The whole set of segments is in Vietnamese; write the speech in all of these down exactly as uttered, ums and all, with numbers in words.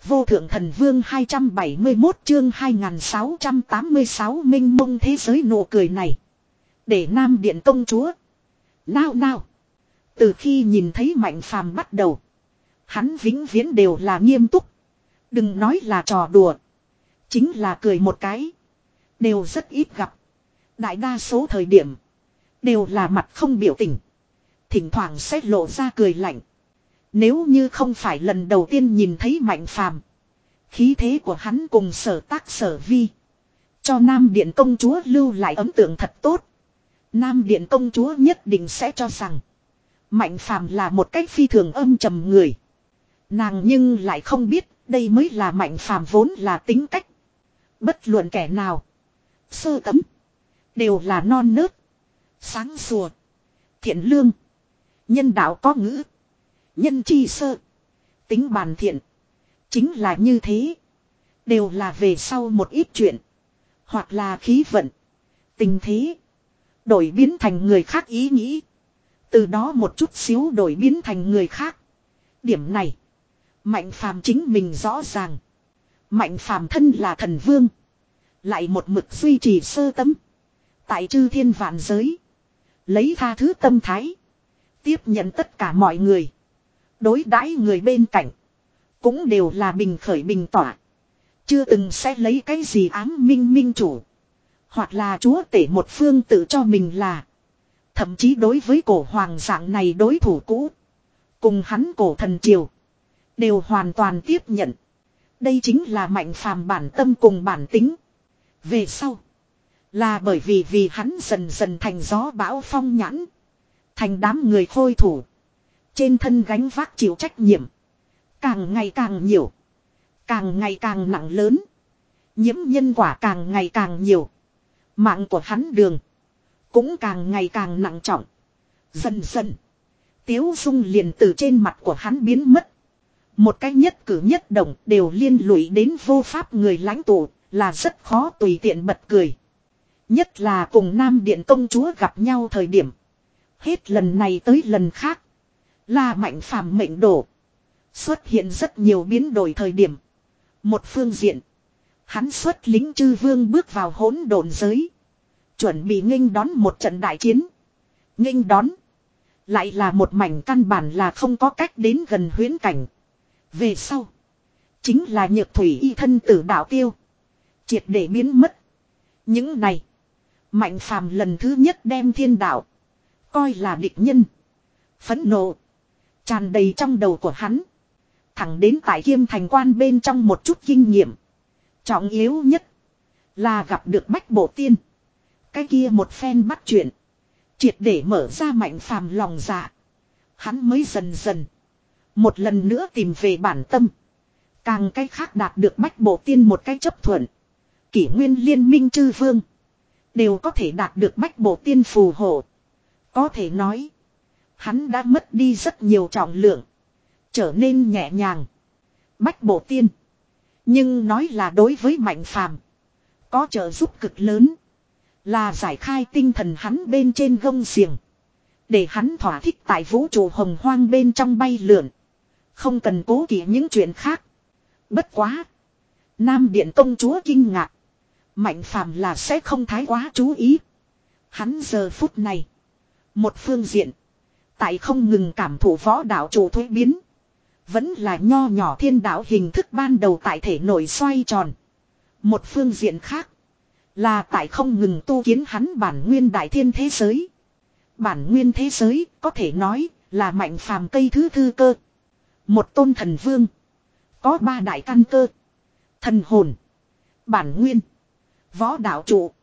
Vô thượng thần vương hai trăm bảy mươi mốt chương hai nghìn sáu trăm tám mươi sáu minh mông thế giới nụ cười này. Để Nam Điện công chúa. Nào nào. Từ khi nhìn thấy Mạnh Phàm bắt đầu. Hắn vĩnh viễn đều là nghiêm túc. Đừng nói là trò đùa. Chính là cười một cái. Đều rất ít gặp. Đại đa số thời điểm. Đều là mặt không biểu tình. Thỉnh thoảng sẽ lộ ra cười lạnh. Nếu như không phải lần đầu tiên nhìn thấy Mạnh Phàm, khí thế của hắn cùng sở tác sở vi, cho Nam Điện công chúa lưu lại ấn tượng thật tốt. Nam Điện công chúa nhất định sẽ cho rằng Mạnh Phàm là một cách phi thường âm trầm người. Nàng nhưng lại không biết đây mới là Mạnh Phàm vốn là tính cách. Bất luận kẻ nào, sơ tấm, đều là non nớt, sáng sủa, thiện lương, nhân đạo có ngữ, nhân chi sơ, tính bàn thiện. Chính là như thế. Đều là về sau một ít chuyện, hoặc là khí vận, tình thế, đổi biến thành người khác ý nghĩ. Từ đó một chút xíu đổi biến thành người khác. Điểm này Mạnh Phàm chính mình rõ ràng. Mạnh Phàm thân là thần vương, lại một mực duy trì sơ tấm. Tại chư thiên vạn giới, lấy tha thứ tâm thái, tiếp nhận tất cả mọi người. Đối đãi người bên cạnh cũng đều là bình khởi bình tỏa. Chưa từng sẽ lấy cái gì ám minh minh chủ, hoặc là chúa tể một phương tự cho mình là. Thậm chí đối với cổ hoàng dạng này đối thủ cũ, cùng hắn cổ thần triều, đều hoàn toàn tiếp nhận. Đây chính là Mạnh Phàm bản tâm cùng bản tính. Về sau, là bởi vì vì hắn dần dần thành gió bão phong nhãn, thành đám người khôi thủ, trên thân gánh vác chịu trách nhiệm càng ngày càng nhiều, càng ngày càng nặng lớn, nhiễm nhân quả càng ngày càng nhiều. Mạng của hắn đường cũng càng ngày càng nặng trọng. Dần dần, tiếu dung liền từ trên mặt của hắn biến mất. Một cái nhất cử nhất động đều liên lụy đến vô pháp người lãnh tụ, là rất khó tùy tiện bật cười. Nhất là cùng Nam Điện công chúa gặp nhau thời điểm. Hết lần này tới lần khác, là Mạnh Phàm mệnh đổ xuất hiện rất nhiều biến đổi thời điểm. Một phương diện, hắn xuất lính chư vương bước vào hỗn độn giới, chuẩn bị nghênh đón một trận đại chiến. Nghênh đón lại là một mảnh căn bản là không có cách đến gần huyễn cảnh. Về sau, chính là Nhược Thủy y thân tử đạo tiêu, triệt để biến mất. Những này, Mạnh Phàm lần thứ nhất đem thiên đạo coi là địch nhân. Phẫn nộ tràn đầy trong đầu của hắn. Thẳng đến tại Kiêm Thành Quan bên trong một chút kinh nghiệm. Trọng yếu nhất là gặp được Bách Bộ Tiên. Cái kia một phen bắt chuyện, triệt để mở ra Mạnh Phàm lòng dạ. Hắn mới dần dần một lần nữa tìm về bản tâm. Càng cái khác đạt được Bách Bộ Tiên một cái chấp thuận. Kỷ nguyên liên minh chư vương đều có thể đạt được Bách Bộ Tiên phù hộ. Có thể nói, hắn đã mất đi rất nhiều trọng lượng, trở nên nhẹ nhàng. Bách Bộ Tiên, nhưng nói là đối với Mạnh Phàm có trợ giúp cực lớn, là giải khai tinh thần hắn bên trên gông xiềng, để hắn thỏa thích tại vũ trụ hồng hoang bên trong bay lượn, không cần cố kỵ những chuyện khác. Bất quá, Nam Điện công chúa kinh ngạc, Mạnh Phàm là sẽ không thái quá chú ý. Hắn giờ phút này, một phương diện, tại không ngừng cảm thụ võ đạo chủ thuế biến, vẫn là nho nhỏ thiên đạo hình thức ban đầu tại thể nội xoay tròn. Một phương diện khác, là tại không ngừng tu kiến hắn bản nguyên đại thiên thế giới. Bản nguyên thế giới có thể nói là Mạnh Phàm cây thứ thư cơ. Một tôn thần vương có ba đại căn cơ: thần hồn, bản nguyên, võ đạo trụ.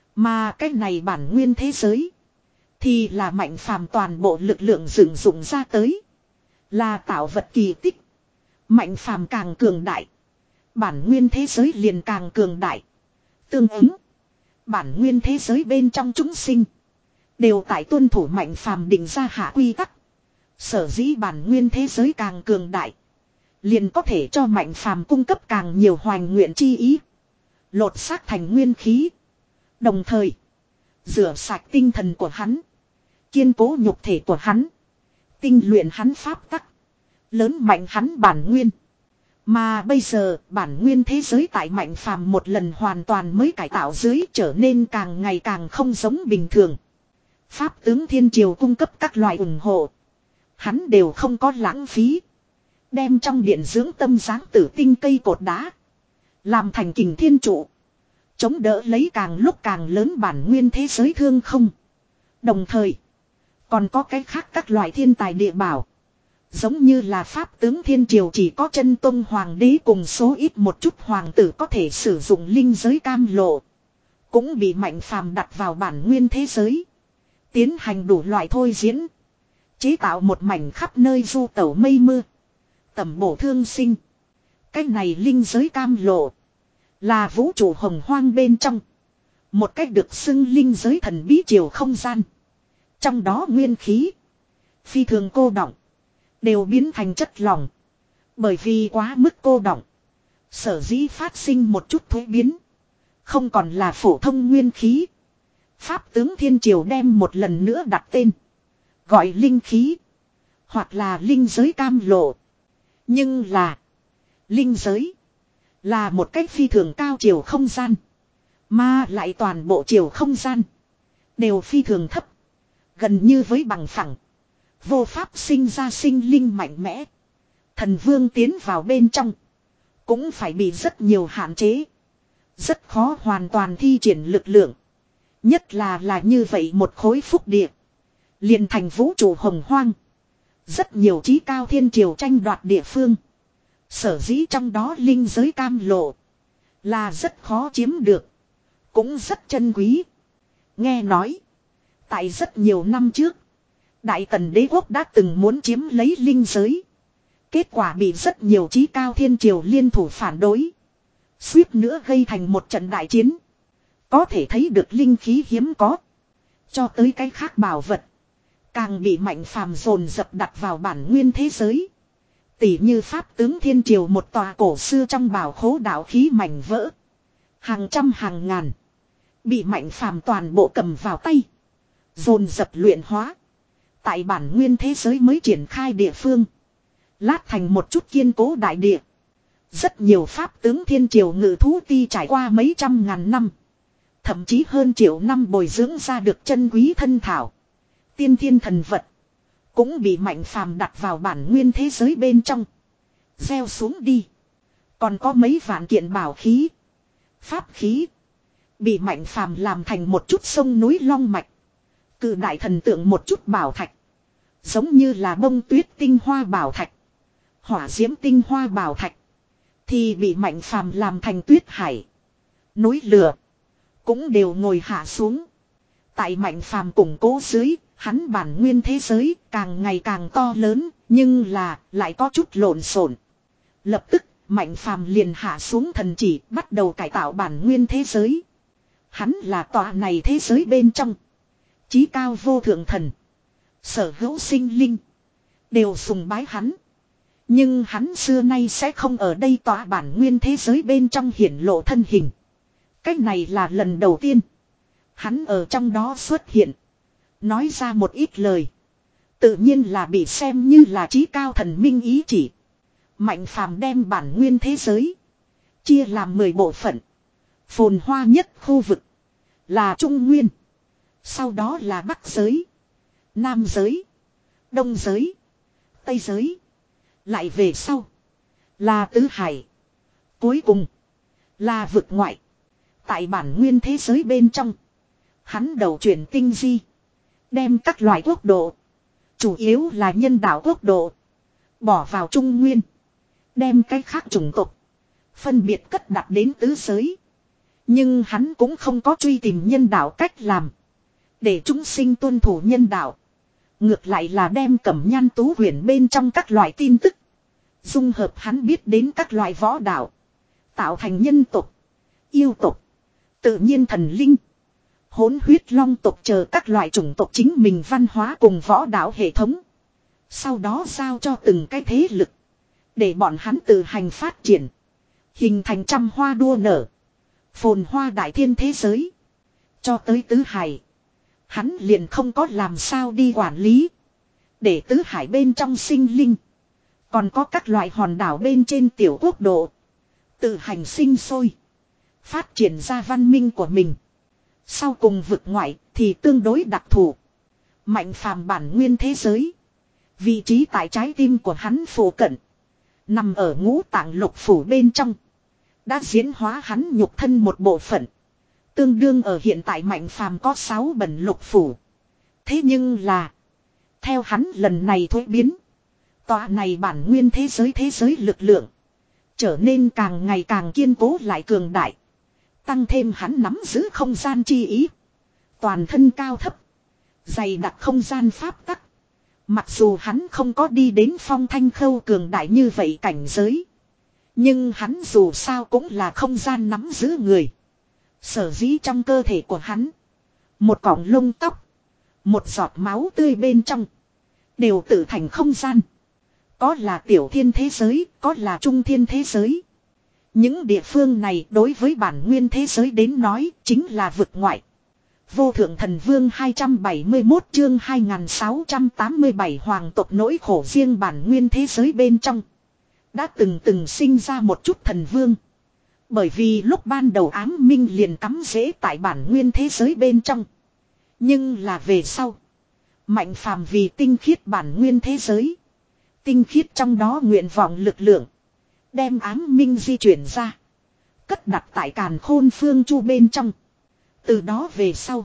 Mà cái này bản nguyên thế giới thì là Mạnh Phàm toàn bộ lực lượng dựng dụng ra tới, là tạo vật kỳ tích. Mạnh Phàm càng cường đại, bản nguyên thế giới liền càng cường đại. Tương ứng, bản nguyên thế giới bên trong chúng sinh đều tại tuân thủ Mạnh Phàm định ra hạ quy tắc. Sở dĩ bản nguyên thế giới càng cường đại, liền có thể cho Mạnh Phàm cung cấp càng nhiều hoành nguyện chi ý, lột xác thành nguyên khí. Đồng thời, rửa sạch tinh thần của hắn, kiên cố nhục thể của hắn, tinh luyện hắn pháp tắc, lớn mạnh hắn bản nguyên. Mà bây giờ bản nguyên thế giới tại Mạnh Phàm một lần hoàn toàn mới cải tạo dưới trở nên càng ngày càng không giống bình thường. Pháp tướng Thiên Triều cung cấp các loại ủng hộ. Hắn đều không có lãng phí. Đem trong điện dưỡng tâm dáng tử tinh cây cột đá. Làm thành kình thiên trụ. Chống đỡ lấy càng lúc càng lớn bản nguyên thế giới thương không. Đồng thời. Còn có cái khác các loại thiên tài địa bảo. Giống như là pháp tướng Thiên Triều chỉ có chân tôn hoàng đế cùng số ít một chút hoàng tử có thể sử dụng linh giới cam lộ. Cũng bị Mạnh Phàm đặt vào bản nguyên thế giới. Tiến hành đủ loại thôi diễn. Chế tạo một mảnh khắp nơi du tẩu mây mưa. Tầm bổ thương sinh. Cái này linh giới cam lộ. Là vũ trụ hồng hoang bên trong. Một cách được xưng linh giới thần bí triều không gian. Trong đó nguyên khí. Phi thường cô đọng. Đều biến thành chất lỏng. Bởi vì quá mức cô đọng. Sở dĩ phát sinh một chút thuế biến. Không còn là phổ thông nguyên khí. Pháp tướng Thiên Triều đem một lần nữa đặt tên. Gọi linh khí. Hoặc là linh giới cam lộ. Nhưng là. Linh giới. Là một cách phi thường cao chiều không gian. Mà lại toàn bộ chiều không gian. Đều phi thường thấp. Gần như với bằng phẳng. Vô pháp sinh ra sinh linh mạnh mẽ. Thần vương tiến vào bên trong. Cũng phải bị rất nhiều hạn chế. Rất khó hoàn toàn thi triển lực lượng. Nhất là là như vậy một khối phúc địa. Liền thành vũ trụ hồng hoang. Rất nhiều trí cao thiên triều tranh đoạt địa phương. Sở dĩ trong đó linh giới cam lộ. Là rất khó chiếm được. Cũng rất chân quý. Nghe nói. Tại rất nhiều năm trước. Đại Tần đế quốc đã từng muốn chiếm lấy linh giới. Kết quả bị rất nhiều trí cao thiên triều liên thủ phản đối. Suýt nữa gây thành một trận đại chiến. Có thể thấy được linh khí hiếm có. Cho tới cái khác bảo vật. Càng bị Mạnh Phàm dồn dập đặt vào bản nguyên thế giới. Tỷ như pháp tướng Thiên Triều một tòa cổ xưa trong bảo khố đạo khí mảnh vỡ. Hàng trăm hàng ngàn. Bị Mạnh Phàm toàn bộ cầm vào tay. Dồn dập luyện hóa. Tại bản nguyên thế giới mới triển khai địa phương. Lát thành một chút kiên cố đại địa. Rất nhiều pháp tướng Thiên Triều ngự thú ti trải qua mấy trăm ngàn năm. Thậm chí hơn triệu năm bồi dưỡng ra được chân quý thân thảo. Tiên thiên thần vật. Cũng bị Mạnh Phàm đặt vào bản nguyên thế giới bên trong. Gieo xuống đi. Còn có mấy vạn kiện bảo khí. Pháp khí. Bị Mạnh Phàm làm thành một chút sông núi long mạch. Cự đại thần tượng một chút bảo thạch. Giống như là bông tuyết tinh hoa bảo thạch. Hỏa diễm tinh hoa bảo thạch. Thì bị Mạnh Phàm làm thành tuyết hải. Núi lửa. Cũng đều ngồi hạ xuống. Tại Mạnh Phàm củng cố dưới. Hắn bản nguyên thế giới càng ngày càng to lớn. Nhưng là lại có chút lộn xộn. Lập tức Mạnh Phàm liền hạ xuống thần chỉ. Bắt đầu cải tạo bản nguyên thế giới. Hắn là tòa này thế giới bên trong. Chí cao vô thượng thần. Sở hữu sinh linh. Đều sùng bái hắn. Nhưng hắn xưa nay sẽ không ở đây tòa bản nguyên thế giới bên trong hiển lộ thân hình. Cách này là lần đầu tiên. Hắn ở trong đó xuất hiện. Nói ra một ít lời. Tự nhiên là bị xem như là chí cao thần minh ý chỉ. Mạnh Phàm đem bản nguyên thế giới. Chia làm mười bộ phận. Phồn hoa nhất khu vực. Là Trung Nguyên. Sau đó là Bắc giới. Nam giới. Đông giới. Tây giới. Lại về sau. Là Tứ Hải. Cuối cùng. Là vực ngoại. Tại bản nguyên thế giới bên trong. Hắn đầu chuyển tinh di. Đem các loại quốc độ. Chủ yếu là nhân đạo quốc độ. Bỏ vào Trung Nguyên. Đem cái khác chủng tộc. Phân biệt cất đặt đến tứ giới. Nhưng hắn cũng không có truy tìm nhân đạo cách làm. Để chúng sinh tuân thủ nhân đạo. Ngược lại là đem Cẩm Nhan Tú Huyền bên trong các loại tin tức. Dung hợp hắn biết đến các loại võ đạo. Tạo thành nhân tộc. Yêu tộc. Tự nhiên thần linh. Hỗn huyết long tộc chờ các loại chủng tộc chính mình văn hóa cùng võ đạo hệ thống. Sau đó giao cho từng cái thế lực. Để bọn hắn tự hành phát triển. Hình thành trăm hoa đua nở. Phồn hoa đại thiên thế giới. Cho tới Tứ Hải. Hắn liền không có làm sao đi quản lý. Để Tứ Hải bên trong sinh linh. Còn có các loại hòn đảo bên trên tiểu quốc độ. Tự hành sinh sôi. Phát triển ra văn minh của mình. Sau cùng vực ngoại thì tương đối đặc thù. Mạnh phàm bản nguyên thế giới. Vị trí tại trái tim của hắn phổ cận. Nằm ở ngũ tạng lục phủ bên trong. Đã diễn hóa hắn nhục thân một bộ phận. Tương đương ở hiện tại mạnh phàm có sáu bẩn lục phủ. Thế nhưng là. Theo hắn lần này thuế biến. Tòa này bản nguyên thế giới thế giới lực lượng. Trở nên càng ngày càng kiên cố lại cường đại. Tăng thêm hắn nắm giữ không gian chi ý. Toàn thân cao thấp. Dày đặc không gian pháp tắc. Mặc dù hắn không có đi đến phong thanh khâu cường đại như vậy cảnh giới. Nhưng hắn dù sao cũng là không gian nắm giữ người. Sở dĩ trong cơ thể của hắn. Một cọng lông tóc. Một giọt máu tươi bên trong. Đều tự thành không gian. Có là tiểu thiên thế giới, có là trung thiên thế giới. Những địa phương này đối với bản nguyên thế giới đến nói chính là vực ngoại. Vô thượng thần vương hai trăm bảy mươi mốt chương hai nghìn sáu trăm tám mươi bảy hoàng tộc nỗi khổ riêng bản nguyên thế giới bên trong. Đã từng từng sinh ra một chút thần vương. Bởi vì lúc ban đầu ám minh liền cắm rễ tại bản nguyên thế giới bên trong. Nhưng là về sau. Mạnh phàm vì tinh khiết bản nguyên thế giới. Tinh khiết trong đó nguyện vọng lực lượng. Đem ám minh di chuyển ra. Cất đặt tại càn khôn phương chu bên trong. Từ đó về sau.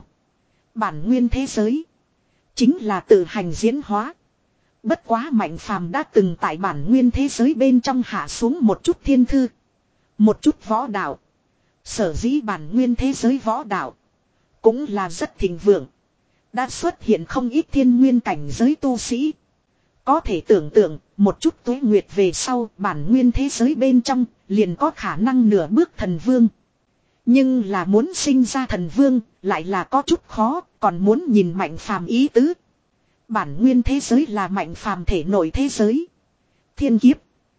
Bản nguyên thế giới. Chính là tự hành diễn hóa. Bất quá mạnh phàm đã từng tại bản nguyên thế giới bên trong hạ xuống một chút thiên thư. Một chút võ đạo. Sở dĩ bản nguyên thế giới võ đạo. Cũng là rất thịnh vượng. Đã xuất hiện không ít thiên nguyên cảnh giới tu sĩ. Có thể tưởng tượng, một chút tuế nguyệt về sau, bản nguyên thế giới bên trong, liền có khả năng nửa bước thần vương. Nhưng là muốn sinh ra thần vương, lại là có chút khó, còn muốn nhìn mạnh phàm ý tứ. Bản nguyên thế giới là mạnh phàm thể nội thế giới. Thiên kiếp,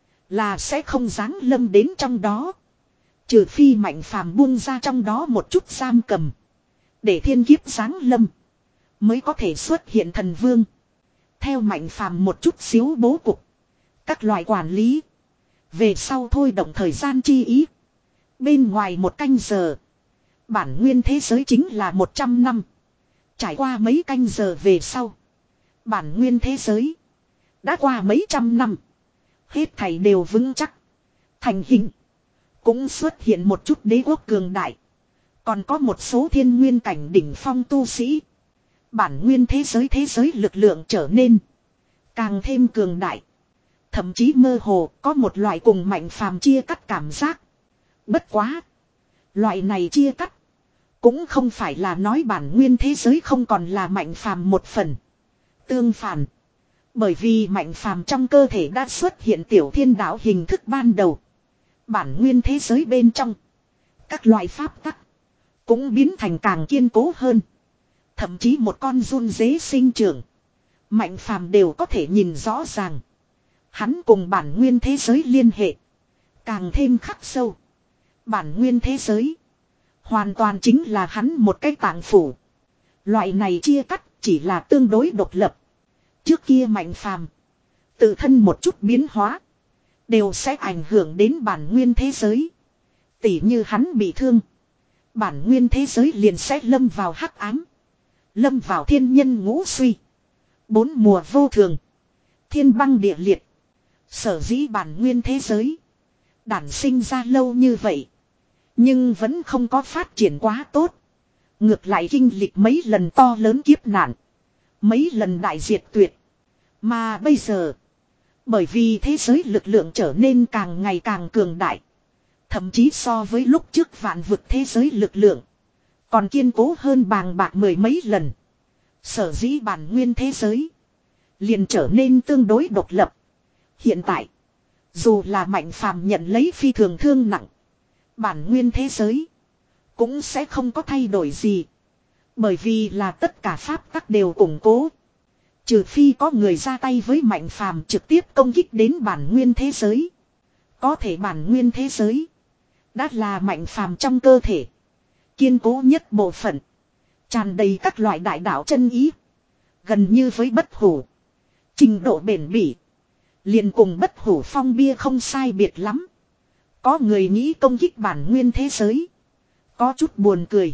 là sẽ không giáng lâm đến trong đó. Trừ phi mạnh phàm buông ra trong đó một chút giam cầm. Để thiên kiếp giáng lâm, mới có thể xuất hiện thần vương. Theo mạnh phàm một chút xíu bố cục. Các loại quản lý. Về sau thôi động thời gian chi ý. Bên ngoài một canh giờ. Bản nguyên thế giới chính là một trăm năm. Trải qua mấy canh giờ về sau. Bản nguyên thế giới. Đã qua mấy trăm năm. Hết thảy đều vững chắc. Thành hình. Cũng xuất hiện một chút đế quốc cường đại. Còn có một số thiên nguyên cảnh đỉnh phong tu sĩ. Bản nguyên thế giới thế giới lực lượng trở nên càng thêm cường đại. Thậm chí mơ hồ có một loại cùng mạnh phàm chia cắt cảm giác. Bất quá. Loại này chia cắt. Cũng không phải là nói bản nguyên thế giới không còn là mạnh phàm một phần. Tương phản. Bởi vì mạnh phàm trong cơ thể đã xuất hiện tiểu thiên đạo hình thức ban đầu. Bản nguyên thế giới bên trong. Các loại pháp tắc. Cũng biến thành càng kiên cố hơn. Thậm chí một con run dế sinh trưởng. Mạnh phàm đều có thể nhìn rõ ràng. Hắn cùng bản nguyên thế giới liên hệ. Càng thêm khắc sâu. Bản nguyên thế giới. Hoàn toàn chính là hắn một cái tạng phủ. Loại này chia cắt chỉ là tương đối độc lập. Trước kia mạnh phàm. Tự thân một chút biến hóa. Đều sẽ ảnh hưởng đến bản nguyên thế giới. Tỉ như hắn bị thương. Bản nguyên thế giới liền sẽ lâm vào hắc ám. Lâm vào thiên nhân ngũ suy. Bốn mùa vô thường. Thiên băng địa liệt. Sở dĩ bản nguyên thế giới. Đản sinh ra lâu như vậy. Nhưng vẫn không có phát triển quá tốt. Ngược lại kinh lịch mấy lần to lớn kiếp nạn. Mấy lần đại diệt tuyệt. Mà bây giờ. Bởi vì thế giới lực lượng trở nên càng ngày càng cường đại. Thậm chí so với lúc trước vạn vực thế giới lực lượng. Còn kiên cố hơn bàng bạc mười mấy lần. Sở dĩ bản nguyên thế giới. Liền trở nên tương đối độc lập. Hiện tại. Dù là mạnh phàm nhận lấy phi thường thương nặng. Bản nguyên thế giới. Cũng sẽ không có thay đổi gì. Bởi vì là tất cả pháp tắc đều củng cố. Trừ phi có người ra tay với mạnh phàm trực tiếp công kích đến bản nguyên thế giới. Có thể bản nguyên thế giới. Đã là mạnh phàm trong cơ thể. Kiên cố nhất bộ phận. Tràn đầy các loại đại đạo chân ý. Gần như với bất hủ. Trình độ bền bỉ. liền cùng bất hủ phong bia không sai biệt lắm. Có người nghĩ công kích bản nguyên thế giới. Có chút buồn cười.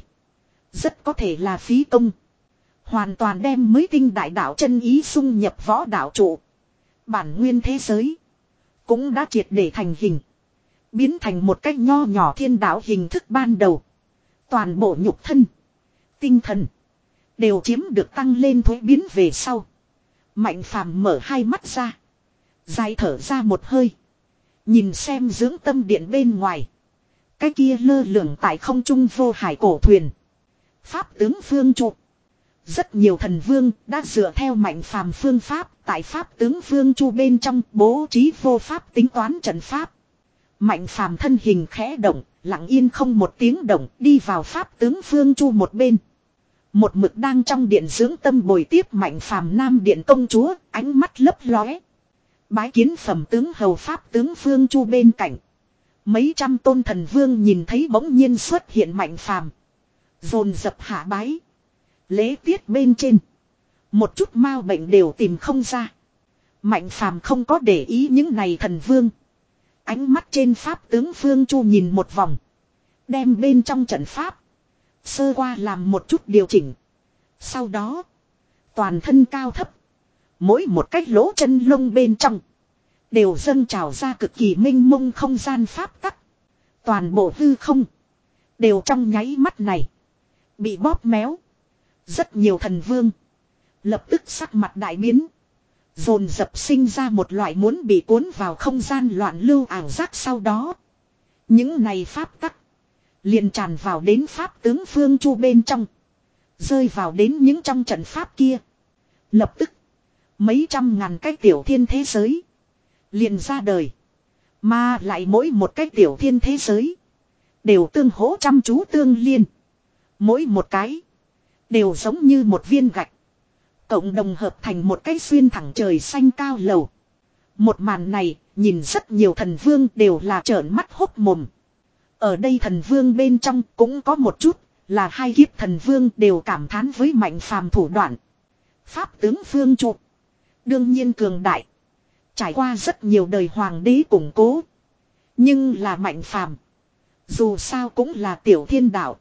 Rất có thể là phí công. Hoàn toàn đem mới tinh đại đạo chân ý xung nhập võ đạo trụ. Bản nguyên thế giới cũng đã triệt để thành hình. Biến thành một cách nho nhỏ thiên đạo hình thức ban đầu. Toàn bộ nhục thân, tinh thần đều chiếm được tăng lên thuế biến về sau. Mạnh phàm mở hai mắt ra. Dài thở ra một hơi. Nhìn xem dưỡng tâm điện bên ngoài. Cái kia lơ lửng tại không trung vô hải cổ thuyền. Pháp tướng Phương Chu. Rất nhiều thần vương đã dựa theo mạnh phàm phương pháp. Tại Pháp tướng Phương Chu bên trong bố trí vô pháp tính toán trận pháp. Mạnh phàm thân hình khẽ động. Lặng yên không một tiếng động đi vào Pháp tướng Phương Chu một bên. Một mực đang trong điện dưỡng tâm bồi tiếp mạnh phàm nam điện công chúa. Ánh mắt lấp lóe. Bái kiến phẩm tướng hầu Pháp tướng Phương Chu bên cạnh. Mấy trăm tôn thần vương nhìn thấy bỗng nhiên xuất hiện mạnh phàm. Dồn dập hạ bái. Lễ tiết bên trên. Một chút mau bệnh đều tìm không ra. Mạnh phàm không có để ý những này thần vương. Ánh mắt trên Pháp tướng Phương Chu nhìn một vòng. Đem bên trong trận pháp. Sơ qua làm một chút điều chỉnh. Sau đó. Toàn thân cao thấp. Mỗi một cách lỗ chân lông bên trong. Đều dâng trào ra cực kỳ minh mông không gian pháp tắc. Toàn bộ hư không. Đều trong nháy mắt này. Bị bóp méo. Rất nhiều thần vương. Lập tức sắc mặt đại biến. Dồn dập sinh ra một loại muốn bị cuốn vào không gian loạn lưu ảo giác sau đó. Những này pháp tắc. Liền tràn vào đến Pháp tướng Phương Chu bên trong. Rơi vào đến những trong trận pháp kia. Lập tức. Mấy trăm ngàn cái tiểu thiên thế giới. Liền ra đời. Mà lại mỗi một cái tiểu thiên thế giới. Đều tương hỗ chăm chú tương liên. Mỗi một cái. Đều giống như một viên gạch. Cộng đồng hợp thành một cái xuyên thẳng trời xanh cao lầu. Một màn này. Nhìn rất nhiều thần vương đều là trợn mắt hốt mồm. Ở đây thần vương bên trong cũng có một chút. Là hai kiếp thần vương đều cảm thán với mạnh phàm thủ đoạn. Pháp tướng Phương Chu. Đương nhiên cường đại. Trải qua rất nhiều đời hoàng đế củng cố. Nhưng là mạnh phàm. Dù sao cũng là tiểu thiên đạo.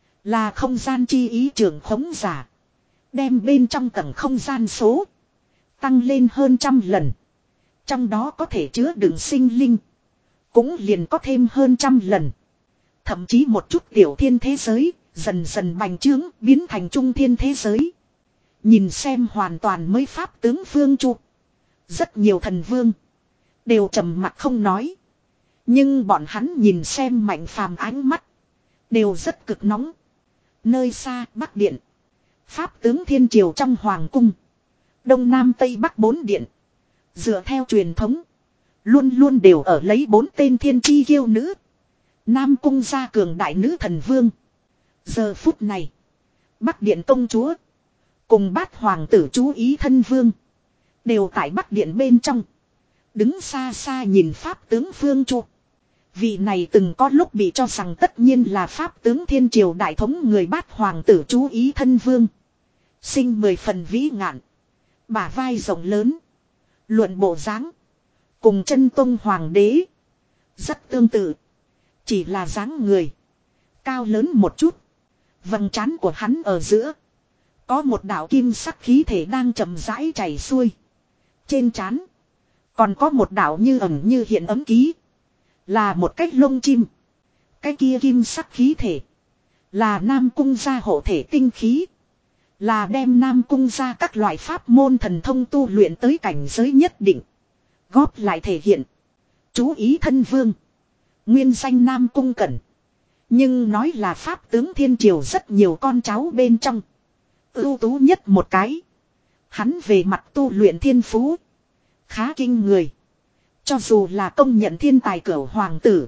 Là không gian chi ý trưởng khống giả. Đem bên trong tầng không gian số. Tăng lên hơn trăm lần. Trong đó có thể chứa đựng sinh linh. Cũng liền có thêm hơn trăm lần. Thậm chí một chút tiểu thiên thế giới. Dần dần bành trướng biến thành trung thiên thế giới. Nhìn xem hoàn toàn mới Pháp tướng Phương Chu. Rất nhiều thần vương. Đều trầm mặc không nói. Nhưng bọn hắn nhìn xem mạnh phàm ánh mắt. Đều rất cực nóng. Nơi xa Bắc Điện. Pháp tướng Thiên Triều trong Hoàng cung. Đông Nam Tây Bắc bốn điện. Dựa theo truyền thống. Luôn luôn đều ở lấy bốn tên thiên chi kiêu nữ. Nam cung gia cường đại nữ thần vương. Giờ phút này. Bắc Điện công chúa. Cùng bát hoàng tử chú ý thân vương. Đều tại Bắc Điện bên trong. Đứng xa xa nhìn Pháp tướng Phương Chu. Vị này từng có lúc bị cho rằng tất nhiên là Pháp tướng Thiên Triều đại thống người bát hoàng tử chú ý thân vương. Sinh mười phần vĩ ngạn. Bả vai rộng lớn. Luận bộ dáng. Cùng chân tông hoàng đế. Rất tương tự. Chỉ là dáng người. Cao lớn một chút. Vầng trán của hắn ở giữa. Có một đạo kim sắc khí thể đang chậm rãi chảy xuôi. Trên trán. Còn có một đạo như ẩn như hiện ấm ký. Là một cái lông chim. Cái kia kim sắc khí thể. Là Nam Cung gia hộ thể tinh khí. Là đem Nam Cung gia các loại pháp môn thần thông tu luyện tới cảnh giới nhất định. Góp lại thể hiện. Chú ý thân vương. Nguyên danh Nam Cung Cẩn. Nhưng nói là Pháp tướng Thiên Triều rất nhiều con cháu bên trong. Ưu tú nhất một cái. Hắn về mặt tu luyện thiên phú. Khá kinh người. Cho dù là công nhận thiên tài cửu hoàng tử.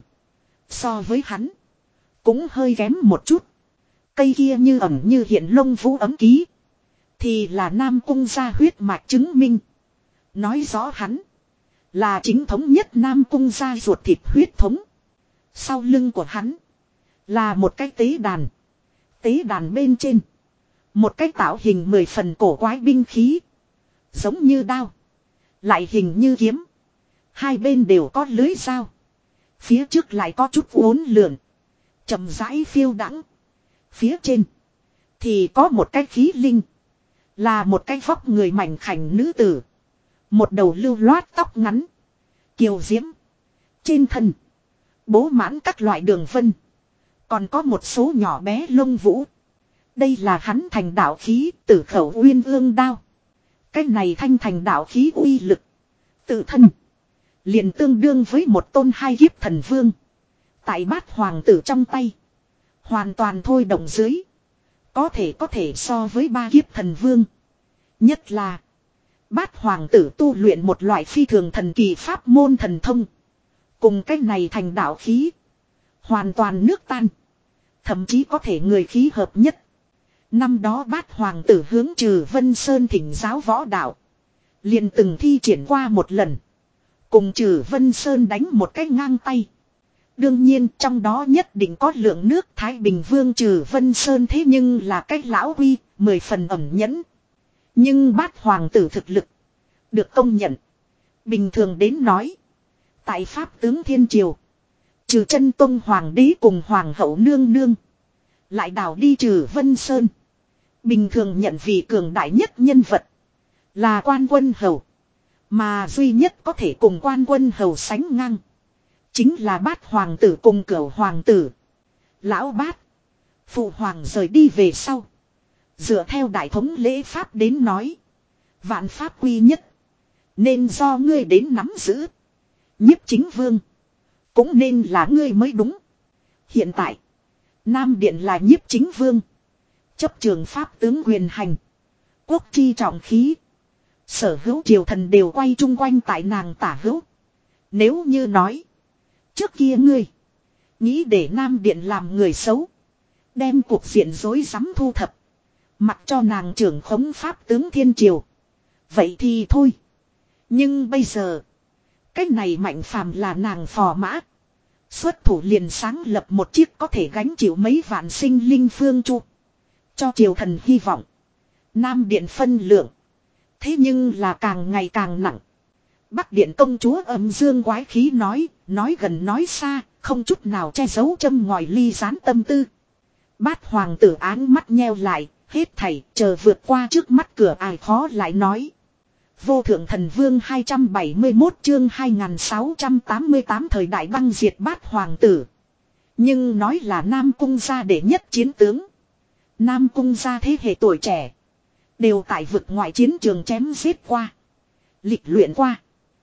So với hắn. Cũng hơi kém một chút. Cây kia như ẩn như hiện lông vũ ấm ký. Thì là Nam Cung gia huyết mạch chứng minh. Nói rõ hắn. Là chính thống nhất Nam Cung gia ruột thịt huyết thống. Sau lưng của hắn. Là một cái tế đàn. Tế đàn bên trên. Một cái tạo hình mười phần cổ quái binh khí. Giống như đao. Lại hình như kiếm. Hai bên đều có lưới dao. Phía trước lại có chút uốn lượn. Chậm rãi phiêu đãng. Phía trên. Thì có một cái khí linh. Là một cái vóc người mảnh khảnh nữ tử. Một đầu lưu loát tóc ngắn. Kiều diễm. Trên thân. Bố mãn các loại đường vân. Còn có một số nhỏ bé lông vũ. Đây là hắn thành đạo khí tử khẩu uyên ương đao. Cái này thanh thành đạo khí uy lực. Tự thân. Liền tương đương với một tôn hai kiếp thần vương. Tại bát hoàng tử trong tay. Hoàn toàn thôi động dưới. Có thể có thể so với ba kiếp thần vương. Nhất là. Bát hoàng tử tu luyện một loại phi thường thần kỳ pháp môn thần thông. Cùng cái này thành đạo khí. Hoàn toàn nước tan. Thậm chí có thể người khí hợp nhất. Năm đó bát hoàng tử hướng trừ Vân Sơn thỉnh giáo võ đạo. Liền từng thi triển qua một lần. Cùng trừ Vân Sơn đánh một cái ngang tay. Đương nhiên trong đó nhất định có lượng nước Thái Bình Vương trừ Vân Sơn thế nhưng là cái lão huy, mười phần ẩn nhẫn. Nhưng bát hoàng tử thực lực. Được công nhận. Bình thường đến nói. Tại Pháp tướng Thiên Triều. Trừ chân tông hoàng đế cùng hoàng hậu nương nương. Lại đào đi trừ Vân Sơn. Bình thường nhận vì cường đại nhất nhân vật. Là Quan Quân Hầu. Mà duy nhất có thể cùng Quan Quân Hầu sánh ngang. Chính là bát hoàng tử cùng cửu hoàng tử. Lão bát. Phụ hoàng rời đi về sau. Dựa theo đại thống lễ pháp đến nói. Vạn pháp quy nhất. Nên do ngươi đến nắm giữ. Nhiếp chính vương. Cũng nên là ngươi mới đúng. Hiện tại. Nam Điện là nhiếp chính vương. Chấp trường pháp tướng quyền hành. Quốc chi trọng khí. Sở hữu triều thần đều quay chung quanh tại nàng tả hữu. Nếu như nói. Trước kia ngươi. Nghĩ để Nam Điện làm người xấu. Đem cuộc diện rối rắm thu thập. Mặc cho nàng trưởng khống pháp tướng thiên triều. Vậy thì thôi. Nhưng bây giờ. Cái này Mạnh Phàm là nàng phò mã. Xuất thủ liền sáng lập một chiếc có thể gánh chịu mấy vạn sinh linh phương chu. Cho triều thần hy vọng. Nam Điện phân lượng. Thế nhưng là càng ngày càng nặng. Bắc Điện công chúa âm dương quái khí nói. Nói gần nói xa. Không chút nào che giấu châm ngòi ly gián tâm tư. Bát hoàng tử áng mắt nheo lại. Hết thảy chờ vượt qua trước mắt cửa ai khó lại nói. Vô thượng thần vương hai trăm bảy mươi mốt chương hai nghìn sáu trăm tám mươi tám thời đại băng diệt bát hoàng tử. Nhưng nói là Nam Cung gia đệ nhất chiến tướng. Nam Cung gia thế hệ tuổi trẻ. Đều tại vực ngoại chiến trường chém giết qua. Lịch luyện qua.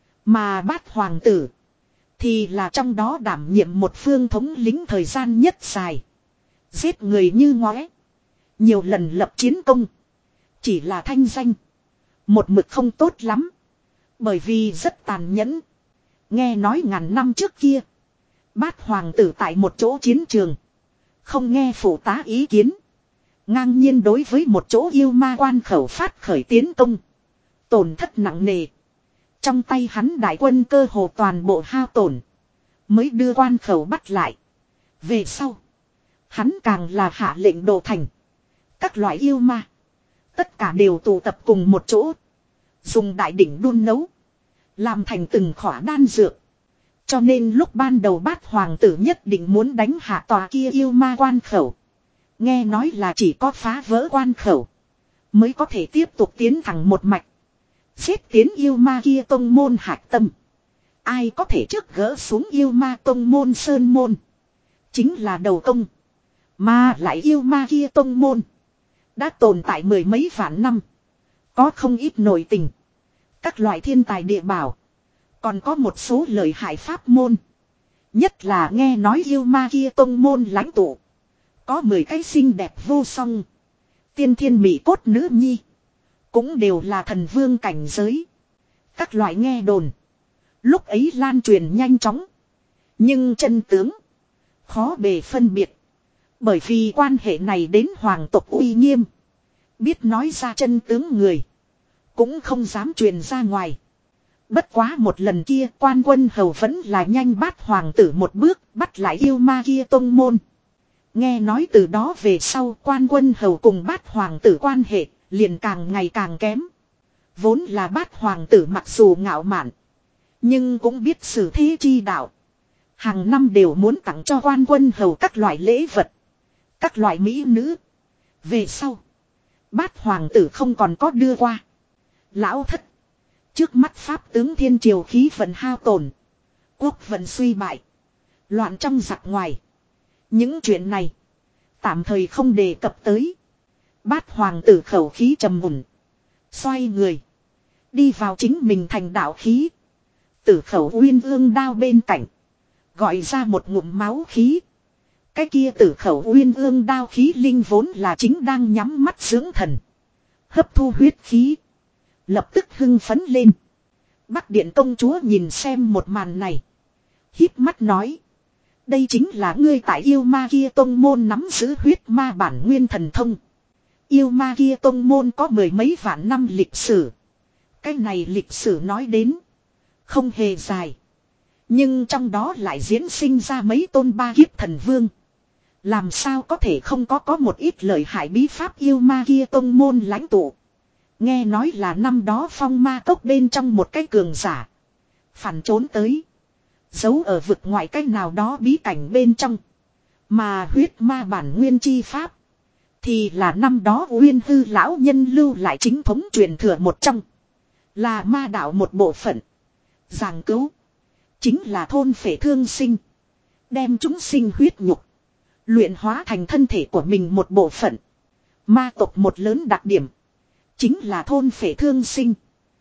Mà bát hoàng tử. Thì là trong đó đảm nhiệm một phương thống lĩnh thời gian nhất dài. Giết người như ngóe. Nhiều lần lập chiến công. Chỉ là thanh danh. Một mực không tốt lắm. Bởi vì rất tàn nhẫn. Nghe nói ngàn năm trước kia. Bát hoàng tử tại một chỗ chiến trường. Không nghe phụ tá ý kiến. Ngang nhiên đối với một chỗ yêu ma quan khẩu phát khởi tiến công. Tổn thất nặng nề. Trong tay hắn đại quân cơ hồ toàn bộ hao tổn. Mới đưa quan khẩu bắt lại. Về sau. Hắn càng là hạ lệnh đồ thành. Các loại yêu ma. Tất cả đều tụ tập cùng một chỗ. Dùng đại đỉnh đun nấu. Làm thành từng khỏa đan dược. Cho nên lúc ban đầu bát hoàng tử nhất định muốn đánh hạ tòa kia yêu ma quan khẩu. Nghe nói là chỉ có phá vỡ quan khẩu. Mới có thể tiếp tục tiến thẳng một mạch. Xếp tiến yêu ma kia tông môn hạch tâm. Ai có thể trước gỡ xuống yêu ma tông môn sơn môn. Chính là đầu công. Mà lại yêu ma kia tông môn. Đã tồn tại mười mấy vạn năm. Có không ít nội tình. Các loại thiên tài địa bảo. Còn có một số lợi hại pháp môn. Nhất là nghe nói yêu ma kia tông môn lãnh tụ. Có mười cái xinh đẹp vô song. Tiên thiên mỹ cốt nữ nhi. Cũng đều là thần vương cảnh giới. Các loại nghe đồn. Lúc ấy lan truyền nhanh chóng. Nhưng chân tướng. Khó bề phân biệt. Bởi vì quan hệ này đến hoàng tộc uy nghiêm. Biết nói ra chân tướng người. Cũng không dám truyền ra ngoài. Bất quá một lần kia Quan Quân Hầu vẫn là nhanh bắt hoàng tử một bước bắt lại yêu ma kia tông môn. Nghe nói từ đó về sau Quan Quân Hầu cùng bát hoàng tử quan hệ liền càng ngày càng kém. Vốn là bát hoàng tử mặc dù ngạo mạn. Nhưng cũng biết xử thế chi đạo. Hàng năm đều muốn tặng cho quan quân hầu các loại lễ vật. Các loại mỹ nữ. Về sau. Bát hoàng tử không còn có đưa qua. Lão thất. Trước mắt pháp tướng thiên triều khí vận hao tổn. Quốc vận suy bại. Loạn trong giặc ngoài. Những chuyện này. Tạm thời không đề cập tới. Bát hoàng tử khẩu khí trầm mùn. Xoay người. Đi vào chính mình thành đạo khí. Tử khẩu uyên ương đao bên cạnh. Gọi ra một ngụm máu khí. Cái kia tử khẩu uyên ương đao khí linh vốn là chính đang nhắm mắt dưỡng thần. Hấp thu huyết khí. Lập tức hưng phấn lên. Bắc Điện công chúa nhìn xem một màn này. Híp mắt nói. Đây chính là ngươi tại yêu ma kia tông môn nắm giữ huyết ma bản nguyên thần thông. Yêu ma kia tông môn có mười mấy vạn năm lịch sử. Cái này lịch sử nói đến. Không hề dài. Nhưng trong đó lại diễn sinh ra mấy tôn ba kiếp thần vương. Làm sao có thể không có có một ít lợi hại bí pháp yêu ma kia tông môn lãnh tụ. Nghe nói là năm đó phong ma cốc bên trong một cái cường giả. Phản trốn tới. Giấu ở vực ngoại cách nào đó bí cảnh bên trong. Mà huyết ma bản nguyên chi pháp. Thì là năm đó Uyên Hư lão nhân lưu lại chính thống truyền thừa một trong. Là ma đạo một bộ phận. Giảng cứu. Chính là thôn phệ thương sinh. Đem chúng sinh huyết nhục. Luyện hóa thành thân thể của mình một bộ phận. Ma tộc một lớn đặc điểm. Chính là thôn phệ thương sinh.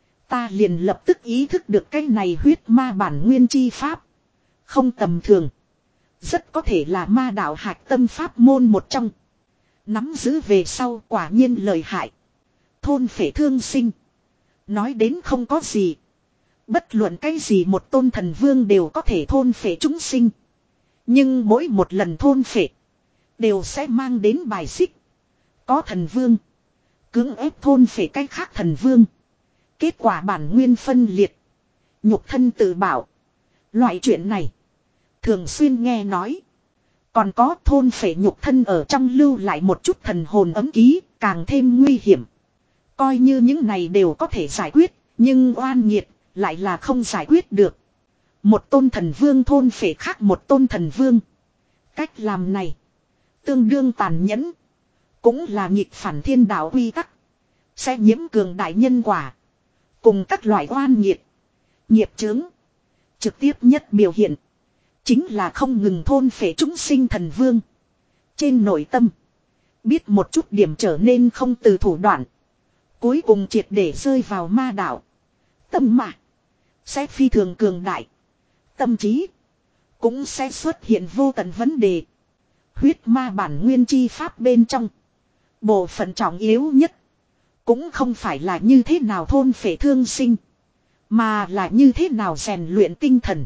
Ta liền lập tức ý thức được cái này huyết ma bản nguyên chi pháp. Không tầm thường. Rất có thể là ma đạo hạch tâm pháp môn một trong. Nắm giữ về sau quả nhiên lợi hại. Thôn phệ thương sinh. Nói đến không có gì. Bất luận cái gì một tôn thần vương đều có thể thôn phệ chúng sinh. Nhưng mỗi một lần thôn phệ. Đều sẽ mang đến bài xích. Có thần vương. Cưỡng ép thôn phệ cái khác thần vương. Kết quả bản nguyên phân liệt. Nhục thân tự bảo. Loại chuyện này. Thường xuyên nghe nói. Còn có thôn phệ nhục thân ở trong lưu lại một chút thần hồn ấm ký. Càng thêm nguy hiểm. Coi như những này đều có thể giải quyết. Nhưng oan nghiệt lại là không giải quyết được. Một tôn thần vương thôn phệ khác một tôn thần vương. Cách làm này. Tương đương tàn nhẫn. Cũng là nghịch phản thiên đạo quy tắc. Sẽ nhiễm cường đại nhân quả. Cùng các loại oan nghiệt. Nghiệp chướng. Trực tiếp nhất biểu hiện. Chính là không ngừng thôn phệ chúng sinh thần vương. Trên nội tâm. Biết một chút điểm trở nên không từ thủ đoạn. Cuối cùng triệt để rơi vào ma đạo. Tâm mà. Sẽ phi thường cường đại. Tâm trí. Cũng sẽ xuất hiện vô tận vấn đề. Huyết ma bản nguyên chi pháp bên trong. Bộ phận trọng yếu nhất. Cũng không phải là như thế nào thôn phệ thương sinh. Mà là như thế nào rèn luyện tinh thần.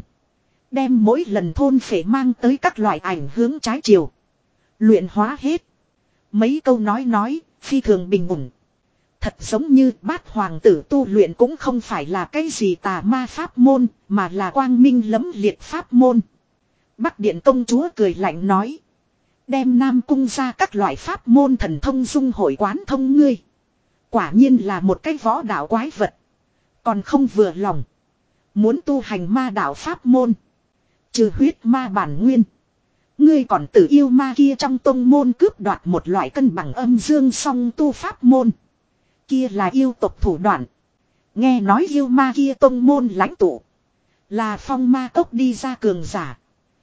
Đem mỗi lần thôn phệ mang tới các loại ảnh hướng trái chiều. Luyện hóa hết. Mấy câu nói nói, phi thường bình ổn. Thật giống như bát hoàng tử tu luyện cũng không phải là cái gì tà ma pháp môn, mà là quang minh lẫm liệt pháp môn. Bắc Điện công chúa cười lạnh nói. Đem Nam Cung ra các loại pháp môn thần thông dung hội quán thông ngươi. Quả nhiên là một cái võ đạo quái vật. Còn không vừa lòng. Muốn tu hành ma đạo pháp môn. Trừ huyết ma bản nguyên. Ngươi còn tự yêu ma kia trong tông môn cướp đoạt một loại cân bằng âm dương song tu pháp môn. Kia là yêu tộc thủ đoạn. Nghe nói yêu ma kia tông môn lãnh tụ. Là phong ma cốc đi ra cường giả.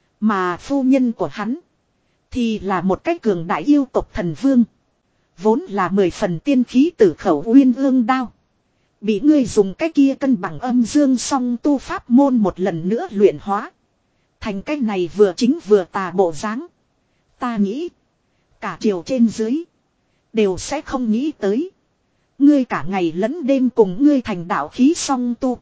Mà phu nhân của hắn. Thì là một cái cường đại yêu tộc thần vương. Vốn là mười phần tiên khí tử khẩu uyên ương đao. Bị ngươi dùng cái kia cân bằng âm dương song tu pháp môn một lần nữa luyện hóa. Thành cái này vừa chính vừa tà bộ dáng. Ta nghĩ. Cả triều trên dưới. Đều sẽ không nghĩ tới. Ngươi cả ngày lẫn đêm cùng ngươi thành đạo khí song tu.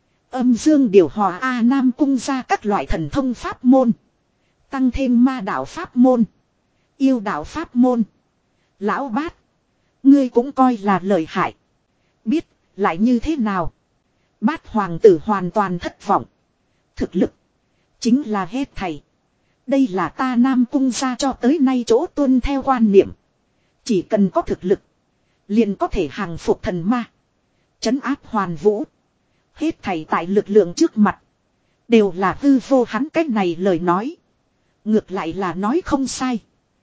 Âm dương điều hòa A Nam Cung ra các loại thần thông pháp môn. Tăng thêm ma đạo pháp môn. Yêu đạo pháp môn. Lão bát. Ngươi cũng coi là lợi hại. Biết lại như thế nào. Bát hoàng tử hoàn toàn thất vọng. Thực lực. Chính là hết thầy. Đây là ta Nam Cung ra cho tới nay chỗ tuân theo quan niệm. Chỉ cần có thực lực. Liền có thể hàng phục thần ma. Trấn áp hoàn vũ. Hết thầy tại lực lượng trước mặt. Đều là hư vô, hắn cách này lời nói. Ngược lại là nói không sai.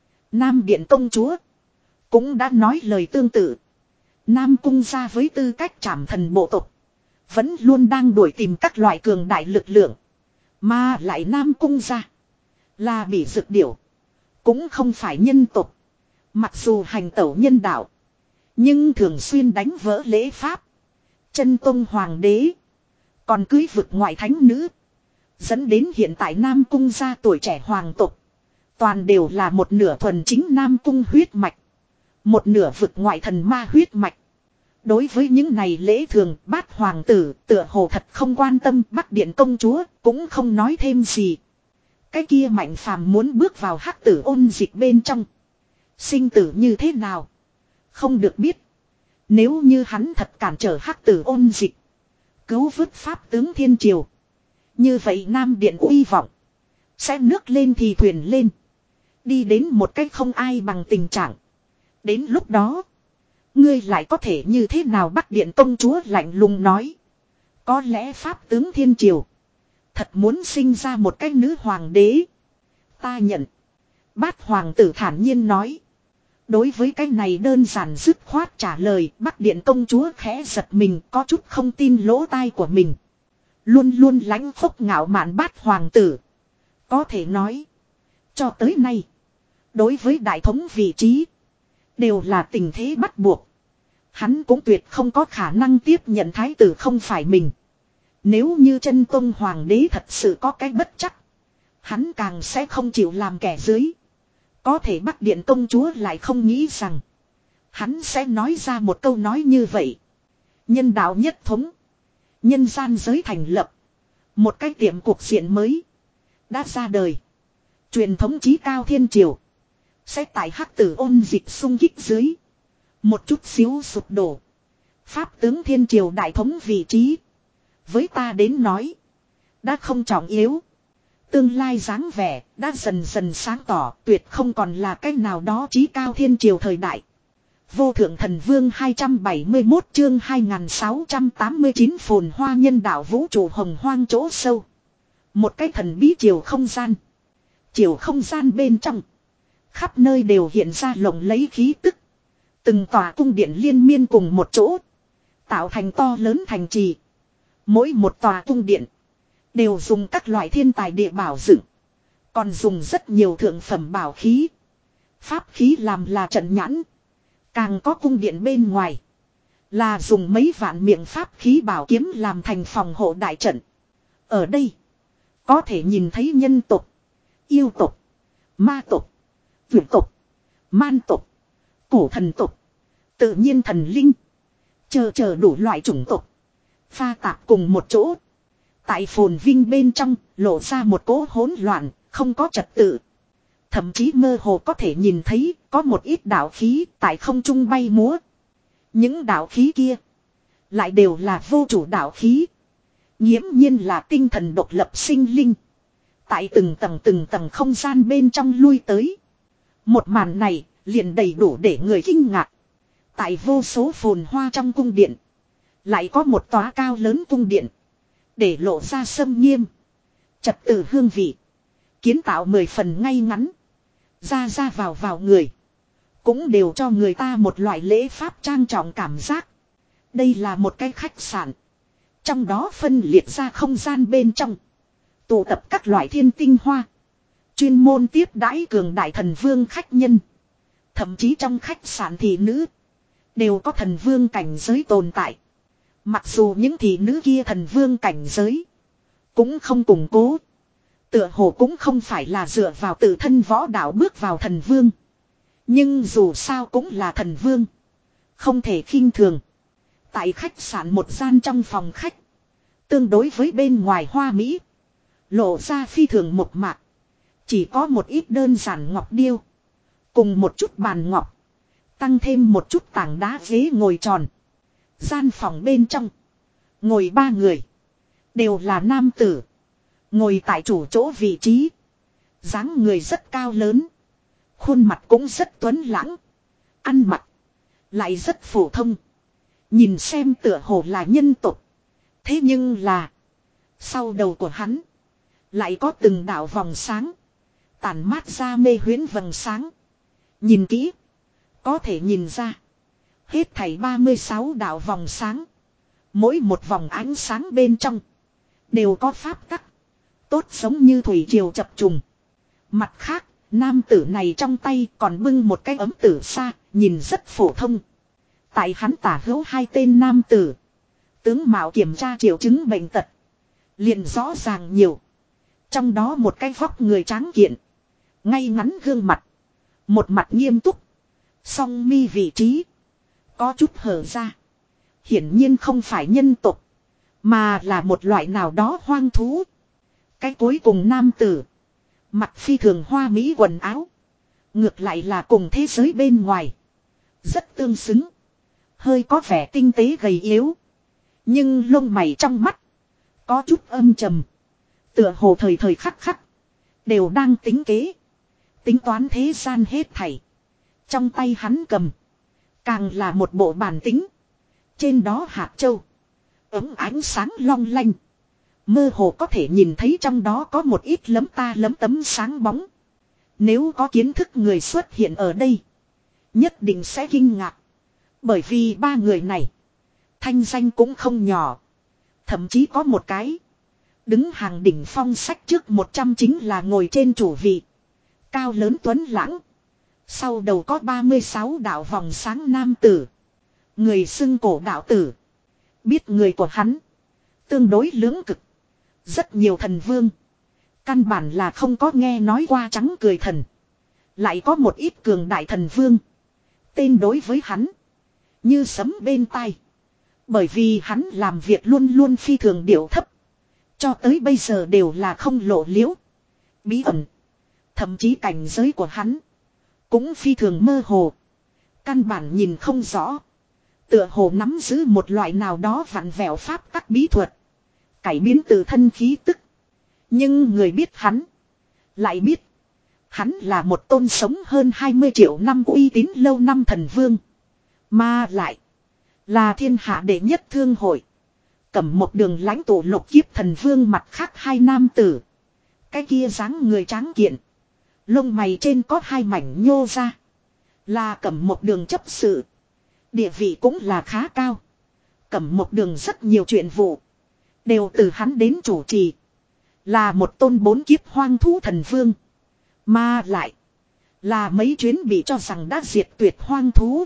Nam Điện công chúa. Cũng đã nói lời tương tự. Nam cung gia với tư cách trảm thần bộ tộc. Vẫn luôn đang đuổi tìm các loại cường đại lực lượng. Mà lại Nam cung gia. Là bị dược điểu. Cũng không phải nhân tộc. Mặc dù hành tẩu nhân đạo. Nhưng thường xuyên đánh vỡ lễ pháp. Chân tông hoàng đế. Còn cưới vực ngoại thánh nữ. Dẫn đến hiện tại Nam cung gia tuổi trẻ hoàng tộc. Toàn đều là một nửa thuần chính Nam cung huyết mạch. Một nửa vực ngoại thần ma huyết mạch. Đối với những này lễ thường, bát hoàng tử tựa hồ thật không quan tâm. Bắc Điện công chúa cũng không nói thêm gì. Cái kia Mạnh Phàm muốn bước vào hắc tử ôn dịch bên trong. Sinh tử như thế nào? Không được biết. Nếu như hắn thật cản trở hắc tử ôn dịch. Cứu vớt pháp tướng thiên triều. Như vậy Nam Điện uy vọng. Sẽ nước lên thì thuyền lên. Đi đến một cách không ai bằng tình trạng. Đến lúc đó. Ngươi lại có thể như thế nào? Bắc Điện công chúa lạnh lùng nói. Có lẽ pháp tướng thiên triều. Thật muốn sinh ra một cái nữ hoàng đế. Ta nhận. Bát hoàng tử thản nhiên nói. Đối với cái này đơn giản dứt khoát trả lời. Bắc Điện công chúa khẽ giật mình, có chút không tin lỗ tai của mình. Luôn luôn lãnh khốc ngạo mạn bát hoàng tử. Có thể nói. Cho tới nay. Đối với đại thống vị trí. Đều là tình thế bắt buộc. Hắn cũng tuyệt không có khả năng tiếp nhận thái tử không phải mình. Nếu như chân tông hoàng đế thật sự có cái bất chắc. Hắn càng sẽ không chịu làm kẻ dưới. Có thể Bắc Điện công chúa lại không nghĩ rằng. Hắn sẽ nói ra một câu nói như vậy. Nhân đạo nhất thống. Nhân gian giới thành lập. Một cái tiệm cuộc diện mới. Đã ra đời. Truyền thống chí cao thiên triều. Sẽ tại hắc tử ôn dịch xung kích dưới. Một chút xíu sụp đổ. Pháp tướng thiên triều đại thống vị trí. Với ta đến nói. Đã không trọng yếu. Tương lai dáng vẻ đã dần dần sáng tỏ. Tuyệt không còn là cách nào đó chí cao thiên triều thời đại. Vô thượng thần vương hai trăm bảy mươi mốt chương hai nghìn sáu trăm tám mươi chín phồn hoa nhân đạo vũ trụ hồng hoang chỗ sâu. Một cái thần bí chiều không gian. Chiều không gian bên trong. Khắp nơi đều hiện ra lộng lấy khí tức. Từng tòa cung điện liên miên cùng một chỗ. Tạo thành to lớn thành trì. Mỗi một tòa cung điện. Đều dùng các loại thiên tài địa bảo dựng. Còn dùng rất nhiều thượng phẩm bảo khí. Pháp khí làm là trận nhãn. Càng có cung điện bên ngoài. Là dùng mấy vạn miệng pháp khí bảo kiếm làm thành phòng hộ đại trận. Ở đây. Có thể nhìn thấy nhân tộc. Yêu tộc. Ma tộc. Vượt tộc. Man tộc. Cổ thần tộc. Tự nhiên thần linh. Chờ chờ đủ loại chủng tộc. Pha tạp cùng một chỗ. Tại phồn vinh bên trong lộ ra một cỗ hỗn loạn. Không có trật tự. Thậm chí mơ hồ có thể nhìn thấy có một ít đạo khí tại không trung bay múa. Những đạo khí kia lại đều là vô chủ đạo khí. Nghiễm nhiên là tinh thần độc lập sinh linh. Tại từng tầng từng tầng không gian bên trong lui tới. Một màn này liền đầy đủ để người kinh ngạc. Tại vô số phồn hoa trong cung điện. Lại có một tòa cao lớn cung điện. Để lộ ra sâm nghiêm. Trật tự hương vị. Kiến tạo mười phần ngay ngắn. Ra ra vào vào người. Cũng đều cho người ta một loại lễ pháp trang trọng cảm giác. Đây là một cái khách sạn. Trong đó phân liệt ra không gian bên trong. Tụ tập các loại thiên tinh hoa. Chuyên môn tiếp đãi cường đại thần vương khách nhân. Thậm chí trong khách sạn thị nữ. Đều có thần vương cảnh giới tồn tại. Mặc dù những thị nữ kia thần vương cảnh giới. Cũng không củng cố. Tựa hồ cũng không phải là dựa vào tự thân võ đạo bước vào thần vương. Nhưng dù sao cũng là thần vương. Không thể khinh thường. Tại khách sạn một gian trong phòng khách. Tương đối với bên ngoài hoa mỹ. Lộ ra phi thường một mạc. Chỉ có một ít đơn giản ngọc điêu. Cùng một chút bàn ngọc. Tăng thêm một chút tảng đá ghế ngồi tròn. Gian phòng bên trong. Ngồi ba người. Đều là nam tử. Ngồi tại chủ chỗ vị trí. Dáng người rất cao lớn. Khuôn mặt cũng rất tuấn lãng. Ăn mặc. Lại rất phổ thông. Nhìn xem tựa hồ là nhân tục. Thế nhưng là. Sau đầu của hắn. Lại có từng đạo vòng sáng. Tản mát ra mê huyễn vầng sáng. Nhìn kỹ. Có thể nhìn ra. Hết thảy ba mươi sáu đạo vòng sáng. Mỗi một vòng ánh sáng bên trong. Đều có pháp tắc. Tốt giống như thủy triều chập trùng. Mặt khác, nam tử này trong tay còn bưng một cái ấm tử sa. Nhìn rất phổ thông. Tại hắn tả hữu hai tên nam tử. Tướng mạo kiểm tra triệu chứng bệnh tật. Liền rõ ràng nhiều. Trong đó một cái vóc người tráng kiện. Ngay ngắn gương mặt. Một mặt nghiêm túc. Song mi vị trí. Có chút hở ra. Hiển nhiên không phải nhân tộc. Mà là một loại nào đó hoang thú. Cái cuối cùng nam tử. Mặc phi thường hoa mỹ quần áo. Ngược lại là cùng thế giới bên ngoài. Rất tương xứng. Hơi có vẻ tinh tế gầy yếu. Nhưng lông mày trong mắt. Có chút âm trầm. Tựa hồ thời thời khắc khắc. Đều đang tính kế. Tính toán thế gian hết thảy. Trong tay hắn cầm. Càng là một bộ bản tính. Trên đó hạt châu. Ấm ánh sáng long lanh. Mơ hồ có thể nhìn thấy trong đó có một ít lấm ta lấm tấm sáng bóng. Nếu có kiến thức người xuất hiện ở đây. Nhất định sẽ kinh ngạc. Bởi vì ba người này. Thanh danh cũng không nhỏ. Thậm chí có một cái. Đứng hàng đỉnh phong sách trước một trăm chính là ngồi trên chủ vị. Cao lớn tuấn lãng. Sau đầu có ba mươi sáu đạo vòng sáng nam tử. Người xưng cổ đạo tử. Biết người của hắn. Tương đối lưỡng cực. Rất nhiều thần vương. Căn bản là không có nghe nói qua trắng cười thần. Lại có một ít cường đại thần vương. Tên đối với hắn. Như sấm bên tai. Bởi vì hắn làm việc luôn luôn phi thường điệu thấp. Cho tới bây giờ đều là không lộ liễu. Bí ẩn. Thậm chí cảnh giới của hắn. Cũng phi thường mơ hồ. Căn bản nhìn không rõ. Tựa hồ nắm giữ một loại nào đó vặn vẹo pháp tắc bí thuật. Cải biến từ thân khí tức. Nhưng người biết hắn. Lại biết. Hắn là một tôn sống hơn hai mươi triệu năm uy tín lâu năm thần vương. Mà lại. Là thiên hạ đệ nhất thương hội. Cầm một đường lãnh tụ lục kiếp thần vương mặt khác hai nam tử. Cái kia dáng người tráng kiện. Lông mày trên có hai mảnh nhô ra. Là cầm một đường chấp sự. Địa vị cũng là khá cao. Cầm một đường rất nhiều chuyện vụ. Đều từ hắn đến chủ trì. Là một tôn bốn kiếp hoang thú thần vương. Mà lại. Là mấy chuyến bị cho rằng đã diệt tuyệt hoang thú.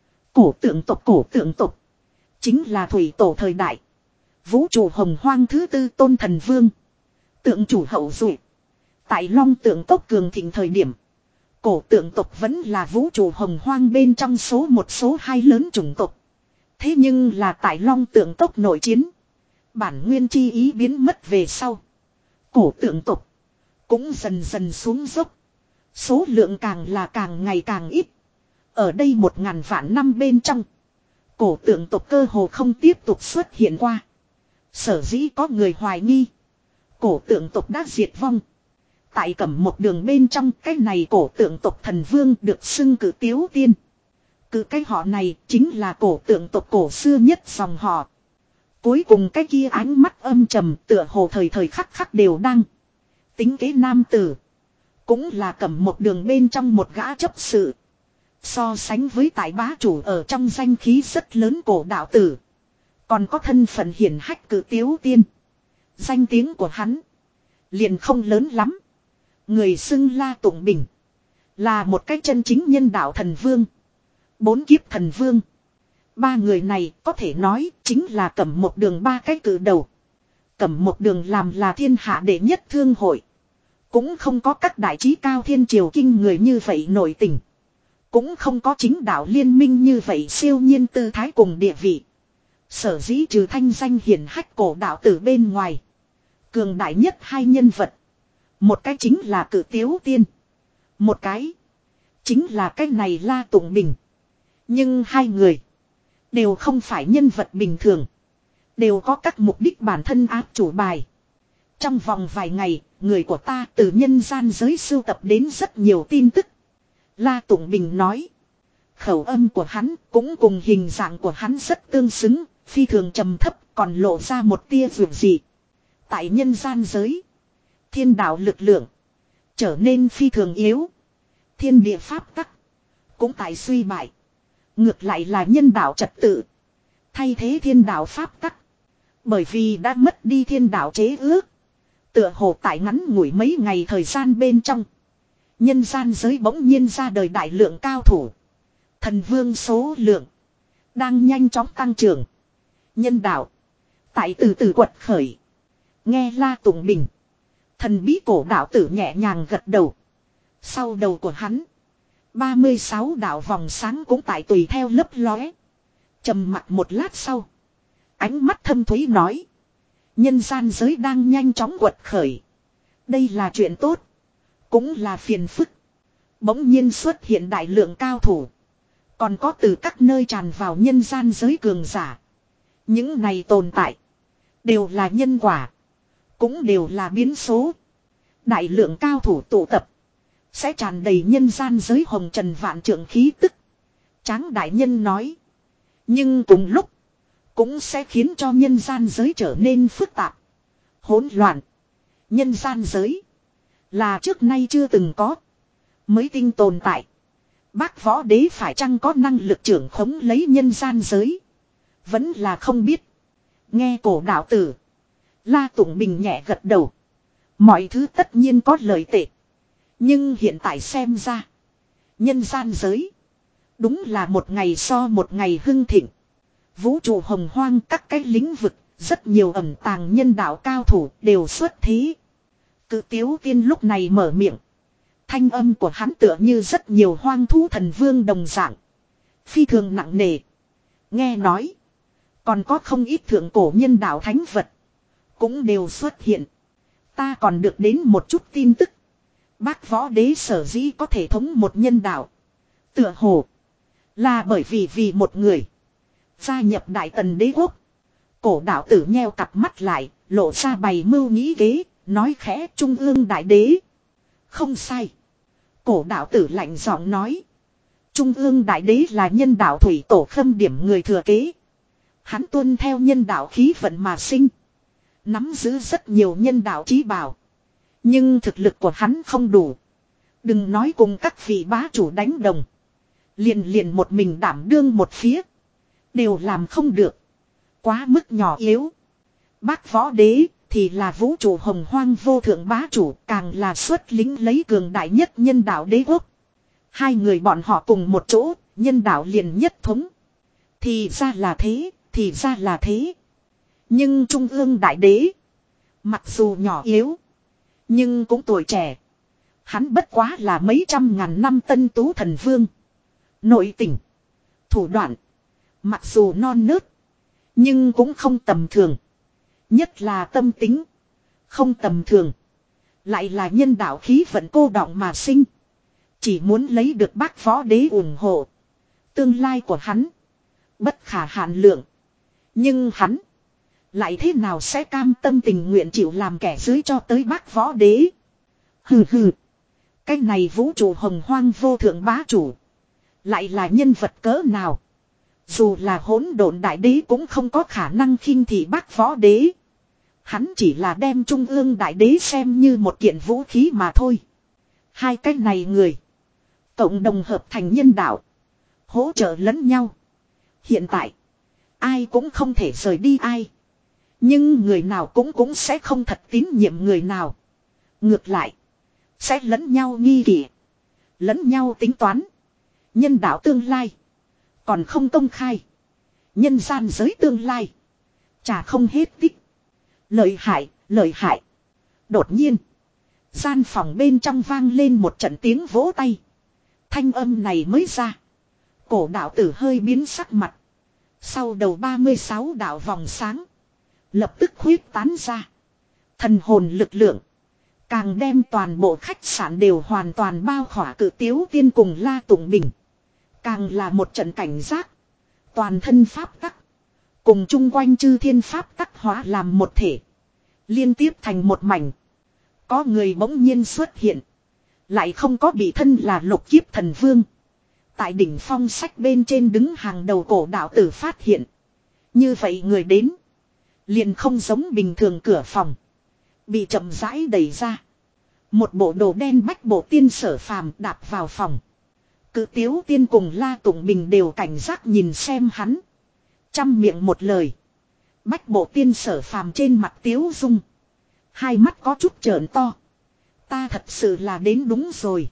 Cổ tượng tộc cổ tượng tộc. Chính là thủy tổ thời đại. Vũ trụ hồng hoang thứ tư tôn thần vương. Tượng chủ hậu duệ. Tại long tượng tộc cường thịnh thời điểm. Cổ tượng tộc vẫn là vũ trụ hồng hoang bên trong số một số hai lớn chủng tộc. Thế nhưng là tại long tượng tộc nội chiến. Bản nguyên chi ý biến mất về sau. Cổ tượng tộc. Cũng dần dần xuống dốc. Số lượng càng là càng ngày càng ít. Ở đây một ngàn vạn năm bên trong. Cổ tượng tộc cơ hồ không tiếp tục xuất hiện qua. Sở dĩ có người hoài nghi. Cổ tượng tộc đã diệt vong. Tại cẩm một đường bên trong cái này cổ tượng tộc thần vương được xưng cử tiếu tiên. Cử cái họ này chính là cổ tượng tộc cổ xưa nhất dòng họ. Cuối cùng cái kia ánh mắt âm trầm tựa hồ thời thời khắc khắc đều đang. Tính kế nam tử. Cũng là cẩm một đường bên trong một gã chấp sự. So sánh với tại bá chủ ở trong danh khí rất lớn cổ đạo tử. Còn có thân phận hiển hách cử tiếu tiên. Danh tiếng của hắn. Liền không lớn lắm. Người xưng La Tụng Bình. Là một cái chân chính nhân đạo thần vương. Bốn kiếp thần vương. Ba người này có thể nói chính là cẩm một đường ba cái cử đầu. Cẩm một đường làm là thiên hạ đệ nhất thương hội. Cũng không có các đại trí cao thiên triều kinh người như vậy nổi tình. Cũng không có chính đạo liên minh như vậy siêu nhiên tư thái cùng địa vị. Sở dĩ trừ thanh danh hiển hách cổ đạo tử bên ngoài. Cường đại nhất hai nhân vật. Một cái chính là cử tiếu tiên. Một cái chính là cái này La Tụng Bình. Nhưng hai người đều không phải nhân vật bình thường. Đều có các mục đích bản thân áp chủ bài. Trong vòng vài ngày, người của ta từ nhân gian giới sưu tập đến rất nhiều tin tức. La Tụng Bình nói. Khẩu âm của hắn cũng cùng hình dạng của hắn rất tương xứng, phi thường trầm thấp còn lộ ra một tia vượt dị. Tại nhân gian giới, Thiên đạo lực lượng trở nên phi thường yếu. Thiên địa pháp tắc cũng tại suy bại. Ngược lại là nhân đạo trật tự thay thế thiên đạo pháp tắc. Bởi vì đã mất đi thiên đạo chế ước. Tựa hồ tại ngắn ngủi mấy ngày thời gian bên trong. Nhân gian giới bỗng nhiên ra đời đại lượng cao thủ. Thần vương số lượng đang nhanh chóng tăng trưởng. Nhân đạo tại từ từ quật khởi. Nghe La Tùng Bình, thần bí cổ đạo tử nhẹ nhàng gật đầu. Sau đầu của hắn, ba mươi sáu đạo vòng sáng cũng tại tùy theo lấp lóe. Trầm mặc một lát sau, ánh mắt thâm thúy nói: nhân gian giới đang nhanh chóng quật khởi. Đây là chuyện tốt, cũng là phiền phức. Bỗng nhiên xuất hiện đại lượng cao thủ, còn có từ các nơi tràn vào nhân gian giới cường giả. Những này tồn tại đều là nhân quả, cũng đều là biến số. Đại lượng cao thủ tụ tập sẽ tràn đầy nhân gian giới hồng trần vạn trượng khí tức. Tráng đại nhân nói. Nhưng cùng lúc cũng sẽ khiến cho nhân gian giới trở nên phức tạp, hỗn loạn. Nhân gian giới là trước nay chưa từng có mới tinh tồn tại. Bác võ đế phải chăng có năng lực trưởng khống lấy nhân gian giới, vẫn là không biết. Nghe cổ đạo tử, La Tụng Bình nhẹ gật đầu. Mọi thứ tất nhiên có lợi tệ, nhưng hiện tại xem ra, nhân gian giới đúng là một ngày so một ngày hưng thịnh. Vũ trụ hồng hoang các cái lĩnh vực, rất nhiều ẩn tàng nhân đạo cao thủ đều xuất thí. Cự Tiếu Tiên lúc này mở miệng. Thanh âm của hắn tựa như rất nhiều hoang thú thần vương đồng dạng, phi thường nặng nề. Nghe nói còn có không ít thượng cổ nhân đạo thánh vật cũng đều xuất hiện. Ta còn được đến một chút tin tức. Bác võ đế sở dĩ có thể thống một nhân đạo, tựa hồ là bởi vì vì một người gia nhập Đại Tần đế quốc. Cổ đạo tử nheo cặp mắt lại, lộ ra bày mưu nghĩ kế, nói khẽ: Trung ương đại đế. Không sai. Cổ đạo tử lạnh giọng nói. Trung ương đại đế là nhân đạo thủy tổ khâm điểm người thừa kế. Hắn tuân theo nhân đạo khí vận mà sinh, nắm giữ rất nhiều nhân đạo chí bảo. Nhưng thực lực của hắn không đủ. Đừng nói cùng các vị bá chủ đánh đồng, liền liền một mình đảm đương một phía đều làm không được, quá mức nhỏ yếu. Bác võ đế thì là vũ trụ hồng hoang vô thượng bá chủ, càng là xuất lính lấy cường đại nhất nhân đạo đế quốc. Hai người bọn họ cùng một chỗ, nhân đạo liền nhất thống. Thì ra là thế, thì ra là thế. Nhưng Trung ương đại đế, mặc dù nhỏ yếu, nhưng cũng tuổi trẻ. Hắn bất quá là mấy trăm ngàn năm tân tú thần vương. Nội tình, thủ đoạn, mặc dù non nớt, nhưng cũng không tầm thường. Nhất là tâm tính, không tầm thường. Lại là nhân đạo khí vận cô đọng mà sinh. Chỉ muốn lấy được bác võ đế ủng hộ, tương lai của hắn bất khả hạn lượng. Nhưng hắn lại thế nào sẽ cam tâm tình nguyện chịu làm kẻ dưới cho tới bác võ đế? Hừ hừ. Cái này vũ trụ hồng hoang vô thượng bá chủ lại là nhân vật cỡ nào? Dù là hỗn độn đại đế cũng không có khả năng khinh thị bác võ đế. Hắn chỉ là đem trung ương đại đế xem như một kiện vũ khí mà thôi. Hai cái này người cộng đồng hợp thành nhân đạo, hỗ trợ lẫn nhau. Hiện tại ai cũng không thể rời đi ai, nhưng người nào cũng cũng sẽ không thật tín nhiệm người nào. Ngược lại sẽ lẫn nhau nghi kỵ, lẫn nhau tính toán. Nhân đạo tương lai còn không công khai, nhân gian giới tương lai chả không hết tích. Lợi hại, lợi hại. Đột nhiên gian phòng bên trong vang lên một trận tiếng vỗ tay. Thanh âm này mới ra, cổ đạo tử hơi biến sắc mặt. Sau đầu ba mươi sáu đạo vòng sáng lập tức khuyết tán ra. Thần hồn lực lượng càng đem toàn bộ khách sạn đều hoàn toàn bao khỏa. Cự Tiếu Tiên cùng La Tụng Bình càng là một trận cảnh giác. Toàn thân pháp tắc cùng chung quanh chư thiên pháp tắc hóa làm một thể, liên tiếp thành một mảnh. Có người bỗng nhiên xuất hiện, lại không có bị thân là lục kiếp thần vương. Tại đỉnh phong sách bên trên đứng hàng đầu cổ đạo tử phát hiện, như vậy người đến liền không giống bình thường cửa phòng. bị chậm rãi đẩy ra. Một bộ đồ đen Bách Bộ Tiên Sở Phàm đạp vào phòng. Cự Tiếu Tiên cùng La Tụng Bình đều cảnh giác nhìn xem hắn. Trăm miệng một lời. Bách Bộ Tiên Sở Phàm trên mặt Tiếu Dung. Hai mắt có chút trợn to. Ta thật sự là đến đúng rồi.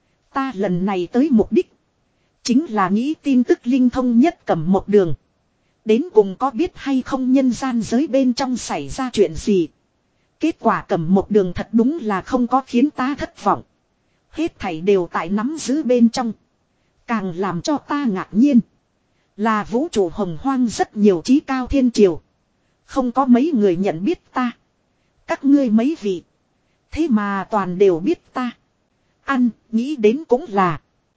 Ta lần này tới mục đích. Chính là nghĩ tin tức linh thông nhất Cẩm Một Đường. Đến cùng có biết hay không nhân gian giới bên trong xảy ra chuyện gì. Kết quả Cẩm Một Đường thật đúng là không có khiến ta thất vọng. Hết thảy đều tại nắm giữ bên trong. Càng làm cho ta ngạc nhiên. Là vũ trụ hồng hoang rất nhiều trí cao thiên triều. Không có mấy người nhận biết ta. Các ngươi mấy vị. Thế mà toàn đều biết ta. Ăn, nghĩ đến cũng là.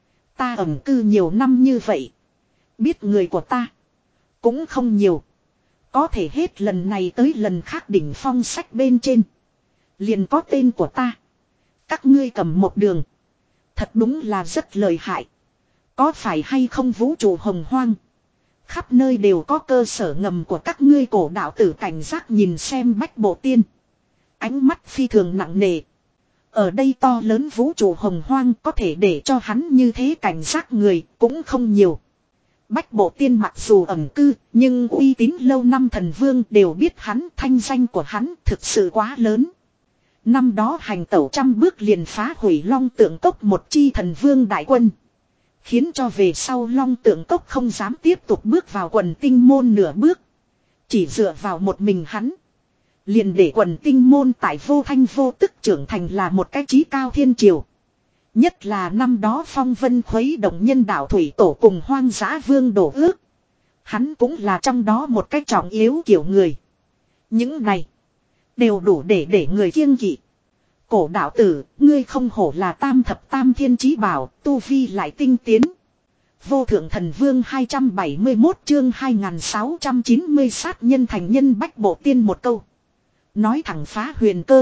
Ta ẩn cư nhiều năm như vậy. Biết người của ta. Cũng không nhiều. Có thể hết lần này tới lần khác đỉnh phong sách bên trên. Liền có tên của ta. Các ngươi Cẩm Một Đường. Thật đúng là rất lợi hại. Có phải hay không vũ trụ hồng hoang. Khắp nơi đều có cơ sở ngầm của các ngươi cổ đạo tử cảnh giác nhìn xem Bách Bộ Tiên. Ánh mắt phi thường nặng nề. Ở đây to lớn vũ trụ hồng hoang có thể để cho hắn như thế cảnh giác người cũng không nhiều. Bách Bộ Tiên mặc dù ẩn cư nhưng uy tín lâu năm thần vương đều biết hắn, thanh danh của hắn thực sự quá lớn. Năm đó hành tẩu trăm bước liền phá hủy Long Tượng Cốc một chi thần vương đại quân. Khiến cho về sau Long Tượng Cốc không dám tiếp tục bước vào quần tinh môn nửa bước. Chỉ dựa vào một mình hắn. Liền để quần tinh môn tại vô thanh vô tức trưởng thành là một cái trí cao thiên triều. Nhất là năm đó phong vân khuấy động nhân đạo thủy tổ cùng hoang dã vương đổ ước. Hắn cũng là trong đó một cái trọng yếu kiểu người. Những này đều đủ để để người kiêng kỵ. Cổ đạo tử, ngươi không hổ là tam thập tam thiên chí bảo, tu vi lại tinh tiến. Vô thượng thần vương hai trăm bảy mươi mốt chương hai nghìn sáu trăm chín mươi sát nhân thành nhân Bách Bộ Tiên một câu. Nói thẳng phá huyền cơ.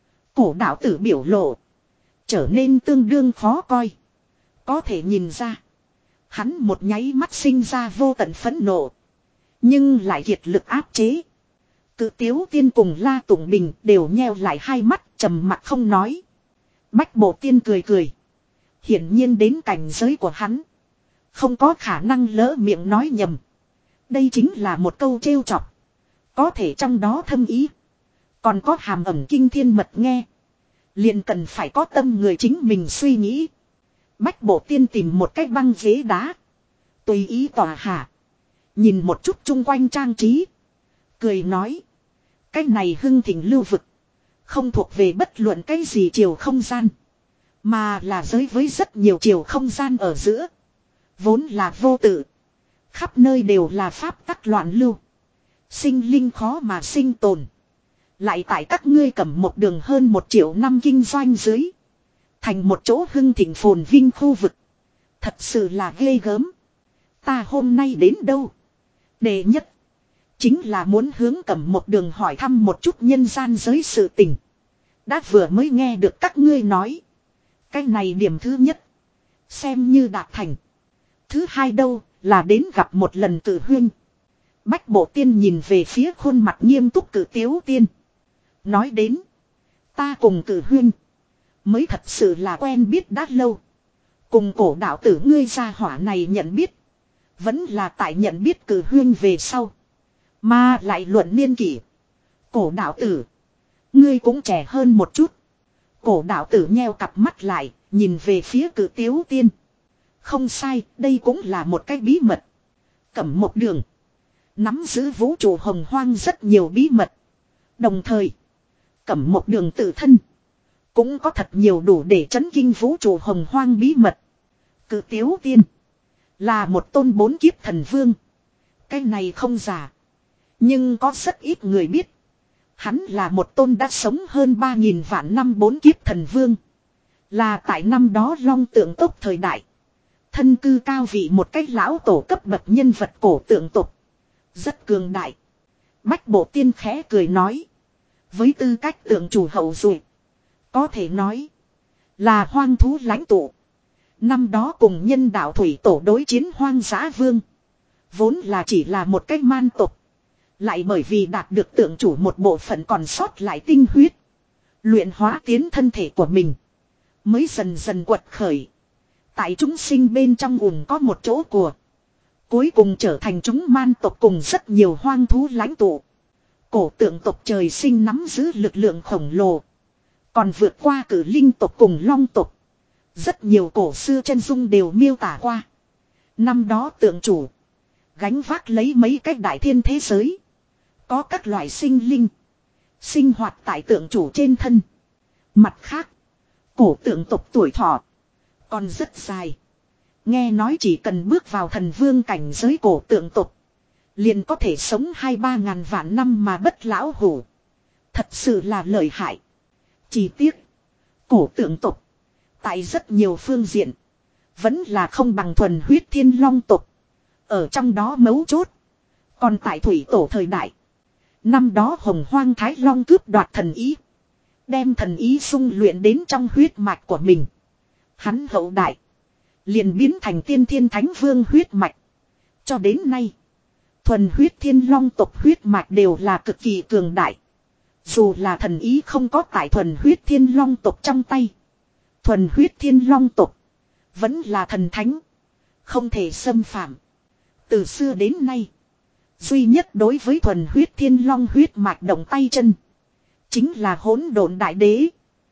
Cổ đạo tử biểu lộ. Trở nên tương đương khó coi. Có thể nhìn ra. Hắn một nháy mắt sinh ra vô tận phẫn nộ. Nhưng lại kiệt lực áp chế. Cự Tiếu Tiên cùng La Tụng Bình đều nheo lại hai mắt trầm mặc không nói. Bách Bộ Tiên cười cười. Hiển nhiên đến cảnh giới của hắn. Không có khả năng lỡ miệng nói nhầm. Đây chính là một câu trêu chọc. Có thể trong đó thâm ý. Còn có hàm ẩn kinh thiên mật nghe. Liền cần phải có tâm người chính mình suy nghĩ. Bách Bộ Tiên tìm một cái băng ghế đá. Tùy ý tòa hạ. Nhìn một chút chung quanh trang trí. Cười nói. Cái này hưng thịnh lưu vực. Không thuộc về bất luận cái gì chiều không gian. Mà là giới với rất nhiều chiều không gian ở giữa. Vốn là vô tự. Khắp nơi đều là pháp tắc loạn lưu. Sinh linh khó mà sinh tồn. Lại tại các ngươi Cẩm Một Đường hơn một triệu năm kinh doanh dưới. Thành một chỗ hưng thịnh phồn vinh khu vực. Thật sự là ghê gớm. Ta hôm nay đến đâu? Đệ nhất. Chính là muốn hướng Cẩm Một Đường hỏi thăm một chút nhân gian giới sự tình. Đã vừa mới nghe được các ngươi nói. Cái này điểm thứ nhất. Xem như đạt thành. Thứ hai đâu là đến gặp một lần Cử Huyên. Bách Bộ Tiên nhìn về phía khuôn mặt nghiêm túc Cử Tiếu Tiên. Nói đến. Ta cùng Cử Huyên. Mới thật sự là quen biết đã lâu. Cùng cổ đạo tử ngươi gia hỏa này nhận biết. Vẫn là tại nhận biết Cử Huyên về sau. Mà lại luận niên kỷ. Cổ đạo tử. Ngươi cũng trẻ hơn một chút. Cổ đạo tử nheo cặp mắt lại. Nhìn về phía Cử Tiếu Tiên. Không sai, đây cũng là một cái bí mật. Cẩm Một Đường. Nắm giữ vũ trụ hồng hoang rất nhiều bí mật. Đồng thời. Cẩm Một Đường tự thân. Cũng có thật nhiều đủ để chấn kinh vũ trụ hồng hoang bí mật. Cử Tiếu Tiên. Là một tôn bốn kiếp thần vương. Cái này không giả. Nhưng có rất ít người biết. Hắn là một tôn đã sống hơn ba nghìn vạn năm bốn kiếp thần vương. Là tại năm đó Long Tượng Cốc thời đại. Thân cư cao vị một cách lão tổ cấp bậc nhân vật cổ tượng tục. Rất cường đại. Bách Bộ Tiên khẽ cười nói. Với tư cách tượng chủ hậu duệ. Có thể nói. Là hoang thú lãnh tụ. Năm đó cùng nhân đạo thủy tổ đối chiến hoang dã vương. Vốn là chỉ là một cách man tục. Lại bởi vì đạt được tượng chủ một bộ phận còn sót lại tinh huyết. Luyện hóa tiến thân thể của mình. Mới dần dần quật khởi. Tại chúng sinh bên trong ủng có một chỗ của. Cuối cùng trở thành chúng man tộc cùng rất nhiều hoang thú lãnh tụ. Cổ tượng tộc trời sinh nắm giữ lực lượng khổng lồ. Còn vượt qua cử linh tộc cùng long tộc. Rất nhiều cổ xưa chân dung đều miêu tả qua. Năm đó tượng chủ. Gánh vác lấy mấy cái đại thiên thế giới. Có các loại sinh linh. Sinh hoạt tại tượng chủ trên thân. Mặt khác. Cổ tượng tộc tuổi thọ. Còn rất dài. Nghe nói chỉ cần bước vào thần vương cảnh giới cổ tượng tộc. Liền có thể sống hai ba ngàn vạn năm mà bất lão hủ. Thật sự là lợi hại. Chỉ tiếc. Cổ tượng tộc. Tại rất nhiều phương diện. Vẫn là không bằng thuần huyết thiên long tộc. Ở trong đó mấu chốt. Còn tại thủy tổ thời đại. Năm đó hồng hoang thái long cướp đoạt thần ý. Đem thần ý sung luyện đến trong huyết mạch của mình. Hắn hậu đại. Liền biến thành tiên thiên thánh vương huyết mạch. Cho đến nay. Thuần huyết thiên long tộc huyết mạch đều là cực kỳ cường đại. Dù là thần ý không có tại thuần huyết thiên long tộc trong tay. Thuần huyết thiên long tộc. Vẫn là thần thánh. Không thể xâm phạm. Từ xưa đến nay. Duy nhất đối với thuần huyết thiên long huyết mạch động tay chân. Chính là hỗn độn đại đế.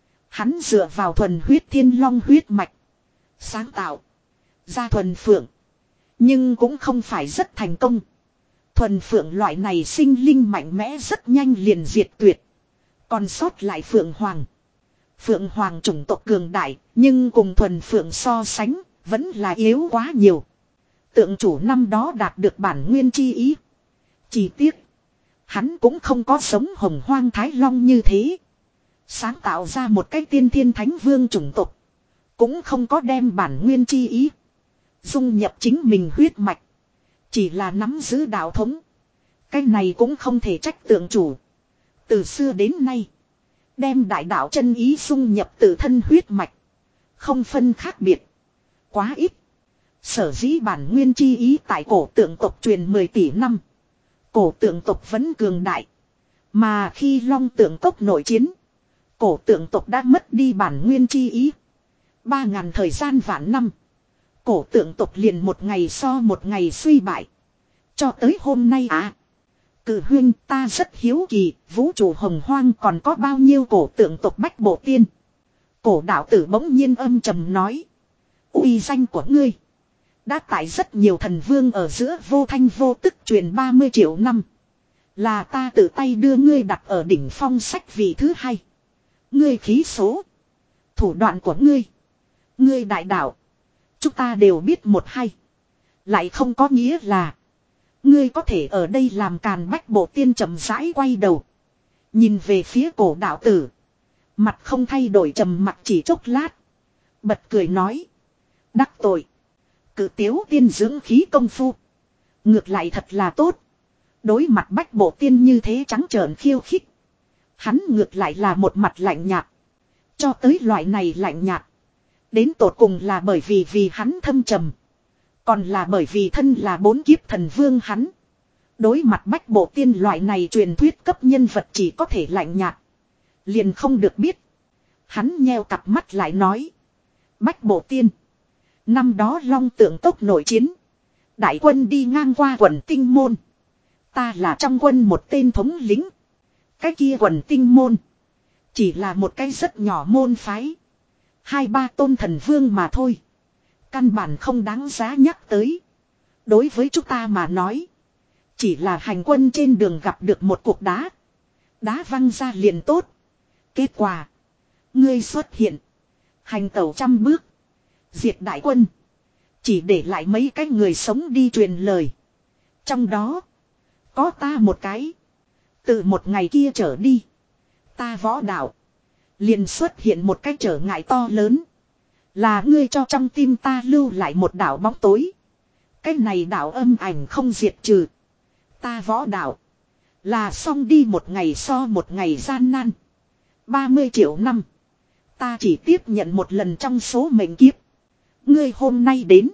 Hắn dựa vào thuần huyết thiên long huyết mạch. Sáng tạo. Ra thuần phượng. Nhưng cũng không phải rất thành công. Thuần phượng loại này sinh linh mạnh mẽ rất nhanh liền diệt tuyệt. Còn sót lại phượng hoàng. Phượng hoàng chủng tộc cường đại. Nhưng cùng thuần phượng so sánh. Vẫn là yếu quá nhiều. Tượng chủ năm đó đạt được bản nguyên chi ý. Chỉ tiếc. Hắn cũng không có sống hồng hoang thái long như thế. Sáng tạo ra một cái tiên thiên thánh vương chủng tộc. Cũng không có đem bản nguyên chi ý. Dung nhập chính mình huyết mạch. Chỉ là nắm giữ đạo thống. Cái này cũng không thể trách tượng chủ. Từ xưa đến nay. Đem đại đạo chân ý dung nhập tự thân huyết mạch. Không phân khác biệt. Quá ít. Sở dĩ bản nguyên chi ý tại cổ tượng tộc truyền mười tỷ năm. Cổ tượng tộc vẫn cường đại. Mà khi long tượng tộc nội chiến. Cổ tượng tộc đã mất đi bản nguyên chi ý. Ba ngàn thời gian vạn năm. Cổ tượng tộc liền một ngày so một ngày suy bại. Cho tới hôm nay à. Cử huyên ta rất hiếu kỳ. Vũ trụ hồng hoang còn có bao nhiêu cổ tượng tộc bách bộ tiên. Cổ đạo tử bỗng nhiên âm trầm nói. Uy danh của ngươi. Đã tại rất nhiều thần vương ở giữa vô thanh vô tức truyền ba mươi triệu năm. Là ta tự tay đưa ngươi đặt ở đỉnh phong sách vị thứ hai. Ngươi khí số. Thủ đoạn của ngươi. Ngươi đại đạo. Chúng ta đều biết một hay. Lại không có nghĩa là. Ngươi có thể ở đây làm càn bách bộ tiên chậm rãi quay đầu. Nhìn về phía cổ đạo tử. Mặt không thay đổi trầm mặc chỉ chốc lát. Bật cười nói. Đắc tội. Cử tiếu tiên dưỡng khí công phu. Ngược lại thật là tốt. Đối mặt bách bộ tiên như thế trắng trợn khiêu khích. Hắn ngược lại là một mặt lạnh nhạt. Cho tới loại này lạnh nhạt. Đến tột cùng là bởi vì vì hắn thâm trầm. Còn là bởi vì thân là bốn kiếp thần vương hắn. Đối mặt bách bộ tiên loại này truyền thuyết cấp nhân vật chỉ có thể lạnh nhạt. Liền không được biết. Hắn nheo cặp mắt lại nói. Bách bộ tiên. Năm đó long tượng tốc nội chiến. Đại quân đi ngang qua quần tinh môn. Ta là trong quân một tên thống lính. Cái kia quần tinh môn. Chỉ là một cái rất nhỏ môn phái. Hai ba tôn thần vương mà thôi. Căn bản không đáng giá nhắc tới. Đối với chúng ta mà nói. Chỉ là hành quân trên đường gặp được một cục đá. Đá văng ra liền tốt. Kết quả. Ngươi xuất hiện. Hành tẩu trăm bước. Diệt đại quân. Chỉ để lại mấy cái người sống đi truyền lời. Trong đó. Có ta một cái. Từ một ngày kia trở đi. Ta võ đạo. Liền xuất hiện một cái trở ngại to lớn. Là ngươi cho trong tim ta lưu lại một đạo bóng tối. Cái này đạo âm ảnh không diệt trừ. Ta võ đạo. Là xong đi một ngày so một ngày gian nan. ba mươi triệu năm. Ta chỉ tiếp nhận một lần trong số mệnh kiếp. Ngươi hôm nay đến.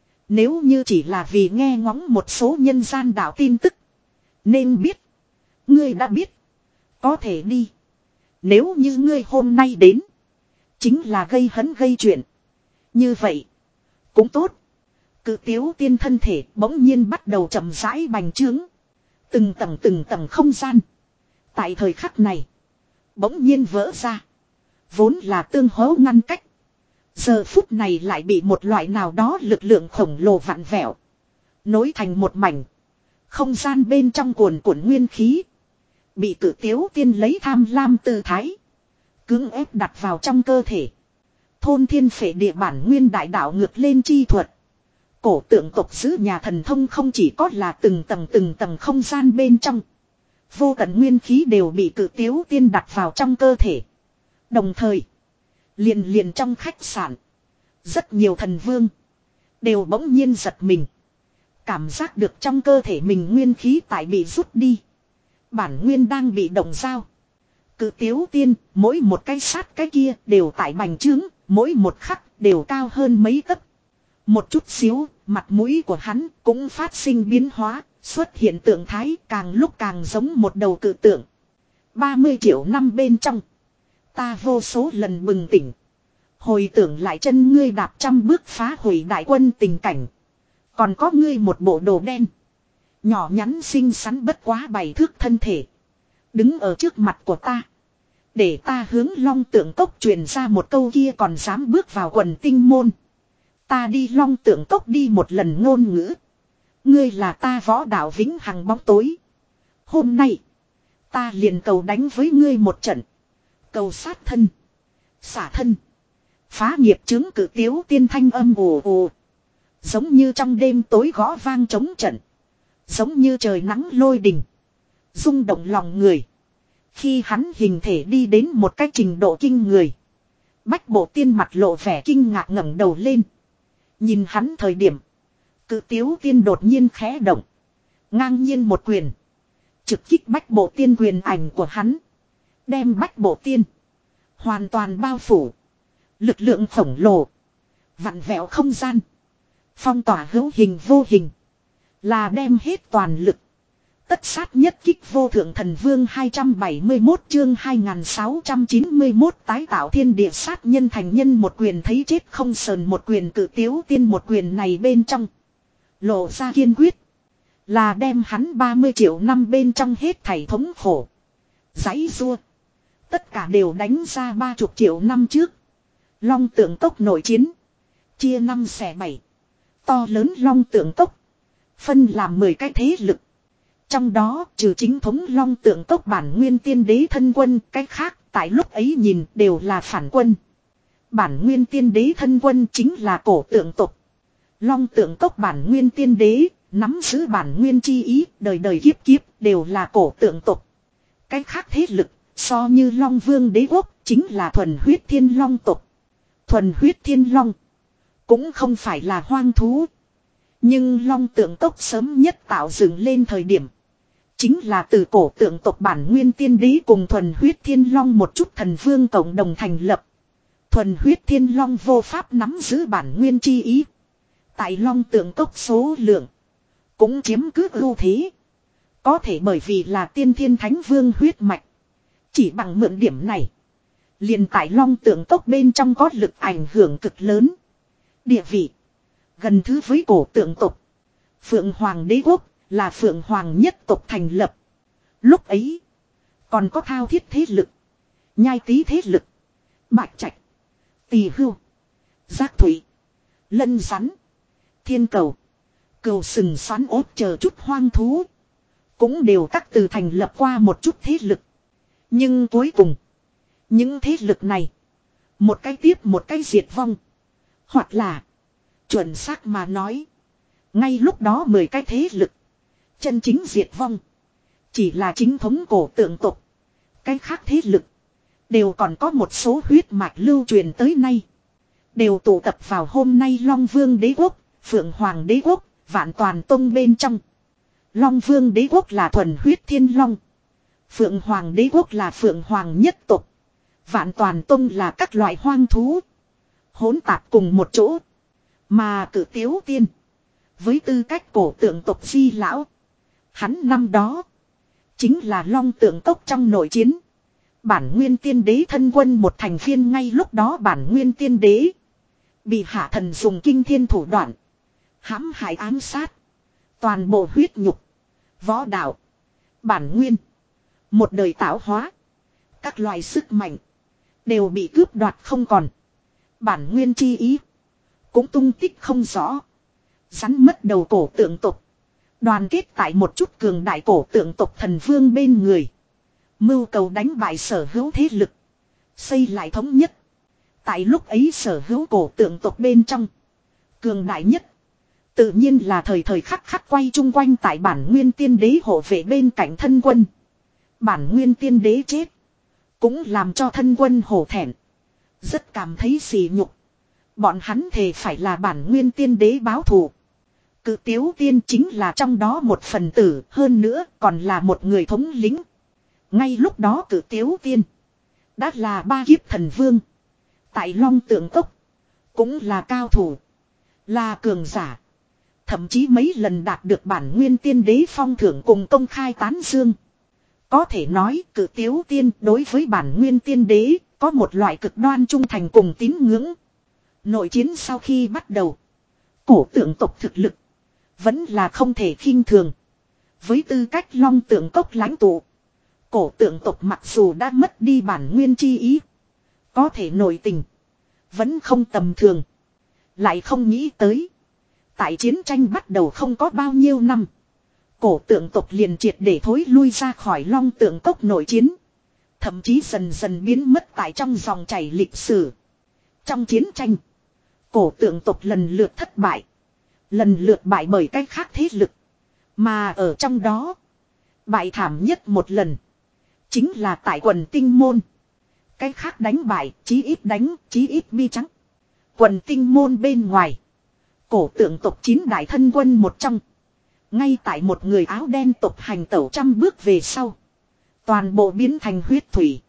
Nếu như chỉ là vì nghe ngóng một số nhân gian đạo tin tức. Nên biết. Ngươi đã biết. Có thể đi. Nếu như ngươi hôm nay đến. Chính là gây hấn gây chuyện. Như vậy. Cũng tốt. Cự tiếu tiên thân thể bỗng nhiên bắt đầu chậm rãi bành trướng. Từng tầng từng tầng không gian. Tại thời khắc này. Bỗng nhiên vỡ ra. Vốn là tương hỗ ngăn cách. Giờ phút này lại bị một loại nào đó lực lượng khổng lồ vặn vẹo. Nối thành một mảnh. Không gian bên trong cuồn cuộn nguyên khí. Bị cự tiếu tiên lấy tham lam tư thái. Cưỡng ép đặt vào trong cơ thể. Thôn thiên phệ địa bản nguyên đại đạo ngược lên chi thuật. Cổ tượng tộc giữ nhà thần thông không chỉ có là từng tầng từng tầng không gian bên trong. Vô tận nguyên khí đều bị cự tiếu tiên đặt vào trong cơ thể. Đồng thời. Liền liền trong khách sạn. Rất nhiều thần vương. Đều bỗng nhiên giật mình. Cảm giác được trong cơ thể mình nguyên khí tại bị rút đi. Bản nguyên đang bị động dao. Cự tiếu tiên, mỗi một cái sát cái kia đều tại bành trướng, mỗi một khắc đều cao hơn mấy tấc. Một chút xíu, mặt mũi của hắn cũng phát sinh biến hóa, xuất hiện tượng thái càng lúc càng giống một đầu cự tượng. ba mươi triệu năm bên trong. Ta vô số lần bừng tỉnh. Hồi tưởng lại chân ngươi đạp trăm bước phá hủy đại quân tình cảnh. Còn có ngươi một bộ đồ đen. Nhỏ nhắn xinh xắn bất quá bảy thước thân thể. Đứng ở trước mặt của ta. Để ta hướng long tượng cốc truyền ra một câu kia còn dám bước vào quần tinh môn. Ta đi long tượng cốc đi một lần ngôn ngữ. Ngươi là ta võ đạo vĩnh hằng bóng tối. Hôm nay. Ta liền cầu đánh với ngươi một trận. Cầu sát thân. Xả thân. Phá nghiệp chứng cử tiếu tiên thanh âm ồ ồ. Giống như trong đêm tối gõ vang trống trận. Giống như trời nắng lôi đình. Rung động lòng người. Khi hắn hình thể đi đến một cái trình độ kinh người. Bách bộ tiên mặt lộ vẻ kinh ngạc ngẩng đầu lên. Nhìn hắn thời điểm. Cự tiếu tiên đột nhiên khẽ động. Ngang nhiên một quyền. Trực kích bách bộ tiên quyền ảnh của hắn. Đem bách bộ tiên. Hoàn toàn bao phủ. Lực lượng khổng lồ. Vặn vẹo không gian. Phong tỏa hữu hình vô hình. Là đem hết toàn lực. Tất sát nhất kích vô thượng thần vương hai trăm bảy mươi mốt chương hai nghìn sáu trăm chín mươi mốt tái tạo thiên địa sát nhân thành nhân một quyền thấy chết không sờn một quyền cự tiếu tiên một quyền này bên trong. Lộ ra kiên quyết. Là đem hắn ba mươi triệu năm bên trong hết thảy thống khổ. Giấy rua. Tất cả đều đánh ra ba mươi triệu năm trước. Long tượng cốc nội chiến. Chia năm xẻ bảy. To lớn long tượng cốc. Phân làm mười cái thế lực. Trong đó trừ chính thống long tượng cốc bản nguyên tiên đế thân quân. Cái khác tại lúc ấy nhìn đều là phản quân. Bản nguyên tiên đế thân quân chính là cổ tượng tộc. Long tượng cốc bản nguyên tiên đế. Nắm giữ bản nguyên chi ý. Đời đời kiếp kiếp đều là cổ tượng tộc. Cái khác thế lực. So như long vương đế quốc. Chính là thuần huyết thiên long tộc. Thuần huyết thiên long. Cũng không phải là hoang thú. Nhưng long tượng cốc sớm nhất tạo dựng lên thời điểm. Chính là từ cổ tượng tộc bản nguyên tiên đế cùng thuần huyết thiên long một chút thần vương cộng đồng thành lập. Thuần huyết thiên long vô pháp nắm giữ bản nguyên chi ý. Tại long tượng cốc số lượng. Cũng chiếm cứ ưu thế. Có thể bởi vì là tiên thiên thánh vương huyết mạch. Chỉ bằng mượn điểm này. Liền tại long tượng cốc bên trong có lực ảnh hưởng cực lớn. Địa vị. Gần thứ với cổ tượng tộc. Phượng Hoàng đế quốc là Phượng Hoàng nhất tộc thành lập. Lúc ấy. Còn có thao thiết thế lực. Nhai tý thế lực. Bạch trạch. Tỳ hưu. Giác thủy. Lân rắn. Thiên cầu. Cừu sừng xoắn ốt chờ chút hoang thú. Cũng đều các từ thành lập qua một chút thế lực. Nhưng cuối cùng. Những thế lực này. Một cái tiếp một cái diệt vong. Hoặc là. Chuẩn xác mà nói. Ngay lúc đó mười cái thế lực. Chân chính diệt vong. Chỉ là chính thống cổ tượng tộc. Cái khác thế lực. Đều còn có một số huyết mạch lưu truyền tới nay. Đều tụ tập vào hôm nay Long Vương đế quốc. Phượng Hoàng đế quốc. Vạn Toàn Tông bên trong. Long Vương đế quốc là thuần huyết thiên long. Phượng Hoàng đế quốc là Phượng Hoàng nhất tộc. Vạn Toàn Tông là các loại hoang thú. Hỗn tạp cùng một chỗ. Mà cử tiếu tiên. Với tư cách cổ tượng tộc di lão. Hắn năm đó. Chính là long tượng cốc trong nội chiến. Bản nguyên tiên đế thân quân một thành viên, ngay lúc đó bản nguyên tiên đế bị hạ thần dùng kinh thiên thủ đoạn hãm hại ám sát. Toàn bộ huyết nhục, võ đạo, bản nguyên, một đời tạo hóa, các loại sức mạnh đều bị cướp đoạt không còn. Bản nguyên chi ý cũng tung tích không rõ. Rắn mất đầu cổ tượng tộc đoàn kết tại một chút cường đại cổ tượng tộc thần vương bên người, mưu cầu đánh bại sở hữu thế lực, xây lại thống nhất. Tại lúc ấy sở hữu cổ tượng tộc bên trong, cường đại nhất tự nhiên là thời thời khắc khắc quay chung quanh tại bản nguyên tiên đế hộ vệ bên cạnh thân quân. Bản nguyên tiên đế chết cũng làm cho thân quân hổ thẹn, rất cảm thấy sỉ nhục. Bọn hắn thề phải là bản nguyên tiên đế báo thù. Cự Tiếu Tiên chính là trong đó một phần tử, hơn nữa còn là một người thống lĩnh. Ngay lúc đó Cự Tiếu Tiên đã là ba kiếp thần vương, tại Long Tượng Cốc cũng là cao thủ, là cường giả, thậm chí mấy lần đạt được bản nguyên tiên đế phong thưởng cùng công khai tán dương. Có thể nói Cự Tiếu Tiên đối với bản nguyên tiên đế có một loại cực đoan trung thành cùng tín ngưỡng. Nội chiến sau khi bắt đầu, cổ tượng tộc thực lực vẫn là không thể khinh thường. Với tư cách Long Tượng Cốc lãnh tụ, cổ tượng tộc mặc dù đã mất đi bản nguyên chi ý, có thể nội tình vẫn không tầm thường. Lại không nghĩ tới, tại chiến tranh bắt đầu không có bao nhiêu năm, cổ tượng tộc liền triệt để thối lui ra khỏi Long Tượng Cốc nội chiến, thậm chí dần dần biến mất tại trong dòng chảy lịch sử. Trong chiến tranh, cổ tượng tộc lần lượt thất bại, lần lượt bại bởi cách khác thế lực. Mà ở trong đó, bại thảm nhất một lần chính là tại Quần Tinh Môn. Cách khác đánh bại, chí ít đánh, chí ít bi trắng. Quần Tinh Môn bên ngoài, cổ tượng tộc chín đại thân quân một trong, ngay tại một người áo đen tộc hành tẩu trăm bước về sau, toàn bộ biến thành huyết thủy.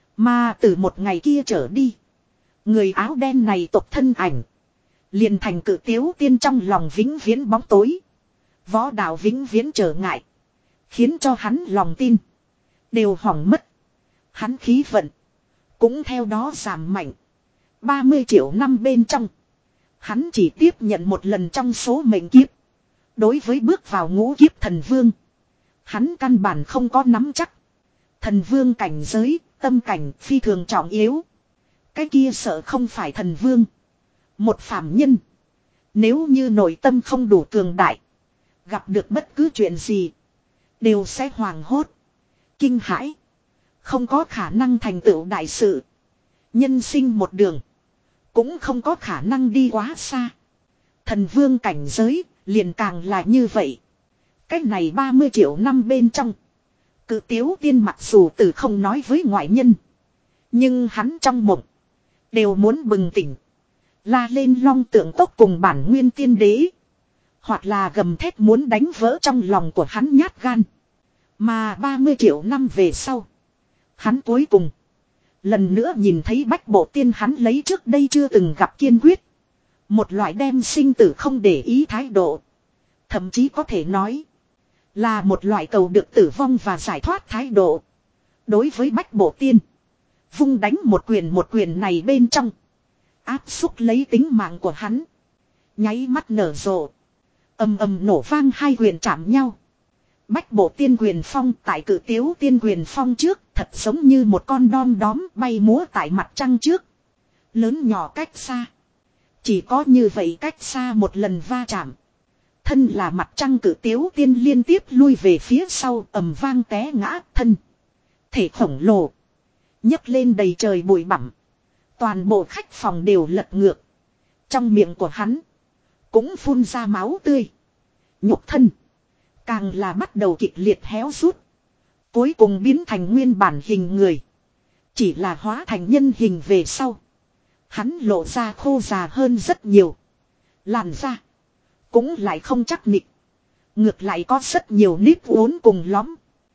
Mà từ một ngày kia trở đi, người áo đen này tộc thân ảnh liền thành Cự Tiếu Tiên trong lòng vĩnh viễn bóng tối, võ đạo vĩnh viễn trở ngại, khiến cho hắn lòng tin đều hỏng mất. Hắn khí vận cũng theo đó giảm mạnh. ba mươi triệu năm bên trong, hắn chỉ tiếp nhận một lần trong số mệnh kiếp. Đối với bước vào ngũ kiếp thần vương, hắn căn bản không có nắm chắc. Thần vương cảnh giới, tâm cảnh phi thường trọng yếu. Cái kia sợ không phải thần vương, một phàm nhân, nếu như nội tâm không đủ cường đại, gặp được bất cứ chuyện gì đều sẽ hoảng hốt, kinh hãi, không có khả năng thành tựu đại sự. Nhân sinh một đường cũng không có khả năng đi quá xa. Thần vương cảnh giới liền càng là như vậy. Cách này ba mươi triệu năm bên trong, Cự Tiếu Tiên mặc dù từ không nói với ngoại nhân, nhưng hắn trong mộng đều muốn bừng tỉnh, la lên Long Tượng Cốc cùng bản nguyên tiên đế, hoặc là gầm thét muốn đánh vỡ trong lòng của hắn nhát gan. Mà ba mươi triệu năm về sau, hắn cuối cùng lần nữa nhìn thấy Bách Bộ Tiên, hắn lấy trước đây chưa từng gặp kiên quyết, một loại đem sinh tử không để ý thái độ. Thậm chí có thể nói là một loại cầu được tử vong và giải thoát thái độ. Đối với Bách Bộ Tiên, vung đánh một quyền một quyền này bên trong, áp xúc lấy tính mạng của hắn. Nháy mắt nở rộ, ầm ầm nổ vang, hai quyền chạm nhau. Bách Bộ Tiên quyền phong tại Cự Tiếu Tiên quyền phong trước, thật giống như một con đom đóm bay múa tại mặt trăng trước. Lớn nhỏ cách xa, chỉ có như vậy cách xa một lần va chạm, thân là mặt trăng Cự Tiếu Tiên liên tiếp lui về phía sau, ầm vang té ngã, thân thể khổng lồ nhấc lên đầy trời bụi bặm. Toàn bộ khách phòng đều lật ngược. Trong miệng của hắn cũng phun ra máu tươi. Nhục thân càng là bắt đầu kịch liệt héo rút, cuối cùng biến thành nguyên bản hình người. Chỉ là hóa thành nhân hình về sau, hắn lộ ra khô già hơn rất nhiều. Làn da cũng lại không chắc nịch, ngược lại có rất nhiều nếp uốn cùng lõm,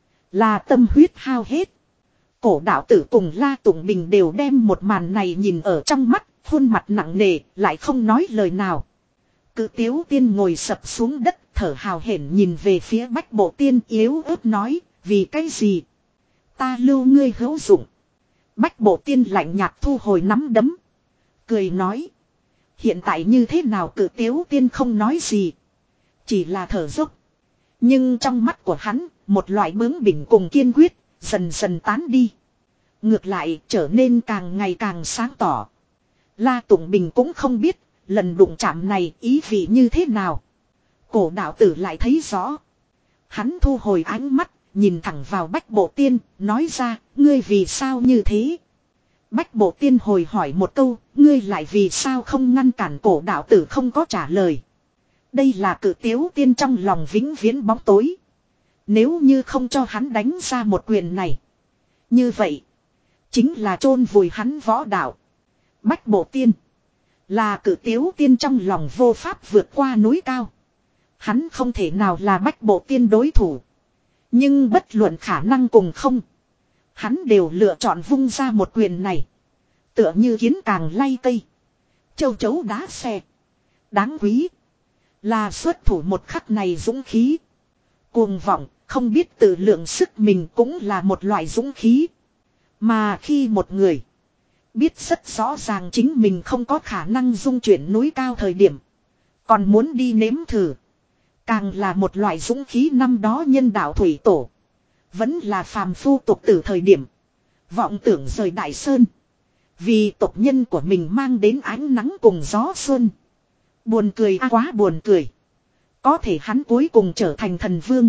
là tâm huyết hao hết. Cổ đạo tử cùng La Tụng Bình đều đem một màn này nhìn ở trong mắt, khuôn mặt nặng nề, lại không nói lời nào. Cự Tiếu Tiên ngồi sập xuống đất, thở hào hển nhìn về phía Bách Bộ Tiên, yếu ớt nói, vì cái gì ta lưu ngươi hữu dụng, Bách Bộ Tiên lạnh nhạt thu hồi nắm đấm. Cười nói. Hiện tại như thế nào Cự Tiếu Tiên không nói gì. Chỉ là thở dốc. Nhưng trong mắt của hắn, một loại bướng bỉnh cùng kiên quyết, dần dần tán đi. Ngược lại trở nên càng ngày càng sáng tỏ. La Tụng Bình cũng không biết, lần đụng chạm này ý vị như thế nào. Cổ đạo tử lại thấy rõ. Hắn thu hồi ánh mắt, nhìn thẳng vào Bách Bộ Tiên, nói ra, ngươi vì sao như thế? Bách Bộ Tiên hồi hỏi một câu, ngươi lại vì sao không ngăn cản cổ đạo tử không có trả lời. Đây là Cự Tiếu Tiên trong lòng vĩnh viễn bóng tối. Nếu như không cho hắn đánh ra một quyền này. Như vậy, chính là chôn vùi hắn võ đạo. Bách Bộ Tiên là Cự Tiếu Tiên trong lòng vô pháp vượt qua núi cao. Hắn không thể nào là Bách Bộ Tiên đối thủ. Nhưng bất luận khả năng cùng không, hắn đều lựa chọn vung ra một quyền này. Tựa như kiến càng lay cây, châu chấu đá xe. Đáng quý là xuất thủ một khắc này dũng khí. Cuồng vọng, không biết tự lượng sức mình cũng là một loại dũng khí. Mà khi một người biết rất rõ ràng chính mình không có khả năng dung chuyển núi cao thời điểm, còn muốn đi nếm thử, càng là một loại dũng khí. Năm đó nhân đạo thủy tổ vẫn là phàm phu tục tử thời điểm, vọng tưởng rời Đại Sơn, vì tộc nhân của mình mang đến ánh nắng cùng gió xuân. Buồn cười à, quá buồn cười. Có thể hắn cuối cùng trở thành thần vương,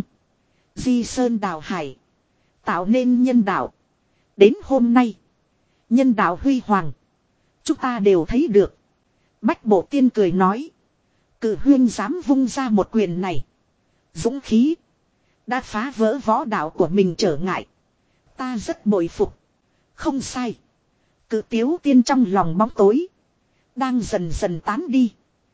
di sơn đào hải, tạo nên nhân đạo. Đến hôm nay, nhân đạo huy hoàng, chúng ta đều thấy được. Bách Bộ Tiên cười nói. Cự huyên dám vung ra một quyền này, dũng khí đã phá vỡ võ đạo của mình trở ngại. Ta rất bội phục. Không sai. Cự Tiếu Tiên trong lòng bóng tối đang dần dần tán đi.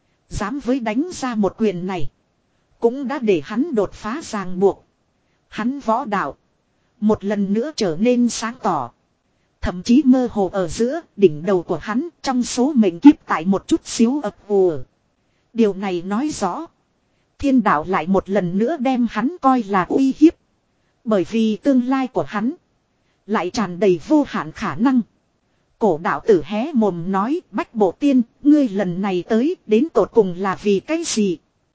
Dám với đánh ra một quyền này, cũng đã để hắn đột phá ràng buộc. Hắn võ đạo một lần nữa trở nên sáng tỏ. Thậm chí mơ hồ ở giữa đỉnh đầu của hắn, trong số mệnh kiếp tại một chút xíu ập ùa. Điều này nói rõ, thiên đạo lại một lần nữa đem hắn coi là uy hiếp. Bởi vì tương lai của hắn lại tràn đầy vô hạn khả năng. Cổ đạo tử hé mồm nói, Bách Bộ Tiên, ngươi lần này tới đến tột cùng là vì cái gì?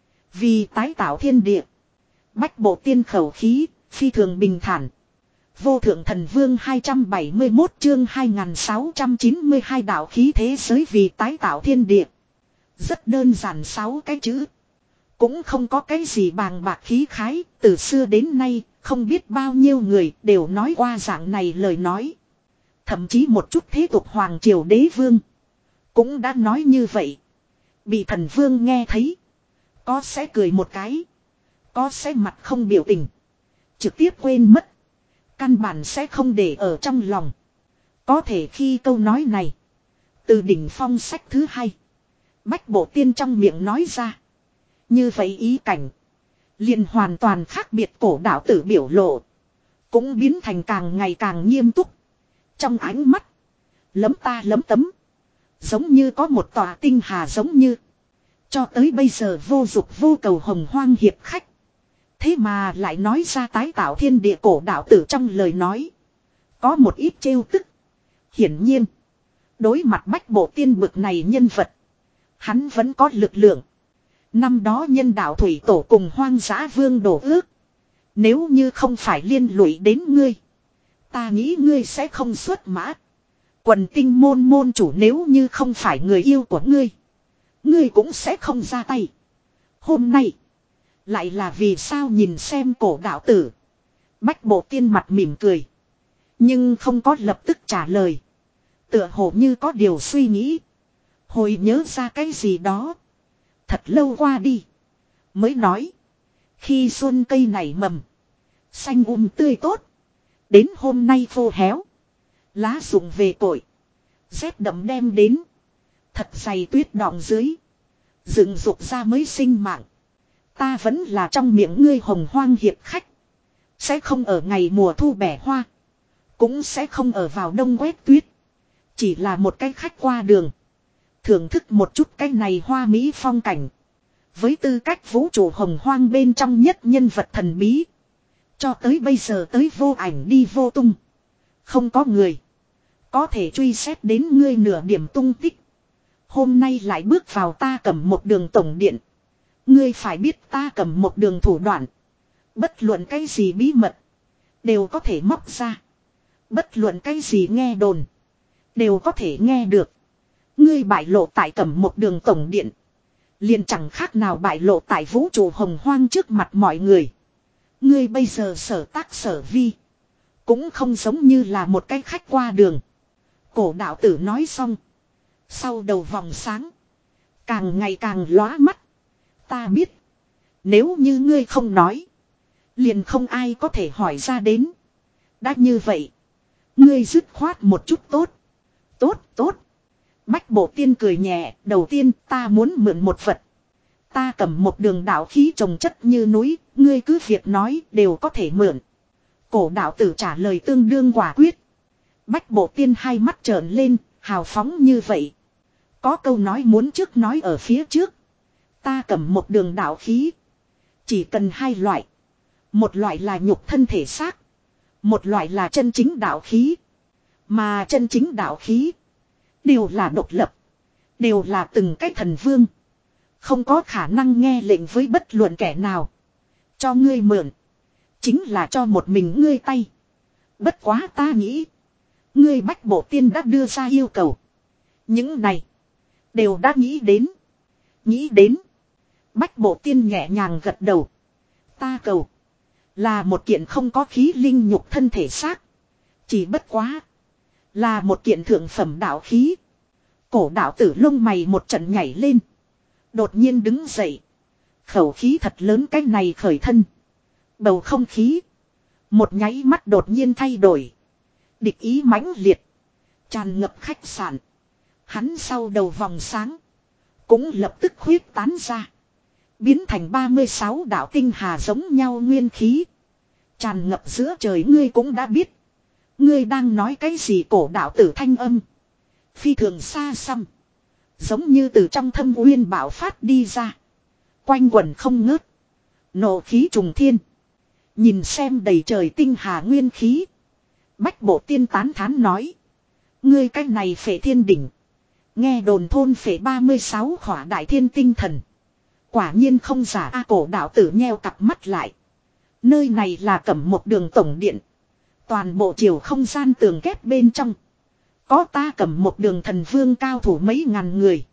Vì tái tạo thiên địa. Bách Bộ Tiên khẩu khí phi thường bình thản. Vô Thượng Thần Vương hai trăm bảy mươi mốt chương hai nghìn sáu trăm chín mươi hai đạo khí thế giới vì tái tạo thiên địa. Rất đơn giản sáu cái chữ. Cũng không có cái gì bàng bạc khí khái, từ xưa đến nay, không biết bao nhiêu người đều nói qua dạng này lời nói. Thậm chí một chút thế tục hoàng triều đế vương cũng đã nói như vậy. Bị thần vương nghe thấy, có sẽ cười một cái, có sẽ mặt không biểu tình, trực tiếp quên mất, căn bản sẽ không để ở trong lòng. Có thể khi câu nói này từ đỉnh phong sách thứ hai, Bách Bộ Tiên trong miệng nói ra, như vậy ý cảnh liền hoàn toàn khác biệt. Cổ đạo tử biểu lộ cũng biến thành càng ngày càng nghiêm túc. Trong ánh mắt lấm ta lấm tấm, giống như có một tòa tinh hà, giống như cho tới bây giờ vô dục vô cầu hồng hoang hiệp khách, thế mà lại nói ra tái tạo thiên địa. Cổ đạo tử trong lời nói có một ít trêu tức. Hiển nhiên, đối mặt Bách Bộ Tiên bực này nhân vật, hắn vẫn có lực lượng. Năm đó nhân đạo thủy tổ cùng hoang dã vương đổ ước, nếu như không phải liên lụy đến ngươi, ta nghĩ ngươi sẽ không xuất mã. Quần tinh môn môn chủ nếu như không phải người yêu của ngươi, ngươi cũng sẽ không ra tay. Hôm nay lại là vì sao? Nhìn xem cổ đạo tử, Bách Bộ Tiên mặt mỉm cười, nhưng không có lập tức trả lời. Tựa hồ như có điều suy nghĩ, hồi nhớ ra cái gì đó. Thật lâu qua đi mới nói, khi xuân cây này mầm xanh um tươi tốt, đến hôm nay khô héo, lá rụng về cội, rét đậm đem đến, thật dày tuyết đọng dưới, dựng dục ra mới sinh mạng. Ta vẫn là trong miệng ngươi hồng hoang hiệp khách, sẽ không ở ngày mùa thu bẻ hoa, cũng sẽ không ở vào đông quét tuyết, chỉ là một cái khách qua đường, thưởng thức một chút cái này hoa mỹ phong cảnh. Với tư cách vũ trụ hồng hoang bên trong nhất nhân vật thần bí, cho tới bây giờ tới vô ảnh đi vô tung, không có người có thể truy xét đến ngươi nửa điểm tung tích. Hôm nay lại bước vào ta cầm một đường tổng điện. Ngươi phải biết ta cầm một đường thủ đoạn. Bất luận cái gì bí mật. Đều có thể móc ra. Bất luận cái gì nghe đồn. Đều có thể nghe được. Ngươi bại lộ tại cầm một đường tổng điện. Liền chẳng khác nào bại lộ tại vũ trụ hồng hoang trước mặt mọi người. Ngươi bây giờ sở tác sở vi. Cũng không giống như là một cái khách qua đường. Cổ đạo tử nói xong. Sau đầu vòng sáng. Càng ngày càng lóa mắt. Ta biết. Nếu như ngươi không nói. Liền không ai có thể hỏi ra đến. Đã như vậy. Ngươi dứt khoát một chút tốt. Tốt tốt. Bách Bộ Tiên cười nhẹ. Đầu tiên ta muốn mượn một vật. Ta cầm một đường đạo khí trồng chất như núi. Ngươi cứ việc nói đều có thể mượn. Cổ đạo tử trả lời tương đương quả quyết. Bách Bộ Tiên hai mắt trợn lên. Hào phóng như vậy. Có câu nói muốn trước nói ở phía trước. Ta cầm một đường đạo khí. Chỉ cần hai loại. Một loại là nhục thân thể xác. Một loại là chân chính đạo khí. Mà chân chính đạo khí. Đều là độc lập. Đều là từng cái thần vương. Không có khả năng nghe lệnh với bất luận kẻ nào. Cho ngươi mượn. Chính là cho một mình ngươi tay. Bất quá ta nghĩ. Ngươi Bách Bộ Tiên đã đưa ra yêu cầu. Những này. Đều đã nghĩ đến. Nghĩ đến. Bách Bộ Tiên nhẹ nhàng gật đầu. Ta cầu. Là một kiện không có khí linh nhục thân thể xác. Chỉ bất quá. Là một kiện thượng phẩm đạo khí. Cổ đạo tử lông mày một trận nhảy lên. Đột nhiên đứng dậy. Khẩu khí thật lớn cái này khởi thân. Bầu không khí. Một nháy mắt đột nhiên thay đổi. Địch ý mãnh liệt. Tràn ngập khách sạn. Hắn sau đầu vòng sáng. Cũng lập tức khuyết tán ra. Biến thành ba mươi sáu đạo tinh hà giống nhau nguyên khí. Tràn ngập giữa trời ngươi cũng đã biết. Ngươi đang nói cái gì cổ đạo tử thanh âm. Phi thường xa xăm. Giống như từ trong thâm uyên bạo phát đi ra. Quanh quẩn không ngớt. Nộ khí trùng thiên. Nhìn xem đầy trời tinh hà nguyên khí. Bách Bộ Tiên tán thán nói. Ngươi cái này phệ thiên đỉnh. Nghe đồn thôn phệ ba mươi sáu khỏa đại thiên tinh thần. Quả nhiên không giả a. Cổ đạo tử nheo cặp mắt lại. Nơi này là Cẩm Một đường tổng điện. Toàn bộ chiều không gian tường kép bên trong. Có ta Cẩm Một đường thần vương cao thủ mấy ngàn người.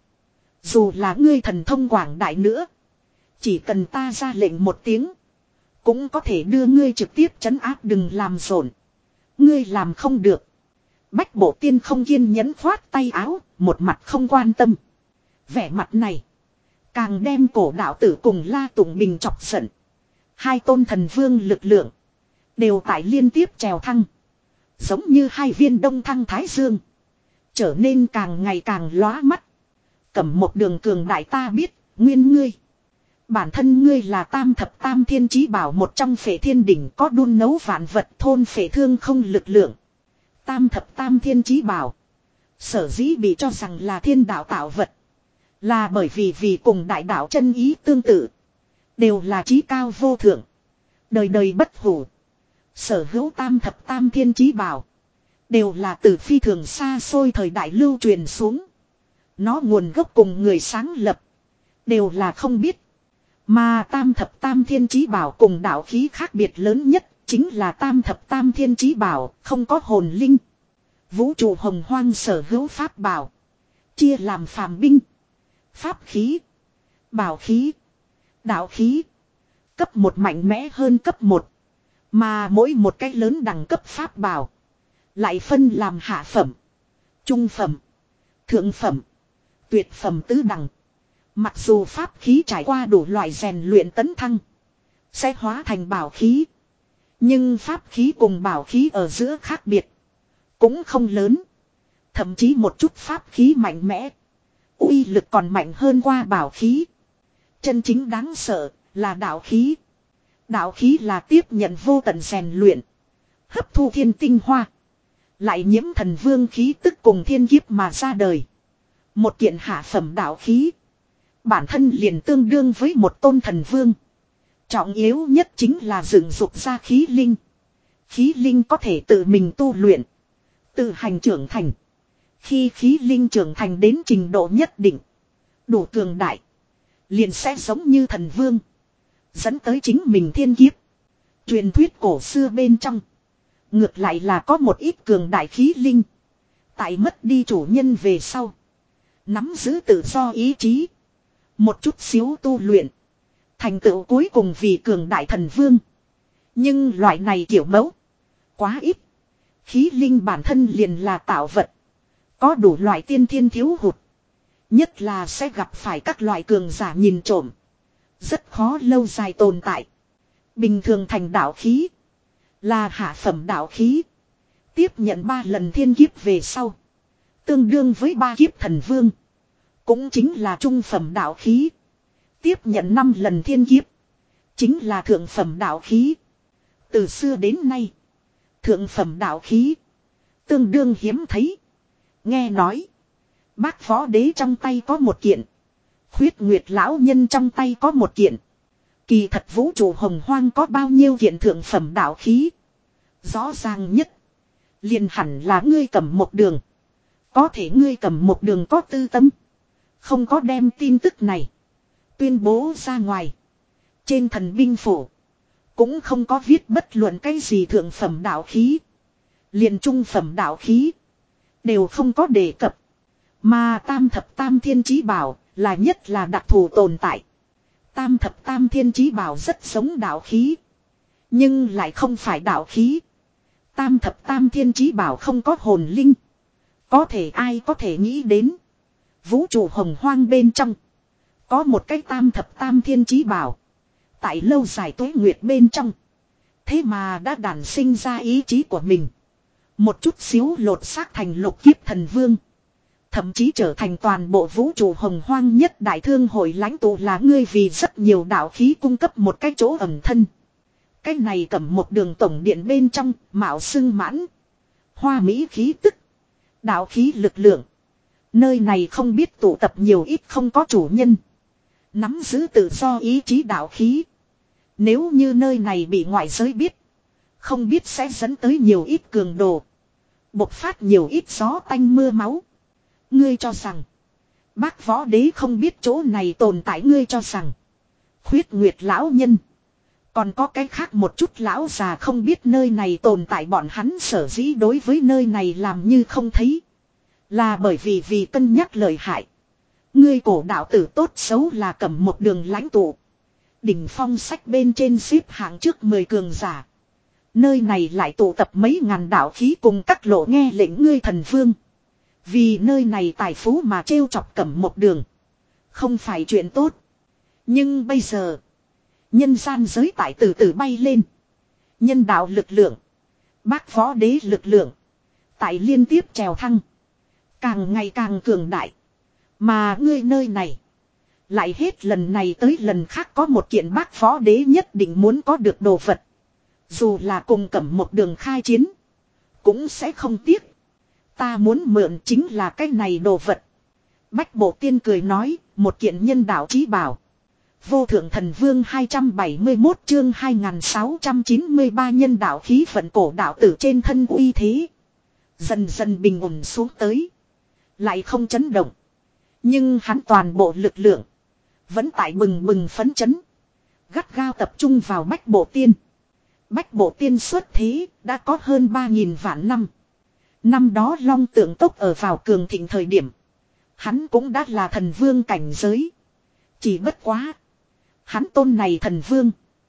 Dù là ngươi thần thông quảng đại nữa. Chỉ cần ta ra lệnh một tiếng. Cũng có thể đưa ngươi trực tiếp trấn áp đừng làm rộn. Ngươi làm không được. Bách Bộ Tiên không kiên nhẫn khoát tay áo. Một mặt không quan tâm. Vẻ mặt này. Càng đem cổ đạo tử cùng La Tụng Bình chọc giận. Hai tôn thần vương lực lượng. Đều tại liên tiếp trèo thăng. Giống như hai viên đông thăng thái dương. Trở nên càng ngày càng lóa mắt. Cẩm Một đường cường đại ta biết. Nguyên ngươi. Bản thân ngươi là tam thập tam thiên chí bảo một trong phệ thiên đỉnh có đun nấu vạn vật thôn phệ thương không lực lượng. Tam thập tam thiên chí bảo. Sở dĩ bị cho rằng là thiên đạo tạo vật. Là bởi vì vì cùng đại đạo chân ý tương tự. Đều là chí cao vô thượng. Đời đời bất hủ. Sở hữu tam thập tam thiên chí bảo. Đều là từ phi thường xa xôi thời đại lưu truyền xuống. Nó nguồn gốc cùng người sáng lập. Đều là không biết. Mà tam thập tam thiên chí bảo cùng đạo khí khác biệt lớn nhất. Chính là tam thập tam thiên chí bảo không có hồn linh. Vũ trụ hồng hoang sở hữu pháp bảo. Chia làm phàm binh. Pháp khí. Bảo khí. Đạo khí. Cấp một mạnh mẽ hơn cấp một. Mà mỗi một cái lớn đẳng cấp pháp bảo. Lại phân làm hạ phẩm. Trung phẩm. Thượng phẩm. Tuyệt phẩm tứ đẳng. Mặc dù pháp khí trải qua đủ loại rèn luyện tấn thăng. Sẽ hóa thành bảo khí. Nhưng pháp khí cùng bảo khí ở giữa khác biệt. Cũng không lớn. Thậm chí một chút pháp khí mạnh mẽ. Uy lực còn mạnh hơn qua bảo khí. Chân chính đáng sợ là đạo khí. Đạo khí là tiếp nhận vô tận rèn luyện. Hấp thu thiên tinh hoa. Lại nhiễm thần vương khí tức cùng thiên kiếp mà ra đời. Một kiện hạ phẩm đạo khí. Bản thân liền tương đương với một tôn thần vương. Trọng yếu nhất chính là dựng dục ra khí linh. Khí linh có thể tự mình tu luyện. Tự hành trưởng thành. Khi khí linh trưởng thành đến trình độ nhất định. Đủ cường đại. Liền sẽ giống như thần vương. Dẫn tới chính mình thiên kiếp. Truyền thuyết cổ xưa bên trong. Ngược lại là có một ít cường đại khí linh. Tại mất đi chủ nhân về sau. Nắm giữ tự do ý chí. Một chút xíu tu luyện. Thành tựu cuối cùng vì cường đại thần vương. Nhưng loại này kiểu mẫu. Quá ít. Khí linh bản thân liền là tạo vật. Có đủ loại tiên thiên thiếu hụt. Nhất là sẽ gặp phải các loại cường giả nhìn trộm. Rất khó lâu dài tồn tại. Bình thường thành đạo khí. Là hạ phẩm đạo khí. Tiếp nhận ba lần thiên kiếp về sau. Tương đương với ba kiếp thần vương. Cũng chính là trung phẩm đạo khí. Tiếp nhận năm lần thiên kiếp. Chính là thượng phẩm đạo khí. Từ xưa đến nay. Thượng phẩm đạo khí. Tương đương hiếm thấy. Nghe nói. Bác võ đế trong tay có một kiện. Khuyết nguyệt lão nhân trong tay có một kiện. Kỳ thật vũ trụ hồng hoang có bao nhiêu kiện thượng phẩm đạo khí. Rõ ràng nhất. Liền hẳn là ngươi cầm một đường. Có thể ngươi cầm một đường có tư tâm. Không có đem tin tức này. Tuyên bố ra ngoài. Trên thần binh phủ. Cũng không có viết bất luận cái gì thượng phẩm đạo khí. Liền trung phẩm đạo khí. Đều không có đề cập. Mà tam thập tam thiên chí bảo là nhất là đặc thù tồn tại. Tam thập tam thiên chí bảo rất giống đạo khí. Nhưng lại không phải đạo khí. Tam thập tam thiên chí bảo không có hồn linh. Có thể ai có thể nghĩ đến. Vũ trụ hồng hoang bên trong. Có một cái tam thập tam thiên chí bảo. Tại lâu dài tuế nguyệt bên trong. Thế mà đã đản sinh ra ý chí của mình. Một chút xíu lột xác thành lục kiếp thần vương. Thậm chí trở thành toàn bộ vũ trụ hồng hoang nhất đại thương hội lãnh tụ là ngươi vì rất nhiều đạo khí cung cấp một cái chỗ ẩn thân. Cái này cầm một đường tổng điện bên trong, mạo xưng mãn. Hoa mỹ khí tức. Đạo khí lực lượng. Nơi này không biết tụ tập nhiều ít không có chủ nhân. Nắm giữ tự do ý chí đạo khí. Nếu như nơi này bị ngoại giới biết. Không biết sẽ dẫn tới nhiều ít cường đồ. Bộc phát nhiều ít gió tanh mưa máu. Ngươi cho rằng. Bác võ đế không biết chỗ này tồn tại ngươi cho rằng. Khuyết nguyệt lão nhân. Còn có cái khác một chút lão già không biết nơi này tồn tại bọn hắn sở dĩ đối với nơi này làm như không thấy. Là bởi vì vì cân nhắc lợi hại. Ngươi cổ đạo tử tốt xấu là cầm một đường lãnh tụ. Đỉnh phong sách bên trên xếp hạng trước mười cường giả. Nơi này lại tụ tập mấy ngàn đạo khí cùng các lộ nghe lệnh ngươi thần vương. Vì nơi này tài phú mà trêu chọc cầm một đường. Không phải chuyện tốt. Nhưng bây giờ. Nhân gian giới tại từ từ bay lên. Nhân đạo lực lượng. Bác võ đế lực lượng. Tại liên tiếp trèo thăng. Càng ngày càng cường đại. Mà ngươi nơi này. Lại hết lần này tới lần khác có một kiện bác võ đế nhất định muốn có được đồ vật. Dù là cùng cẩm một đường khai chiến. Cũng sẽ không tiếc. Ta muốn mượn chính là cái này đồ vật. Bách bộ tiên cười nói. Một kiện nhân đạo chí bảo. Vô thượng thần vương hai trăm bảy mươi mốt chương hai nghìn sáu trăm chín mươi ba nhân đạo khí vận cổ đạo tử trên thân uy thế. Dần dần bình ổn xuống tới. Lại không chấn động. Nhưng hắn toàn bộ lực lượng. Vẫn tại bừng bừng phấn chấn. Gắt gao tập trung vào bách bộ tiên. Bách bộ tiên xuất thế đã có hơn ba nghìn vạn năm. Năm đó long tượng tốc ở vào cường thịnh thời điểm. Hắn cũng đã là thần vương cảnh giới. Chỉ bất quá. Hắn tôn này thần vương.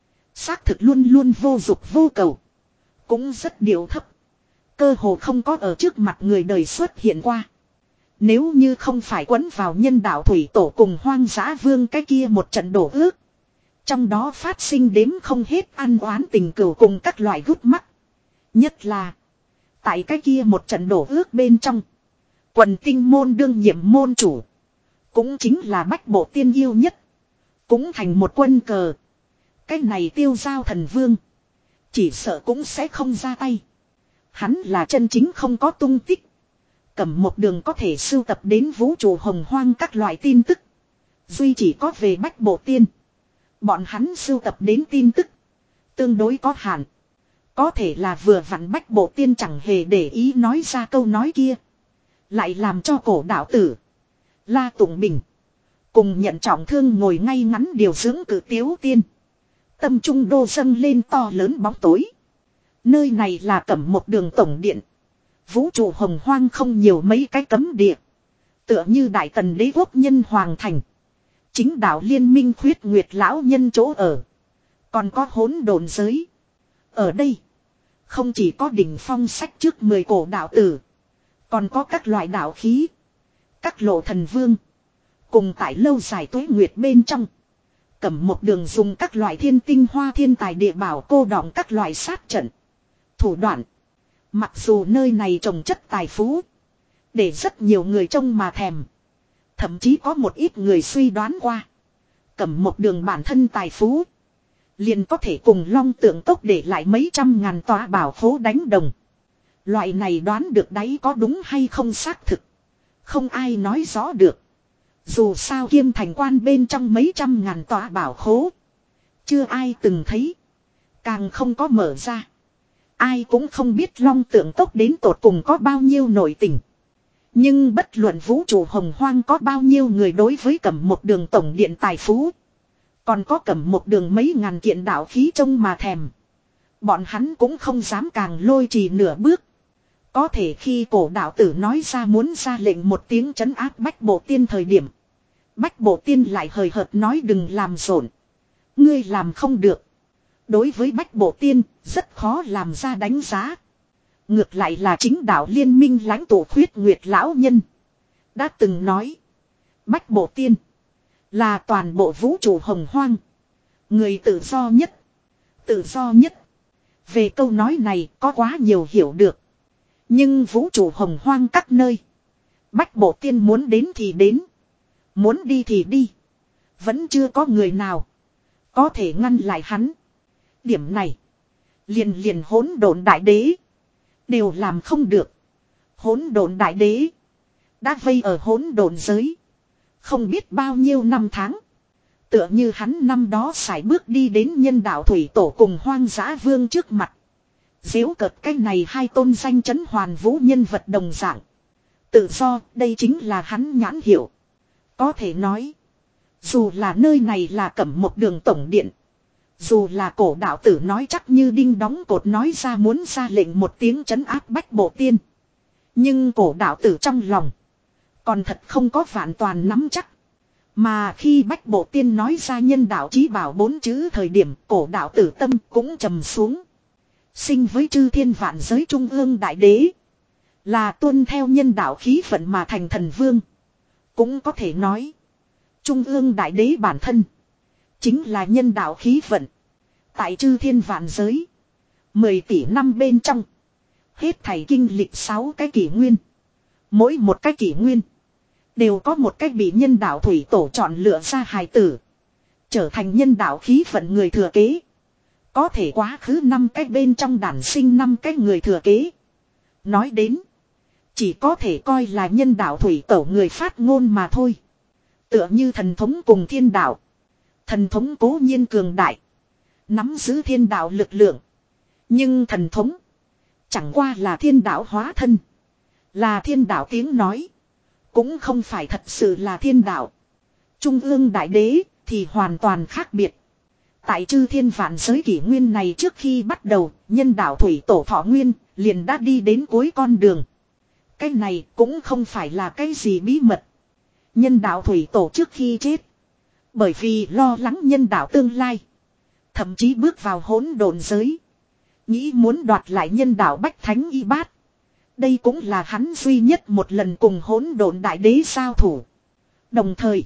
Xác thực luôn luôn vô dục vô cầu. Cũng rất điệu thấp. Cơ hồ không có ở trước mặt người đời xuất hiện qua. Nếu như không phải quấn vào nhân đạo thủy tổ cùng hoang dã vương cái kia một trận đổ ước. Trong đó phát sinh đếm không hết ăn oán tình cừu cùng các loại gút mắt. Nhất là. Tại cái kia một trận đổ ước bên trong. Quần tinh môn đương nhiệm môn chủ. Cũng chính là bách bộ tiên yêu nhất. Cũng thành một quân cờ. Cái này tiêu giao thần vương. Chỉ sợ cũng sẽ không ra tay. Hắn là chân chính không có tung tích. Cầm một đường có thể sưu tập đến vũ trụ hồng hoang các loại tin tức. Duy chỉ có về bách bộ tiên. Bọn hắn sưu tập đến tin tức. Tương đối có hạn. Có thể là vừa vặn Bách Bộ Tiên chẳng hề để ý nói ra câu nói kia. Lại làm cho cổ đạo tử La Tụng Bình cùng nhận trọng thương ngồi ngay ngắn điều dưỡng Cử Tiếu Tiên. Tâm trung đô dâng lên to lớn bóng tối. Nơi này là Cẩm Một Đường tổng điện. Vũ trụ hồng hoang không nhiều mấy cái cấm địa. Tựa như Đại Tần đế quốc nhân hoàng thành. Chính đạo liên minh khuyết nguyệt lão nhân chỗ ở. Còn có hỗn độn giới. Ở đây không chỉ có đỉnh phong sách trước mười cổ đạo tử. Còn có các loại đạo khí. Các lộ thần vương. Cùng tại lâu dài tuế nguyệt bên trong. Cẩm Một Đường dùng các loại thiên tinh hoa thiên tài địa bảo cô đọng các loại sát trận. Thủ đoạn. Mặc dù nơi này trồng chất tài phú. Để rất nhiều người trông mà thèm. Thậm chí có một ít người suy đoán qua. Cẩm Một Đường bản thân tài phú. Liền có thể cùng Long Tượng Cốc để lại mấy trăm ngàn tòa bảo khố đánh đồng. Loại này đoán được đấy có đúng hay không xác thực. Không ai nói rõ được. Dù sao Kiêm Thành Quan bên trong mấy trăm ngàn tòa bảo khố. Chưa ai từng thấy. Càng không có mở ra. Ai cũng không biết Long Tượng Cốc đến tột cùng có bao nhiêu nội tình. Nhưng bất luận vũ trụ hồng hoang có bao nhiêu người đối với Cẩm Một Đường tổng điện tài phú. Còn có Cẩm Một Đường mấy ngàn kiện đạo khí trông mà thèm. Bọn hắn cũng không dám càng lôi trì nửa bước. Có thể khi cổ đạo tử nói ra muốn ra lệnh một tiếng trấn áp Bách Bộ Tiên thời điểm. Bách Bộ Tiên lại hời hợt nói đừng làm rộn. Ngươi làm không được. Đối với Bách Bộ Tiên rất khó làm ra đánh giá. Ngược lại là chính đạo liên minh lãnh tụ khuyết nguyệt lão nhân. Đã từng nói. Bách Bộ Tiên. Là toàn bộ vũ trụ hồng hoang. Người tự do nhất. Tự do nhất. Về câu nói này có quá nhiều hiểu được. Nhưng vũ trụ hồng hoang các nơi. Bách Bộ Tiên muốn đến thì đến. Muốn đi thì đi. Vẫn chưa có người nào. Có thể ngăn lại hắn. Điểm này. Liền liền hỗn độn đại đế. Đều làm không được. Hỗn độn đại đế. Đã vây ở hỗn độn giới. Không biết bao nhiêu năm tháng. Tựa như hắn năm đó sải bước đi đến nhân đạo thủy tổ cùng hoang dã vương trước mặt. Diếu cợt cái này hai tôn danh chấn hoàn vũ nhân vật đồng dạng. Tự do đây chính là hắn nhãn hiệu. Có thể nói. Dù là nơi này là Cẩm Một Đường tổng điện. Dù là cổ đạo tử nói chắc như đinh đóng cột nói ra muốn ra lệnh một tiếng trấn áp Bách Bộ Tiên. Nhưng cổ đạo tử trong lòng. Còn thật không có vạn toàn nắm chắc. Mà khi Bách Bộ Tiên nói ra nhân đạo chí bảo bốn chữ thời điểm cổ đạo tử tâm cũng trầm xuống. Sinh với chư thiên vạn giới trung ương đại đế. Là tuân theo nhân đạo khí vận mà thành thần vương. Cũng có thể nói. Trung ương đại đế bản thân. Chính là nhân đạo khí vận. Tại chư thiên vạn giới. Mười tỷ năm bên trong. Hết thảy kinh lịch sáu cái kỷ nguyên. Mỗi một cái kỷ nguyên. Đều có một cách bị nhân đạo thủy tổ chọn lựa ra hài tử. Trở thành nhân đạo khí vận người thừa kế. Có thể quá khứ năm cách bên trong đản sinh năm cách người thừa kế. Nói đến. Chỉ có thể coi là nhân đạo thủy tổ người phát ngôn mà thôi. Tựa như thần thống cùng thiên đạo. Thần thống cố nhiên cường đại. Nắm giữ thiên đạo lực lượng. Nhưng thần thống. Chẳng qua là thiên đạo hóa thân. Là thiên đạo tiếng nói. Cũng không phải thật sự là thiên đạo. Trung ương đại đế thì hoàn toàn khác biệt. Tại chư thiên vạn giới kỷ nguyên này trước khi bắt đầu, nhân đạo thủy tổ thọ nguyên liền đã đi đến cuối con đường. Cái này cũng không phải là cái gì bí mật. Nhân đạo thủy tổ trước khi chết. Bởi vì lo lắng nhân đạo tương lai. Thậm chí bước vào hỗn độn giới. Nghĩ muốn đoạt lại nhân đạo bách thánh y bát. Đây cũng là hắn duy nhất một lần cùng hỗn độn đại đế giao thủ. Đồng thời.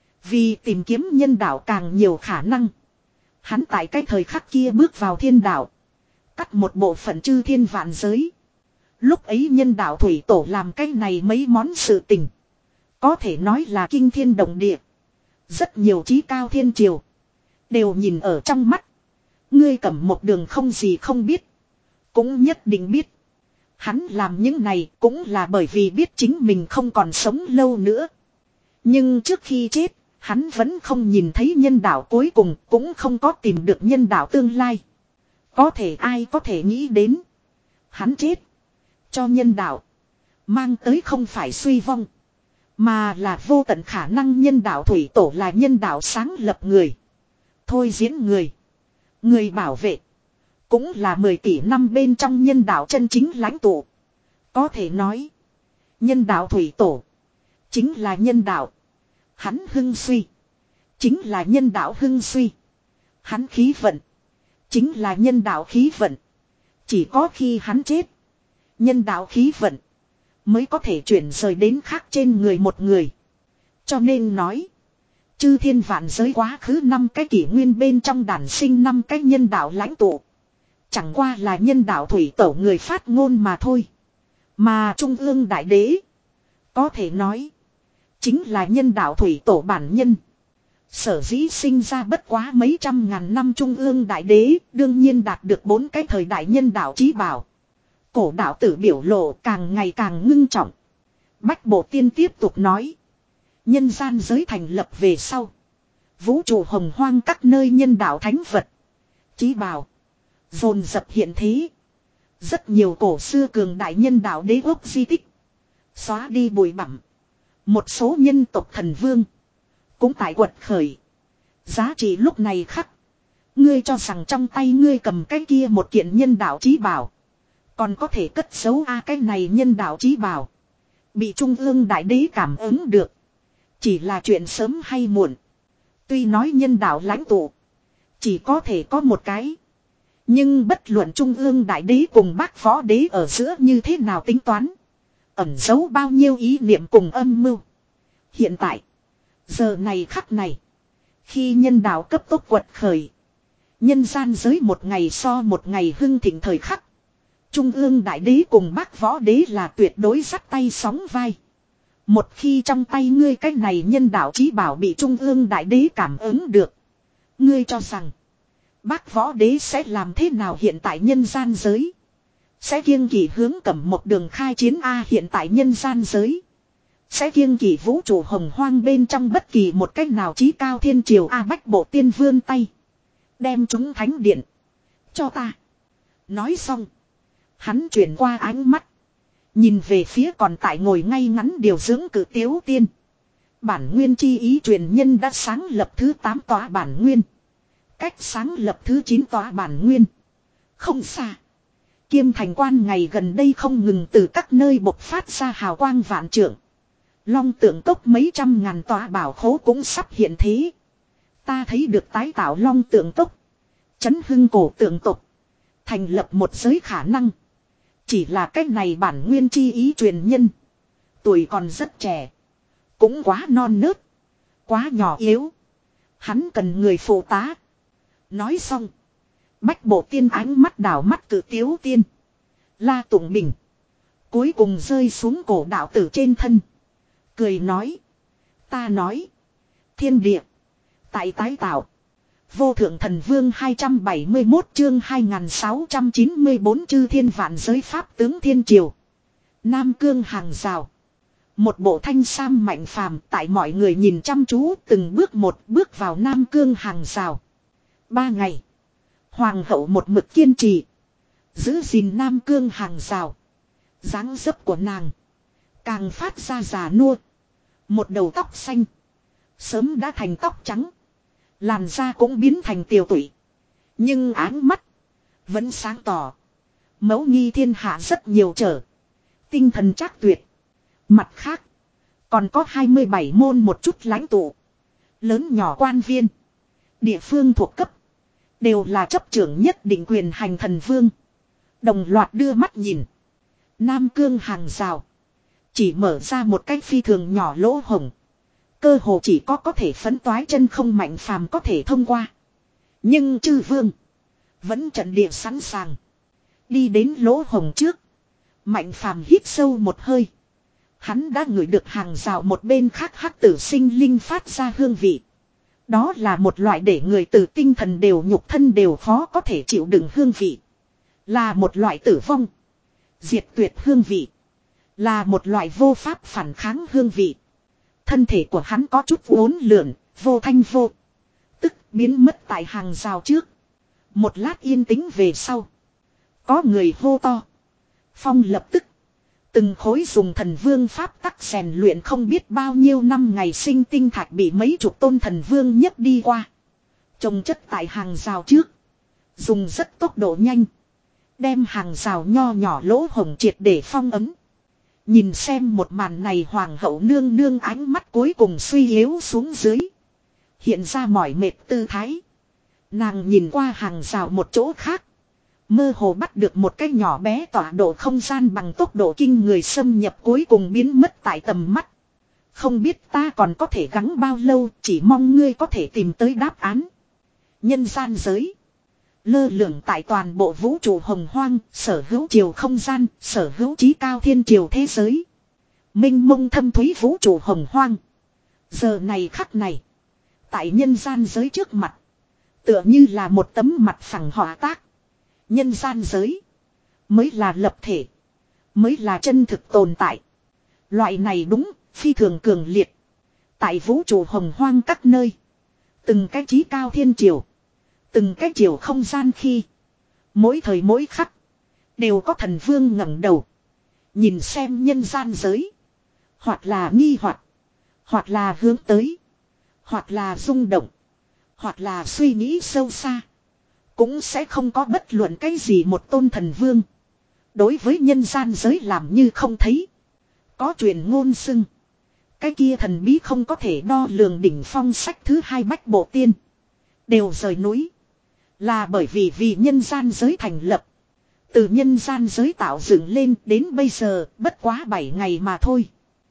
Vì tìm kiếm nhân đạo càng nhiều khả năng. Hắn tại cái thời khắc kia bước vào thiên đạo. Cắt một bộ phận chư thiên vạn giới. Lúc ấy nhân đạo thủy tổ làm cái này mấy món sự tình. Có thể nói là kinh thiên động địa. Rất nhiều trí cao thiên triều. Đều nhìn ở trong mắt. Ngươi Cẩm Một Đường không gì không biết. Cũng nhất định biết. Hắn làm những này cũng là bởi vì biết chính mình không còn sống lâu nữa. Nhưng trước khi chết, hắn vẫn không nhìn thấy nhân đạo cuối cùng, cũng không có tìm được nhân đạo tương lai. Có thể ai có thể nghĩ đến. Hắn chết. Cho nhân đạo. Mang tới không phải suy vong. Mà là vô tận khả năng nhân đạo thủy tổ là nhân đạo sáng lập người. Thôi diễn người. Người bảo vệ. Cũng là mười tỷ năm bên trong nhân đạo chân chính lãnh tụ. Có thể nói. Nhân đạo thủy tổ. Chính là nhân đạo. Hắn hưng suy. Chính là nhân đạo hưng suy. Hắn khí vận. Chính là nhân đạo khí vận. Chỉ có khi hắn chết. Nhân đạo khí vận. Mới có thể chuyển rời đến khác trên người một người. Cho nên nói. Chư thiên vạn giới quá khứ năm cái kỷ nguyên bên trong đàn sinh năm cái nhân đạo lãnh tụ. Chẳng qua là nhân đạo thủy tổ người phát ngôn mà thôi. Mà Trung ương Đại Đế. Có thể nói. Chính là nhân đạo thủy tổ bản nhân. Sở dĩ sinh ra bất quá mấy trăm ngàn năm Trung ương Đại Đế. Đương nhiên đạt được bốn cái thời đại nhân đạo chí bảo. Cổ đạo tử biểu lộ càng ngày càng ngưng trọng. Bách Bộ Tiên tiếp tục nói. Nhân gian giới thành lập về sau. Vũ trụ hồng hoang các nơi nhân đạo thánh vật. Chí bảo. Dồn dập hiện thế. Rất nhiều cổ xưa cường đại nhân đạo đế quốc di tích. Xóa đi bụi bặm. Một số nhân tộc thần vương. Cũng tại quật khởi. Giá trị lúc này khắc. Ngươi cho rằng trong tay ngươi cầm cái kia một kiện nhân đạo chí bảo. Còn có thể cất giấu a cái này nhân đạo chí bảo. Bị Trung ương Đại Đế cảm ứng được. Chỉ là chuyện sớm hay muộn. Tuy nói nhân đạo lãnh tụ. Chỉ có thể có một cái. Nhưng bất luận Trung ương Đại Đế cùng Bác Võ Đế ở giữa như thế nào tính toán. Ẩn giấu bao nhiêu ý niệm cùng âm mưu. Hiện tại. Giờ này khắc này. Khi nhân đạo cấp tốc quật khởi. Nhân gian giới một ngày so một ngày hưng thịnh thời khắc. Trung ương Đại Đế cùng Bác Võ Đế là tuyệt đối dắt tay sóng vai. Một khi trong tay ngươi cái này nhân đạo chí bảo bị Trung ương Đại Đế cảm ứng được. Ngươi cho rằng. Bác Võ Đế sẽ làm thế nào hiện tại nhân gian giới. Sẽ kiêng kỵ hướng cầm một đường khai chiến A hiện tại nhân gian giới. Sẽ kiêng kỵ vũ trụ hồng hoang bên trong bất kỳ một cách nào chí cao thiên triều A Bách Bộ Tiên vươn tay. Đem chúng thánh điện. Cho ta. Nói xong. Hắn chuyển qua ánh mắt. Nhìn về phía còn tại ngồi ngay ngắn điều dưỡng cử Tiếu Tiên. Bản nguyên chi ý truyền nhân đã sáng lập thứ tám tòa bản nguyên. Cách sáng lập thứ chín tòa bản nguyên. Không xa. Kiêm thành quan ngày gần đây không ngừng từ các nơi bộc phát ra hào quang vạn trượng. Long tượng cốc mấy trăm ngàn tòa bảo khố cũng sắp hiện thế. Ta thấy được tái tạo long tượng cốc. Chấn hưng cổ tượng tộc. Thành lập một giới khả năng. Chỉ là cách này bản nguyên chi ý truyền nhân. Tuổi còn rất trẻ. Cũng quá non nớt. Quá nhỏ yếu. Hắn cần người phụ tá. Nói xong. Bách Bộ Tiên ánh mắt đảo mắt cử Tiếu Tiên. La Tụng Bình. Cuối cùng rơi xuống cổ đạo tử trên thân. Cười nói. Ta nói. Thiên địa. Tại tái tạo. Vô thượng thần vương hai trăm bảy mươi mốt chương hai nghìn sáu trăm chín mươi bốn chư thiên vạn giới pháp tướng thiên triều. Nam Cương hàng rào. Một bộ thanh sam mạnh phàm tại mọi người nhìn chăm chú từng bước một bước vào Nam Cương hàng rào. Ba ngày. Hoàng hậu một mực kiên trì. Giữ gìn Nam Cương hàng rào. Dáng dấp của nàng. Càng phát ra già nua. Một đầu tóc xanh. Sớm đã thành tóc trắng. Làn da cũng biến thành tiều tụy. Nhưng áng mắt. Vẫn sáng tỏ. Mẫu nghi thiên hạ rất nhiều trở. Tinh thần trác tuyệt. Mặt khác. Còn có hai mươi bảy môn một chút lãnh tụ. Lớn nhỏ quan viên. Địa phương thuộc cấp. Đều là chấp trưởng nhất định quyền hành thần vương. Đồng loạt đưa mắt nhìn. Nam Cương hàng rào. Chỉ mở ra một cái phi thường nhỏ lỗ hổng. Cơ hồ chỉ có có thể phấn toái chân không mạnh phàm có thể thông qua. Nhưng chư vương. Vẫn trận địa sẵn sàng. Đi đến lỗ hổng trước. Mạnh phàm hít sâu một hơi. Hắn đã ngửi được hàng rào một bên khác hắc tử sinh linh phát ra hương vị. Đó là một loại để người từ tinh thần đều nhục thân đều khó có thể chịu đựng hương vị. Là một loại tử vong. Diệt tuyệt hương vị. Là một loại vô pháp phản kháng hương vị. Thân thể của hắn có chút uốn lượn, vô thanh vô tức biến mất tại hàng rào trước. Một lát yên tĩnh về sau. Có người hô to. Phong lập tức. Từng khối dùng thần vương pháp tắc rèn luyện không biết bao nhiêu năm ngày sinh tinh thạch bị mấy chục tôn thần vương nhấc đi qua. Trồng chất tại hàng rào trước. Dùng rất tốc độ nhanh. Đem hàng rào nho nhỏ lỗ hổng triệt để phong ấm. Nhìn xem một màn này hoàng hậu nương nương ánh mắt cuối cùng suy yếu xuống dưới. Hiện ra mỏi mệt tư thái. Nàng nhìn qua hàng rào một chỗ khác. Mơ hồ bắt được một cái nhỏ bé tọa độ không gian bằng tốc độ kinh người xâm nhập cuối cùng biến mất tại tầm mắt. Không biết ta còn có thể gắng bao lâu, chỉ mong ngươi có thể tìm tới đáp án. Nhân gian giới. Lơ lửng tại toàn bộ vũ trụ hồng hoang, sở hữu chiều không gian, sở hữu chí cao thiên triều thế giới. Minh mông thâm thúy vũ trụ hồng hoang. Giờ này khắc này. Tại nhân gian giới trước mặt. Tựa như là một tấm mặt phẳng họa tác. Nhân gian giới. Mới là lập thể. Mới là chân thực tồn tại. Loại này đúng, phi thường cường liệt. Tại vũ trụ hồng hoang các nơi. Từng cái chí cao thiên triều. Từng cái chiều không gian khi. Mỗi thời mỗi khắc. Đều có thần vương ngẩng đầu. Nhìn xem nhân gian giới. Hoặc là nghi hoặc. Hoặc là hướng tới. Hoặc là rung động. Hoặc là suy nghĩ sâu xa. Cũng sẽ không có bất luận cái gì một tôn thần vương. Đối với nhân gian giới làm như không thấy. Có truyền ngôn xưng. Cái kia thần bí không có thể đo lường đỉnh phong sách thứ hai bách bộ tiên. Đều rời núi. Là bởi vì vì nhân gian giới thành lập. Từ nhân gian giới tạo dựng lên đến bây giờ bất quá bảy ngày mà thôi.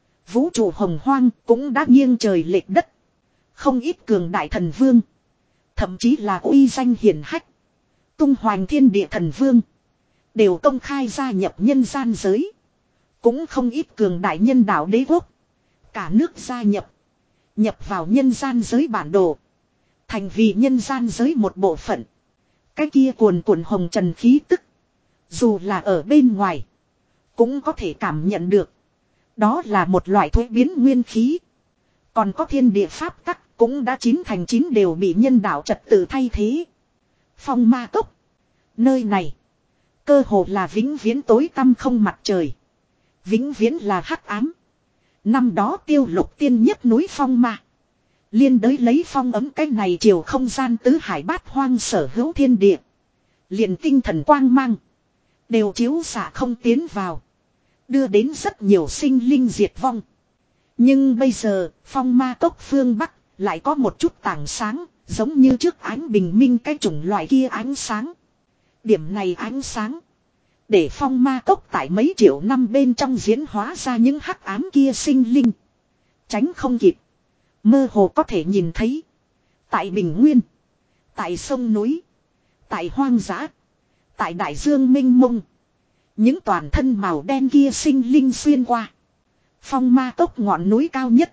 Vũ trụ hồng hoang cũng đã nghiêng trời lệch đất. Không ít cường đại thần vương. Thậm chí là uy danh hiển hách. Tung hoành thiên địa thần vương. Đều công khai gia nhập nhân gian giới. Cũng không ít cường đại nhân đạo đế quốc. Cả nước gia nhập. Nhập vào nhân gian giới bản đồ. Thành vì nhân gian giới một bộ phận. Cái kia cuồn cuộn hồng trần khí tức. Dù là ở bên ngoài. Cũng có thể cảm nhận được. Đó là một loại thuế biến nguyên khí. Còn có thiên địa pháp tắc cũng đã chín thành chín đều bị nhân đạo trật tự thay thế. Phong ma cốc. Nơi này. Cơ hồ là vĩnh viễn tối tăm không mặt trời. Vĩnh viễn là hắc ám. Năm đó tiêu lục tiên nhất núi phong ma. Liên đới lấy phong ấm cái này chiều không gian tứ hải bát hoang sở hữu thiên địa. Liền tinh thần quang mang. Đều chiếu xạ không tiến vào. Đưa đến rất nhiều sinh linh diệt vong. Nhưng bây giờ phong ma cốc phương Bắc lại có một chút tảng sáng. Giống như trước ánh bình minh cái chủng loại kia ánh sáng. Điểm này ánh sáng. Để phong ma cốc tại mấy triệu năm bên trong diễn hóa ra những hắc ám kia sinh linh. Tránh không kịp. Mơ hồ có thể nhìn thấy. Tại bình nguyên. Tại sông núi. Tại hoang dã. Tại đại dương minh mông. Những toàn thân màu đen kia sinh linh xuyên qua. Phong ma cốc ngọn núi cao nhất.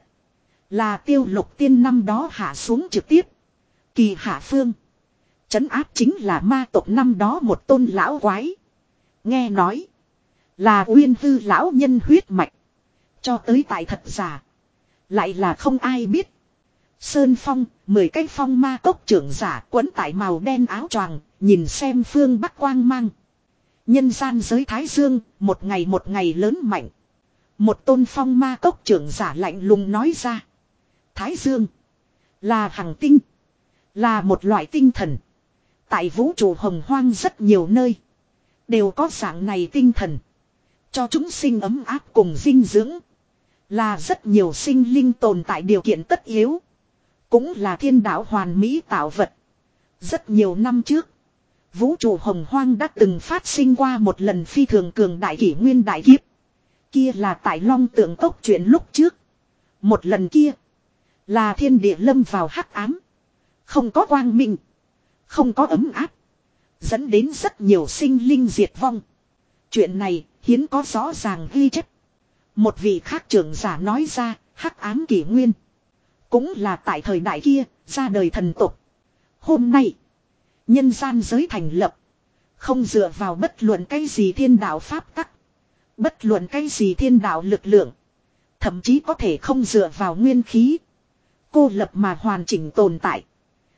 Là tiêu lục tiên năm đó hạ xuống trực tiếp. Kỳ hạ phương. Trấn áp chính là ma tộc năm đó một tôn lão quái. Nghe nói. Là uyên hư lão nhân huyết mạch. Cho tới tại thật giả. Lại là không ai biết. Sơn phong, mười cái phong ma cốc trưởng giả quấn tại màu đen áo choàng, nhìn xem phương bắc quang mang. Nhân gian giới Thái Dương, một ngày một ngày lớn mạnh. Một tôn phong ma cốc trưởng giả lạnh lùng nói ra. Thái Dương, là hằng tinh, là một loại tinh thần. Tại vũ trụ hồng hoang rất nhiều nơi, đều có dạng này tinh thần. Cho chúng sinh ấm áp cùng dinh dưỡng. Là rất nhiều sinh linh tồn tại điều kiện tất yếu. Cũng là thiên đạo hoàn mỹ tạo vật. Rất nhiều năm trước. Vũ trụ hồng hoang đã từng phát sinh qua một lần phi thường cường đại kỷ nguyên đại kiếp. Kia là tại Long Tượng Cốc chuyện lúc trước. Một lần kia. Là thiên địa lâm vào hắc ám. Không có quang minh. Không có ấm áp. Dẫn đến rất nhiều sinh linh diệt vong. Chuyện này hiến có rõ ràng ghi chép. Một vị khác trưởng giả nói ra, hắc ám kỷ nguyên. Cũng là tại thời đại kia, ra đời thần tục. Hôm nay, nhân gian giới thành lập. Không dựa vào bất luận cái gì thiên đạo pháp tắc. Bất luận cái gì thiên đạo lực lượng. Thậm chí có thể không dựa vào nguyên khí. Cô lập mà hoàn chỉnh tồn tại.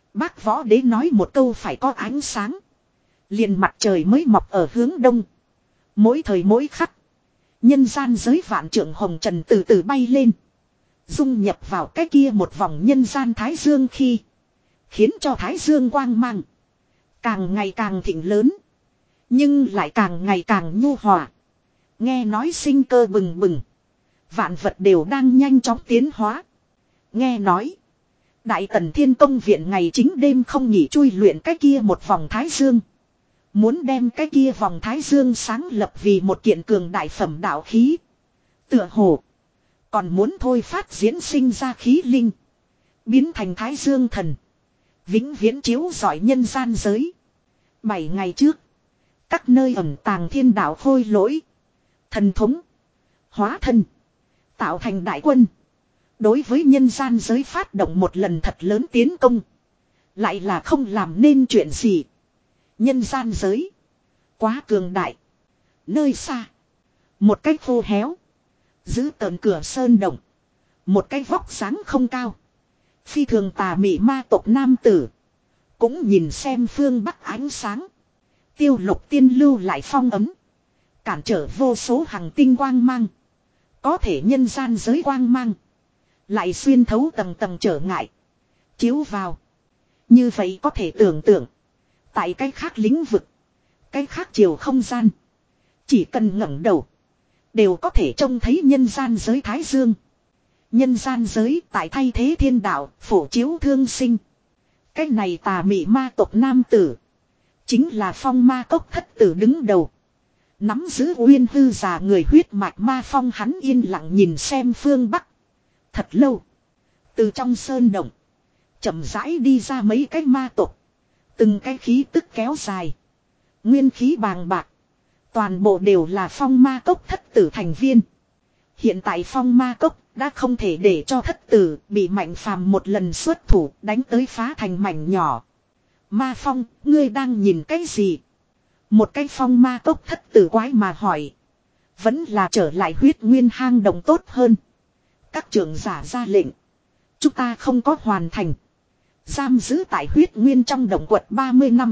Bác võ đế nói một câu phải có ánh sáng. Liền mặt trời mới mọc ở hướng đông. Mỗi thời mỗi khắc. Nhân gian giới vạn trượng hồng trần từ từ bay lên. Dung nhập vào cái kia một vòng nhân gian thái dương khi. Khiến cho thái dương quang mang. Càng ngày càng thịnh lớn. Nhưng lại càng ngày càng nhu hòa. Nghe nói sinh cơ bừng bừng. Vạn vật đều đang nhanh chóng tiến hóa. Nghe nói. Đại Tần Thiên Công viện ngày chính đêm không nghỉ chui luyện cái kia một vòng thái dương. Muốn đem cái kia vòng thái dương sáng lập vì một kiện cường đại phẩm đạo khí. Tựa hồ. Còn muốn thôi phát diễn sinh ra khí linh. Biến thành thái dương thần. Vĩnh viễn chiếu rọi nhân gian giới. Bảy ngày trước. Các nơi ẩn tàng thiên đạo khôi lỗi. Thần thống. Hóa thân. Tạo thành đại quân. Đối với nhân gian giới phát động một lần thật lớn tiến công. Lại là không làm nên chuyện gì. Nhân gian giới. Quá cường đại. Nơi xa. Một cái khô héo. Giữ tợn cửa sơn động. Một cái vóc dáng không cao. Phi thường tà mị ma tộc nam tử. Cũng nhìn xem phương bắc ánh sáng. Tiêu lục tiên lưu lại phong ấm. Cản trở vô số hàng tinh quang mang. Có thể nhân gian giới quang mang. Lại xuyên thấu tầng tầng trở ngại. Chiếu vào. Như vậy có thể tưởng tượng. Tại cái khác lĩnh vực. Cái khác chiều không gian. Chỉ cần ngẩng đầu. Đều có thể trông thấy nhân gian giới thái dương. Nhân gian giới tại thay thế thiên đạo. Phổ chiếu thương sinh. Cái này tà mị ma tộc nam tử. Chính là phong ma cốc thất tử đứng đầu. Nắm giữ uyên hư già người huyết mạch ma phong, hắn yên lặng nhìn xem phương bắc. Thật lâu. Từ trong sơn động. Chậm rãi đi ra mấy cái ma tộc. Từng cái khí tức kéo dài. Nguyên khí bàng bạc. Toàn bộ đều là phong ma cốc thất tử thành viên. Hiện tại phong ma cốc đã không thể để cho thất tử bị mạnh phàm một lần xuất thủ đánh tới phá thành mảnh nhỏ. Ma phong, ngươi đang nhìn cái gì? Một cái phong ma cốc thất tử quái mà hỏi. Vẫn là trở lại huyết nguyên hang động tốt hơn. Các trưởng giả ra lệnh. Chúng ta không có hoàn thành. Giam giữ tại huyết nguyên trong động quật ba mươi năm.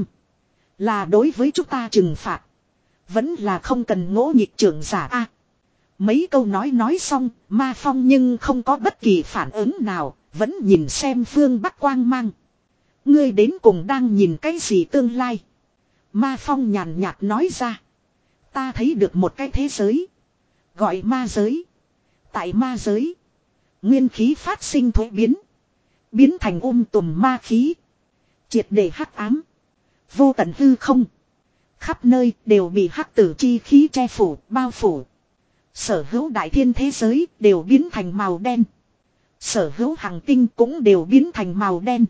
Là đối với chúng ta trừng phạt. Vẫn là không cần ngỗ nghịch trưởng giả a. Mấy câu nói nói xong, ma phong nhưng không có bất kỳ phản ứng nào, vẫn nhìn xem phương bắc quang mang. Ngươi đến cùng đang nhìn cái gì tương lai? Ma phong nhàn nhạt nói ra. Ta thấy được một cái thế giới. Gọi ma giới. Tại ma giới. Nguyên khí phát sinh thuế biến. Biến thành um tùm ma khí. Triệt để hắc ám. Vô tận hư không. Khắp nơi đều bị hắc tử chi khí che phủ, bao phủ. Sở hữu đại thiên thế giới đều biến thành màu đen. Sở hữu hành tinh cũng đều biến thành màu đen.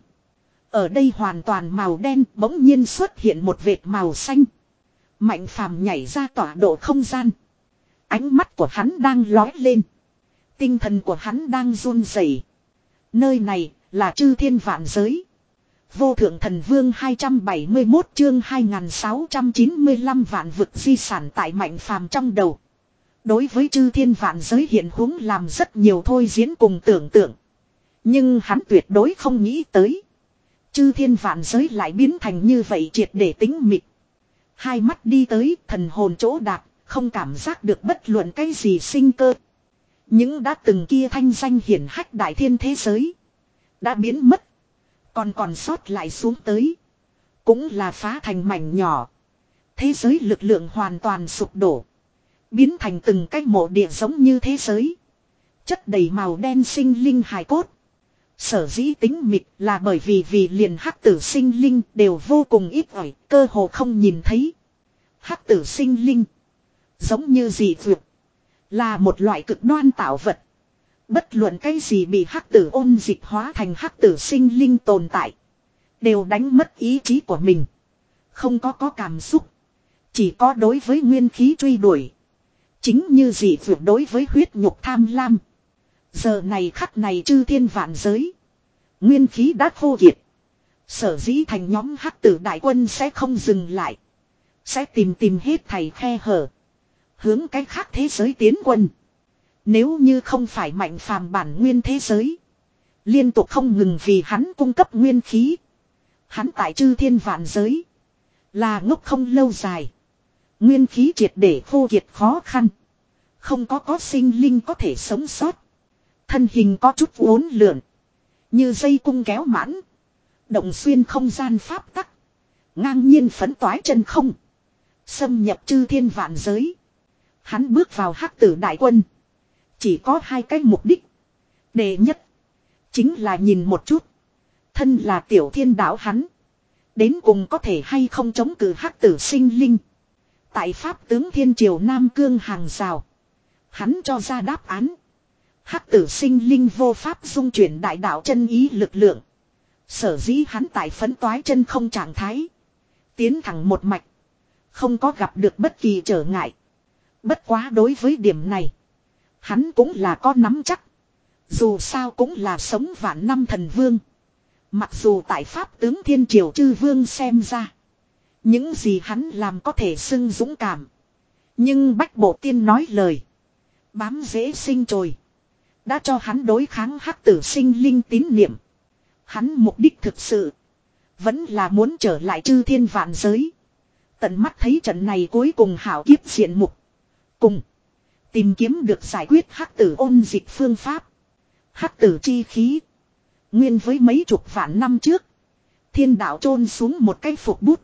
Ở đây hoàn toàn màu đen, bỗng nhiên xuất hiện một vệt màu xanh. Mạnh phàm nhảy ra tọa độ không gian. Ánh mắt của hắn đang lói lên. Tinh thần của hắn đang run rẩy. Nơi này là chư thiên vạn giới. Vô thượng thần vương hai trăm bảy mươi mốt chương hai nghìn sáu trăm chín mươi lăm vạn vực di sản tại mạnh phàm trong đầu. Đối với chư thiên vạn giới hiện huống làm rất nhiều thôi diễn cùng tưởng tượng. Nhưng hắn tuyệt đối không nghĩ tới. Chư thiên vạn giới lại biến thành như vậy triệt để tính mịt. Hai mắt đi tới thần hồn chỗ đạp, không cảm giác được bất luận cái gì sinh cơ. Những đã từng kia thanh danh hiển hách đại thiên thế giới. Đã biến mất. Còn còn sót lại xuống tới. Cũng là phá thành mảnh nhỏ. Thế giới lực lượng hoàn toàn sụp đổ. Biến thành từng cái mộ địa giống như thế giới. Chất đầy màu đen sinh linh hài cốt. Sở dĩ tính mịt là bởi vì vì liền hắc tử sinh linh đều vô cùng ít ỏi, cơ hồ không nhìn thấy. Hắc tử sinh linh. Giống như dị vượt. Là một loại cực đoan tạo vật. Bất luận cái gì bị hắc tử ôn dịch hóa thành hắc tử sinh linh tồn tại. Đều đánh mất ý chí của mình. Không có có cảm xúc. Chỉ có đối với nguyên khí truy đuổi. Chính như dị vượt đối với huyết nhục tham lam. Giờ này khắc này chư thiên vạn giới. Nguyên khí đã khô kiệt. Sở dĩ thành nhóm hắc tử đại quân sẽ không dừng lại. Sẽ tìm tìm hết thầy khe hở. Hướng cái khác thế giới tiến quân. Nếu như không phải mạnh phàm bản nguyên thế giới. Liên tục không ngừng vì hắn cung cấp nguyên khí. Hắn tại chư thiên vạn giới. Là ngốc không lâu dài. Nguyên khí triệt để khô kiệt khó khăn. Không có có sinh linh có thể sống sót. Thân hình có chút uốn lượn. Như dây cung kéo mãn. Động xuyên không gian pháp tắc. Ngang nhiên phấn toái chân không. Xâm nhập chư thiên vạn giới. Hắn bước vào hắc tử đại quân. Chỉ có hai cái mục đích. Đệ nhất. Chính là nhìn một chút. Thân là tiểu thiên đạo hắn. Đến cùng có thể hay không chống cự hắc tử sinh linh. Tại Pháp tướng Thiên Triều Nam Cương hàng rào. Hắn cho ra đáp án. Hắc tử sinh linh vô pháp dung chuyển đại đạo chân ý lực lượng. Sở dĩ hắn tại phấn toái chân không trạng thái. Tiến thẳng một mạch. Không có gặp được bất kỳ trở ngại. Bất quá đối với điểm này. Hắn cũng là có nắm chắc. Dù sao cũng là sống vạn năm thần vương. Mặc dù tại Pháp tướng Thiên Triều chư vương xem ra. Những gì hắn làm có thể xưng dũng cảm. Nhưng Bách Bộ Tiên nói lời. Bám dễ sinh trồi. Đã cho hắn đối kháng hắc tử sinh linh tín niệm. Hắn mục đích thực sự. Vẫn là muốn trở lại chư thiên vạn giới. Tận mắt thấy trận này cuối cùng hảo kiếp diện mục. Cùng. Tìm kiếm được giải quyết hắc tử ôn dịch phương pháp. Hắc tử chi khí. Nguyên với mấy chục vạn năm trước. Thiên đạo chôn xuống một cái phục bút.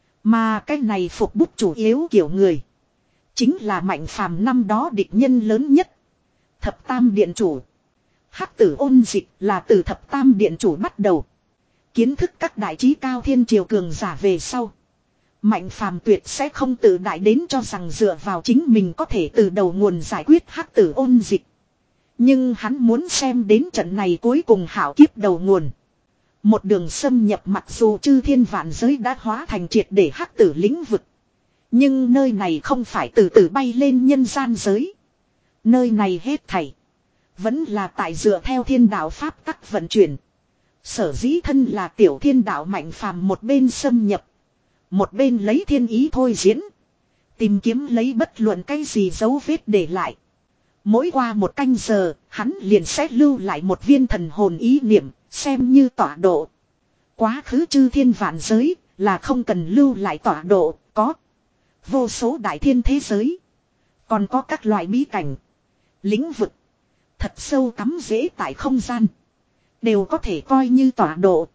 Mà cái này phục bút chủ yếu kiểu người. Chính là Mạnh Phàm năm đó địch nhân lớn nhất. Thập Tam Điện Chủ. Hắc tử ôn dịch là từ Thập Tam Điện Chủ bắt đầu. Kiến thức các đại trí cao thiên triều cường giả về sau. Mạnh Phàm tuyệt sẽ không tự đại đến cho rằng dựa vào chính mình có thể từ đầu nguồn giải quyết hắc tử ôn dịch. Nhưng hắn muốn xem đến trận này cuối cùng hảo kiếp đầu nguồn. Một đường xâm nhập mặc dù chư thiên vạn giới đã hóa thành triệt để hắc tử lĩnh vực. Nhưng nơi này không phải từ từ bay lên nhân gian giới. Nơi này hết thảy. Vẫn là tại dựa theo thiên đạo pháp tắc vận chuyển. Sở dĩ thân là tiểu thiên đạo Mạnh Phàm một bên xâm nhập. Một bên lấy thiên ý thôi diễn. Tìm kiếm lấy bất luận cái gì dấu vết để lại. Mỗi qua một canh giờ, hắn liền sẽ lưu lại một viên thần hồn ý niệm, xem như tọa độ. Quá khứ chư thiên vạn giới, là không cần lưu lại tọa độ, có vô số đại thiên thế giới. Còn có các loại bí cảnh, lĩnh vực, thật sâu cắm rễ tại không gian. Đều có thể coi như tọa độ.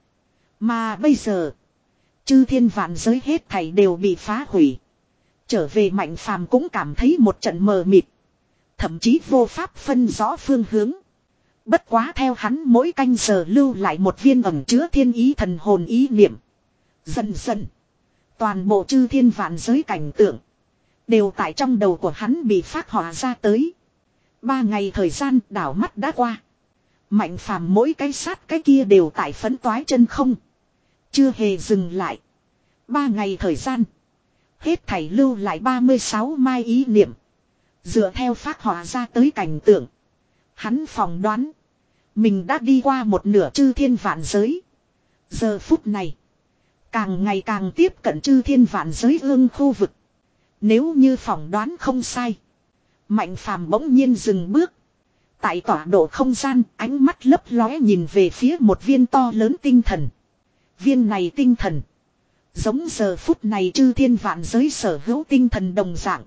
Mà bây giờ, chư thiên vạn giới hết thảy đều bị phá hủy. Trở về Mạnh Phàm cũng cảm thấy một trận mờ mịt. Thậm chí vô pháp phân rõ phương hướng. Bất quá theo hắn mỗi canh giờ lưu lại một viên ẩn chứa thiên ý thần hồn ý niệm. Dần dần. Toàn bộ chư thiên vạn giới cảnh tượng. Đều tại trong đầu của hắn bị phát họa ra tới. Ba ngày thời gian đảo mắt đã qua. Mạnh Phàm mỗi cái sát cái kia đều tại phấn toái chân không. Chưa hề dừng lại. Ba ngày thời gian. Hết thảy lưu lại ba mươi sáu mai ý niệm. Dựa theo phát họa ra tới cảnh tượng. Hắn phỏng đoán. Mình đã đi qua một nửa chư thiên vạn giới. Giờ phút này. Càng ngày càng tiếp cận chư thiên vạn giới ương khu vực. Nếu như phỏng đoán không sai. Mạnh Phàm bỗng nhiên dừng bước. Tại tọa độ không gian, ánh mắt lấp lóe nhìn về phía một viên to lớn tinh thần. Viên này tinh thần. Giống giờ phút này chư thiên vạn giới sở hữu tinh thần đồng dạng.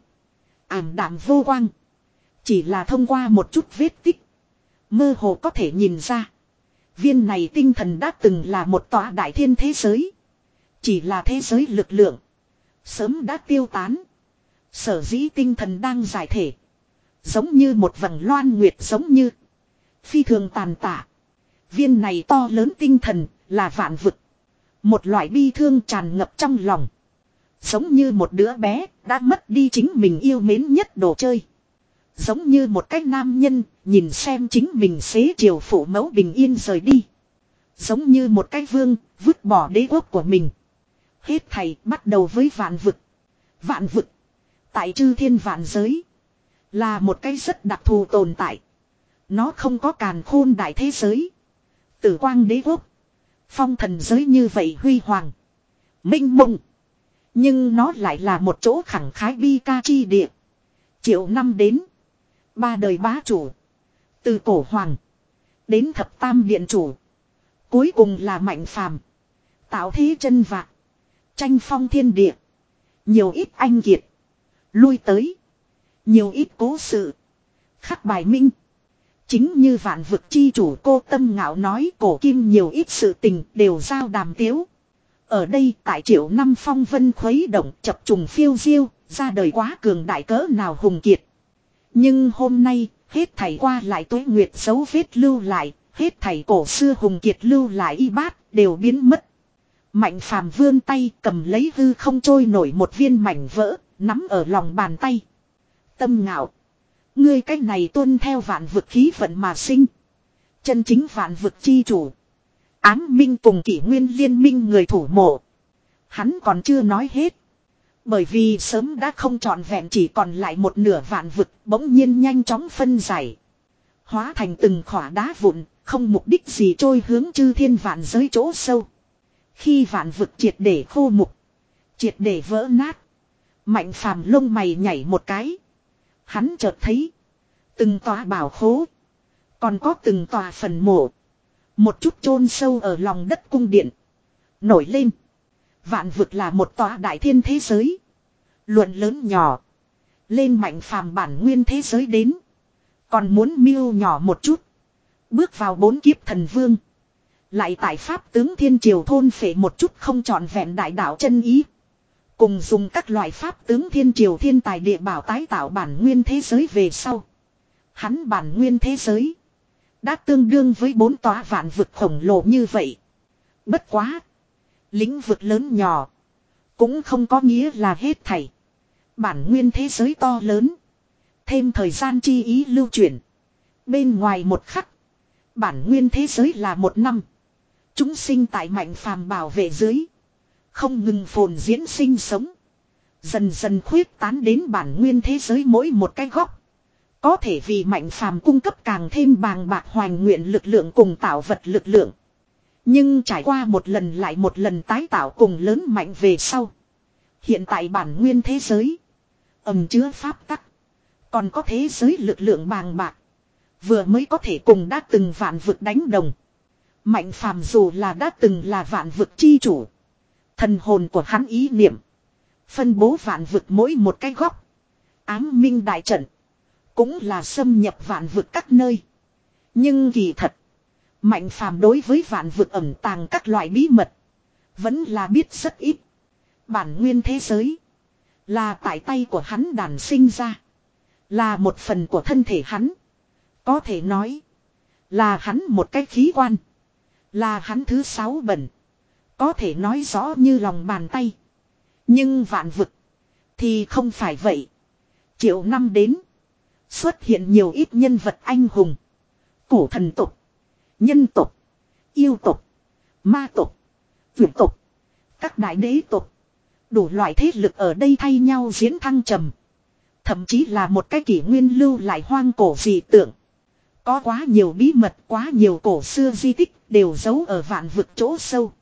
Ảm đạm vô quang. Chỉ là thông qua một chút vết tích. Mơ hồ có thể nhìn ra. Viên này tinh thần đã từng là một tòa đại thiên thế giới. Chỉ là thế giới lực lượng. Sớm đã tiêu tán. Sở dĩ tinh thần đang giải thể. Giống như một vầng loan nguyệt giống như. Phi thường tàn tạ. Viên này to lớn tinh thần là vạn vực. Một loại bi thương tràn ngập trong lòng. Giống như một đứa bé đã mất đi chính mình yêu mến nhất đồ chơi. Giống như một cái nam nhân nhìn xem chính mình xế chiều phụ mẫu bình yên rời đi. Giống như một cái vương vứt bỏ đế quốc của mình. Hết thảy bắt đầu với vạn vực. Vạn vực. Tại chư thiên vạn giới. Là một cái rất đặc thù tồn tại. Nó không có càn khôn đại thế giới. Tử quang đế quốc. Phong thần giới như vậy huy hoàng. Minh mông. Nhưng nó lại là một chỗ khẳng khái bi ca chi địa. Triệu năm đến. Ba đời bá chủ. Từ cổ hoàng. Đến thập tam điện chủ. Cuối cùng là Mạnh Phàm. Tạo thế chân vạc. Tranh phong thiên địa. Nhiều ít anh kiệt. Lui tới. Nhiều ít cố sự. Khắc bài minh. Chính như vạn vực chi chủ cô Tâm Ngạo nói, cổ kim nhiều ít sự tình đều giao đàm tiếu. Ở đây tại triệu năm phong vân khuấy động chập trùng phiêu diêu, ra đời quá cường đại cỡ nào hùng kiệt. Nhưng hôm nay, hết thảy qua lại tuế nguyệt dấu vết lưu lại, hết thảy cổ xưa hùng kiệt lưu lại y bát, đều biến mất. Mạnh phàm vươn tay cầm lấy hư không trôi nổi một viên mảnh vỡ, nắm ở lòng bàn tay. Tâm Ngạo. Ngươi cách này tuân theo vạn vực khí vận mà sinh. Chân chính vạn vực chi chủ. Ám minh cùng kỷ nguyên liên minh người thủ mộ. Hắn còn chưa nói hết. Bởi vì sớm đã không trọn vẹn, chỉ còn lại một nửa vạn vực bỗng nhiên nhanh chóng phân giải. Hóa thành từng khỏa đá vụn, không mục đích gì trôi hướng chư thiên vạn giới chỗ sâu. Khi vạn vực triệt để khô mục, triệt để vỡ nát. Mạnh phàm lông mày nhảy một cái. Hắn chợt thấy từng tòa bảo khố, còn có từng tòa phần mộ, một chút chôn sâu ở lòng đất cung điện nổi lên. Vạn vực là một tòa đại thiên thế giới. Luận lớn nhỏ, lên mạnh phàm bản nguyên thế giới đến, còn muốn miêu nhỏ một chút. Bước vào bốn kiếp thần vương, lại tại pháp tướng thiên triều thôn phệ một chút không trọn vẹn đại đạo chân ý. Cùng dùng các loại pháp tướng thiên triều thiên tài địa bảo tái tạo bản nguyên thế giới về sau. Hắn bản nguyên thế giới đã tương đương với bốn tòa vạn vực khổng lồ như vậy. Bất quá, lĩnh vực lớn nhỏ cũng không có nghĩa là hết thảy. Bản nguyên thế giới to lớn, thêm thời gian chi ý lưu chuyển. Bên ngoài một khắc, bản nguyên thế giới là một năm. Chúng sinh tại mạnh phàm bảo vệ dưới, không ngừng phồn diễn sinh sống. Dần dần khuyết tán đến bản nguyên thế giới mỗi một cái góc. Có thể vì mạnh phàm cung cấp càng thêm bàng bạc hoành nguyện lực lượng cùng tạo vật lực lượng. Nhưng trải qua một lần lại một lần tái tạo cùng lớn mạnh về sau, hiện tại bản nguyên thế giới ẩn chứa pháp tắc, còn có thế giới lực lượng bàng bạc, vừa mới có thể cùng đã từng vạn vực đánh đồng. Mạnh phàm dù là đã từng là vạn vực chi chủ, thần hồn của hắn ý niệm phân bố vạn vực mỗi một cái góc. Ám minh đại trận cũng là xâm nhập vạn vực các nơi. Nhưng kỳ thật, mạnh phàm đối với vạn vực ẩn tàng các loại bí mật vẫn là biết rất ít. Bản nguyên thế giới là tại tay của hắn đản sinh ra, là một phần của thân thể hắn. Có thể nói là hắn một cái khí quan, là hắn thứ sáu bẩn. Có thể nói rõ như lòng bàn tay. Nhưng vạn vực thì không phải vậy. Triệu năm đến, xuất hiện nhiều ít nhân vật anh hùng. Cổ thần tộc, nhân tộc, yêu tộc, ma tộc, vượt tộc, các đại đế tộc. Đủ loại thế lực ở đây thay nhau diễn thăng trầm. Thậm chí là một cái kỷ nguyên lưu lại hoang cổ dị tượng. Có quá nhiều bí mật, quá nhiều cổ xưa di tích đều giấu ở vạn vực chỗ sâu.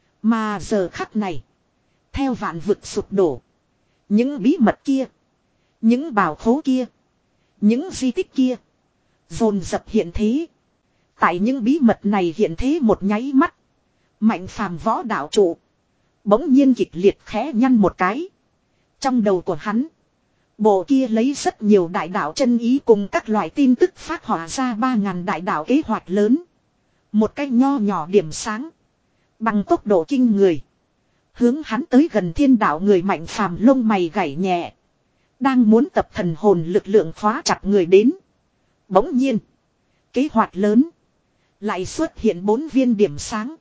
Mà giờ khắc này, theo vạn vực sụp đổ, những bí mật kia, những bảo khố kia, những di tích kia dồn dập hiện thế. Tại những bí mật này hiện thế một nháy mắt, mạnh phàm võ đạo trụ bỗng nhiên kịch liệt khẽ nhăn một cái. Trong đầu của hắn, bộ kia lấy rất nhiều đại đạo chân ý cùng các loại tin tức phát họa ra ba ngàn đại đạo kế hoạch lớn. Một cái nho nhỏ điểm sáng, bằng tốc độ kinh người, hướng hắn tới gần thiên đạo. Người mạnh phàm lông mày gảy nhẹ, đang muốn tập thần hồn lực lượng khóa chặt người đến. Bỗng nhiên, kế hoạch lớn lại xuất hiện bốn viên điểm sáng.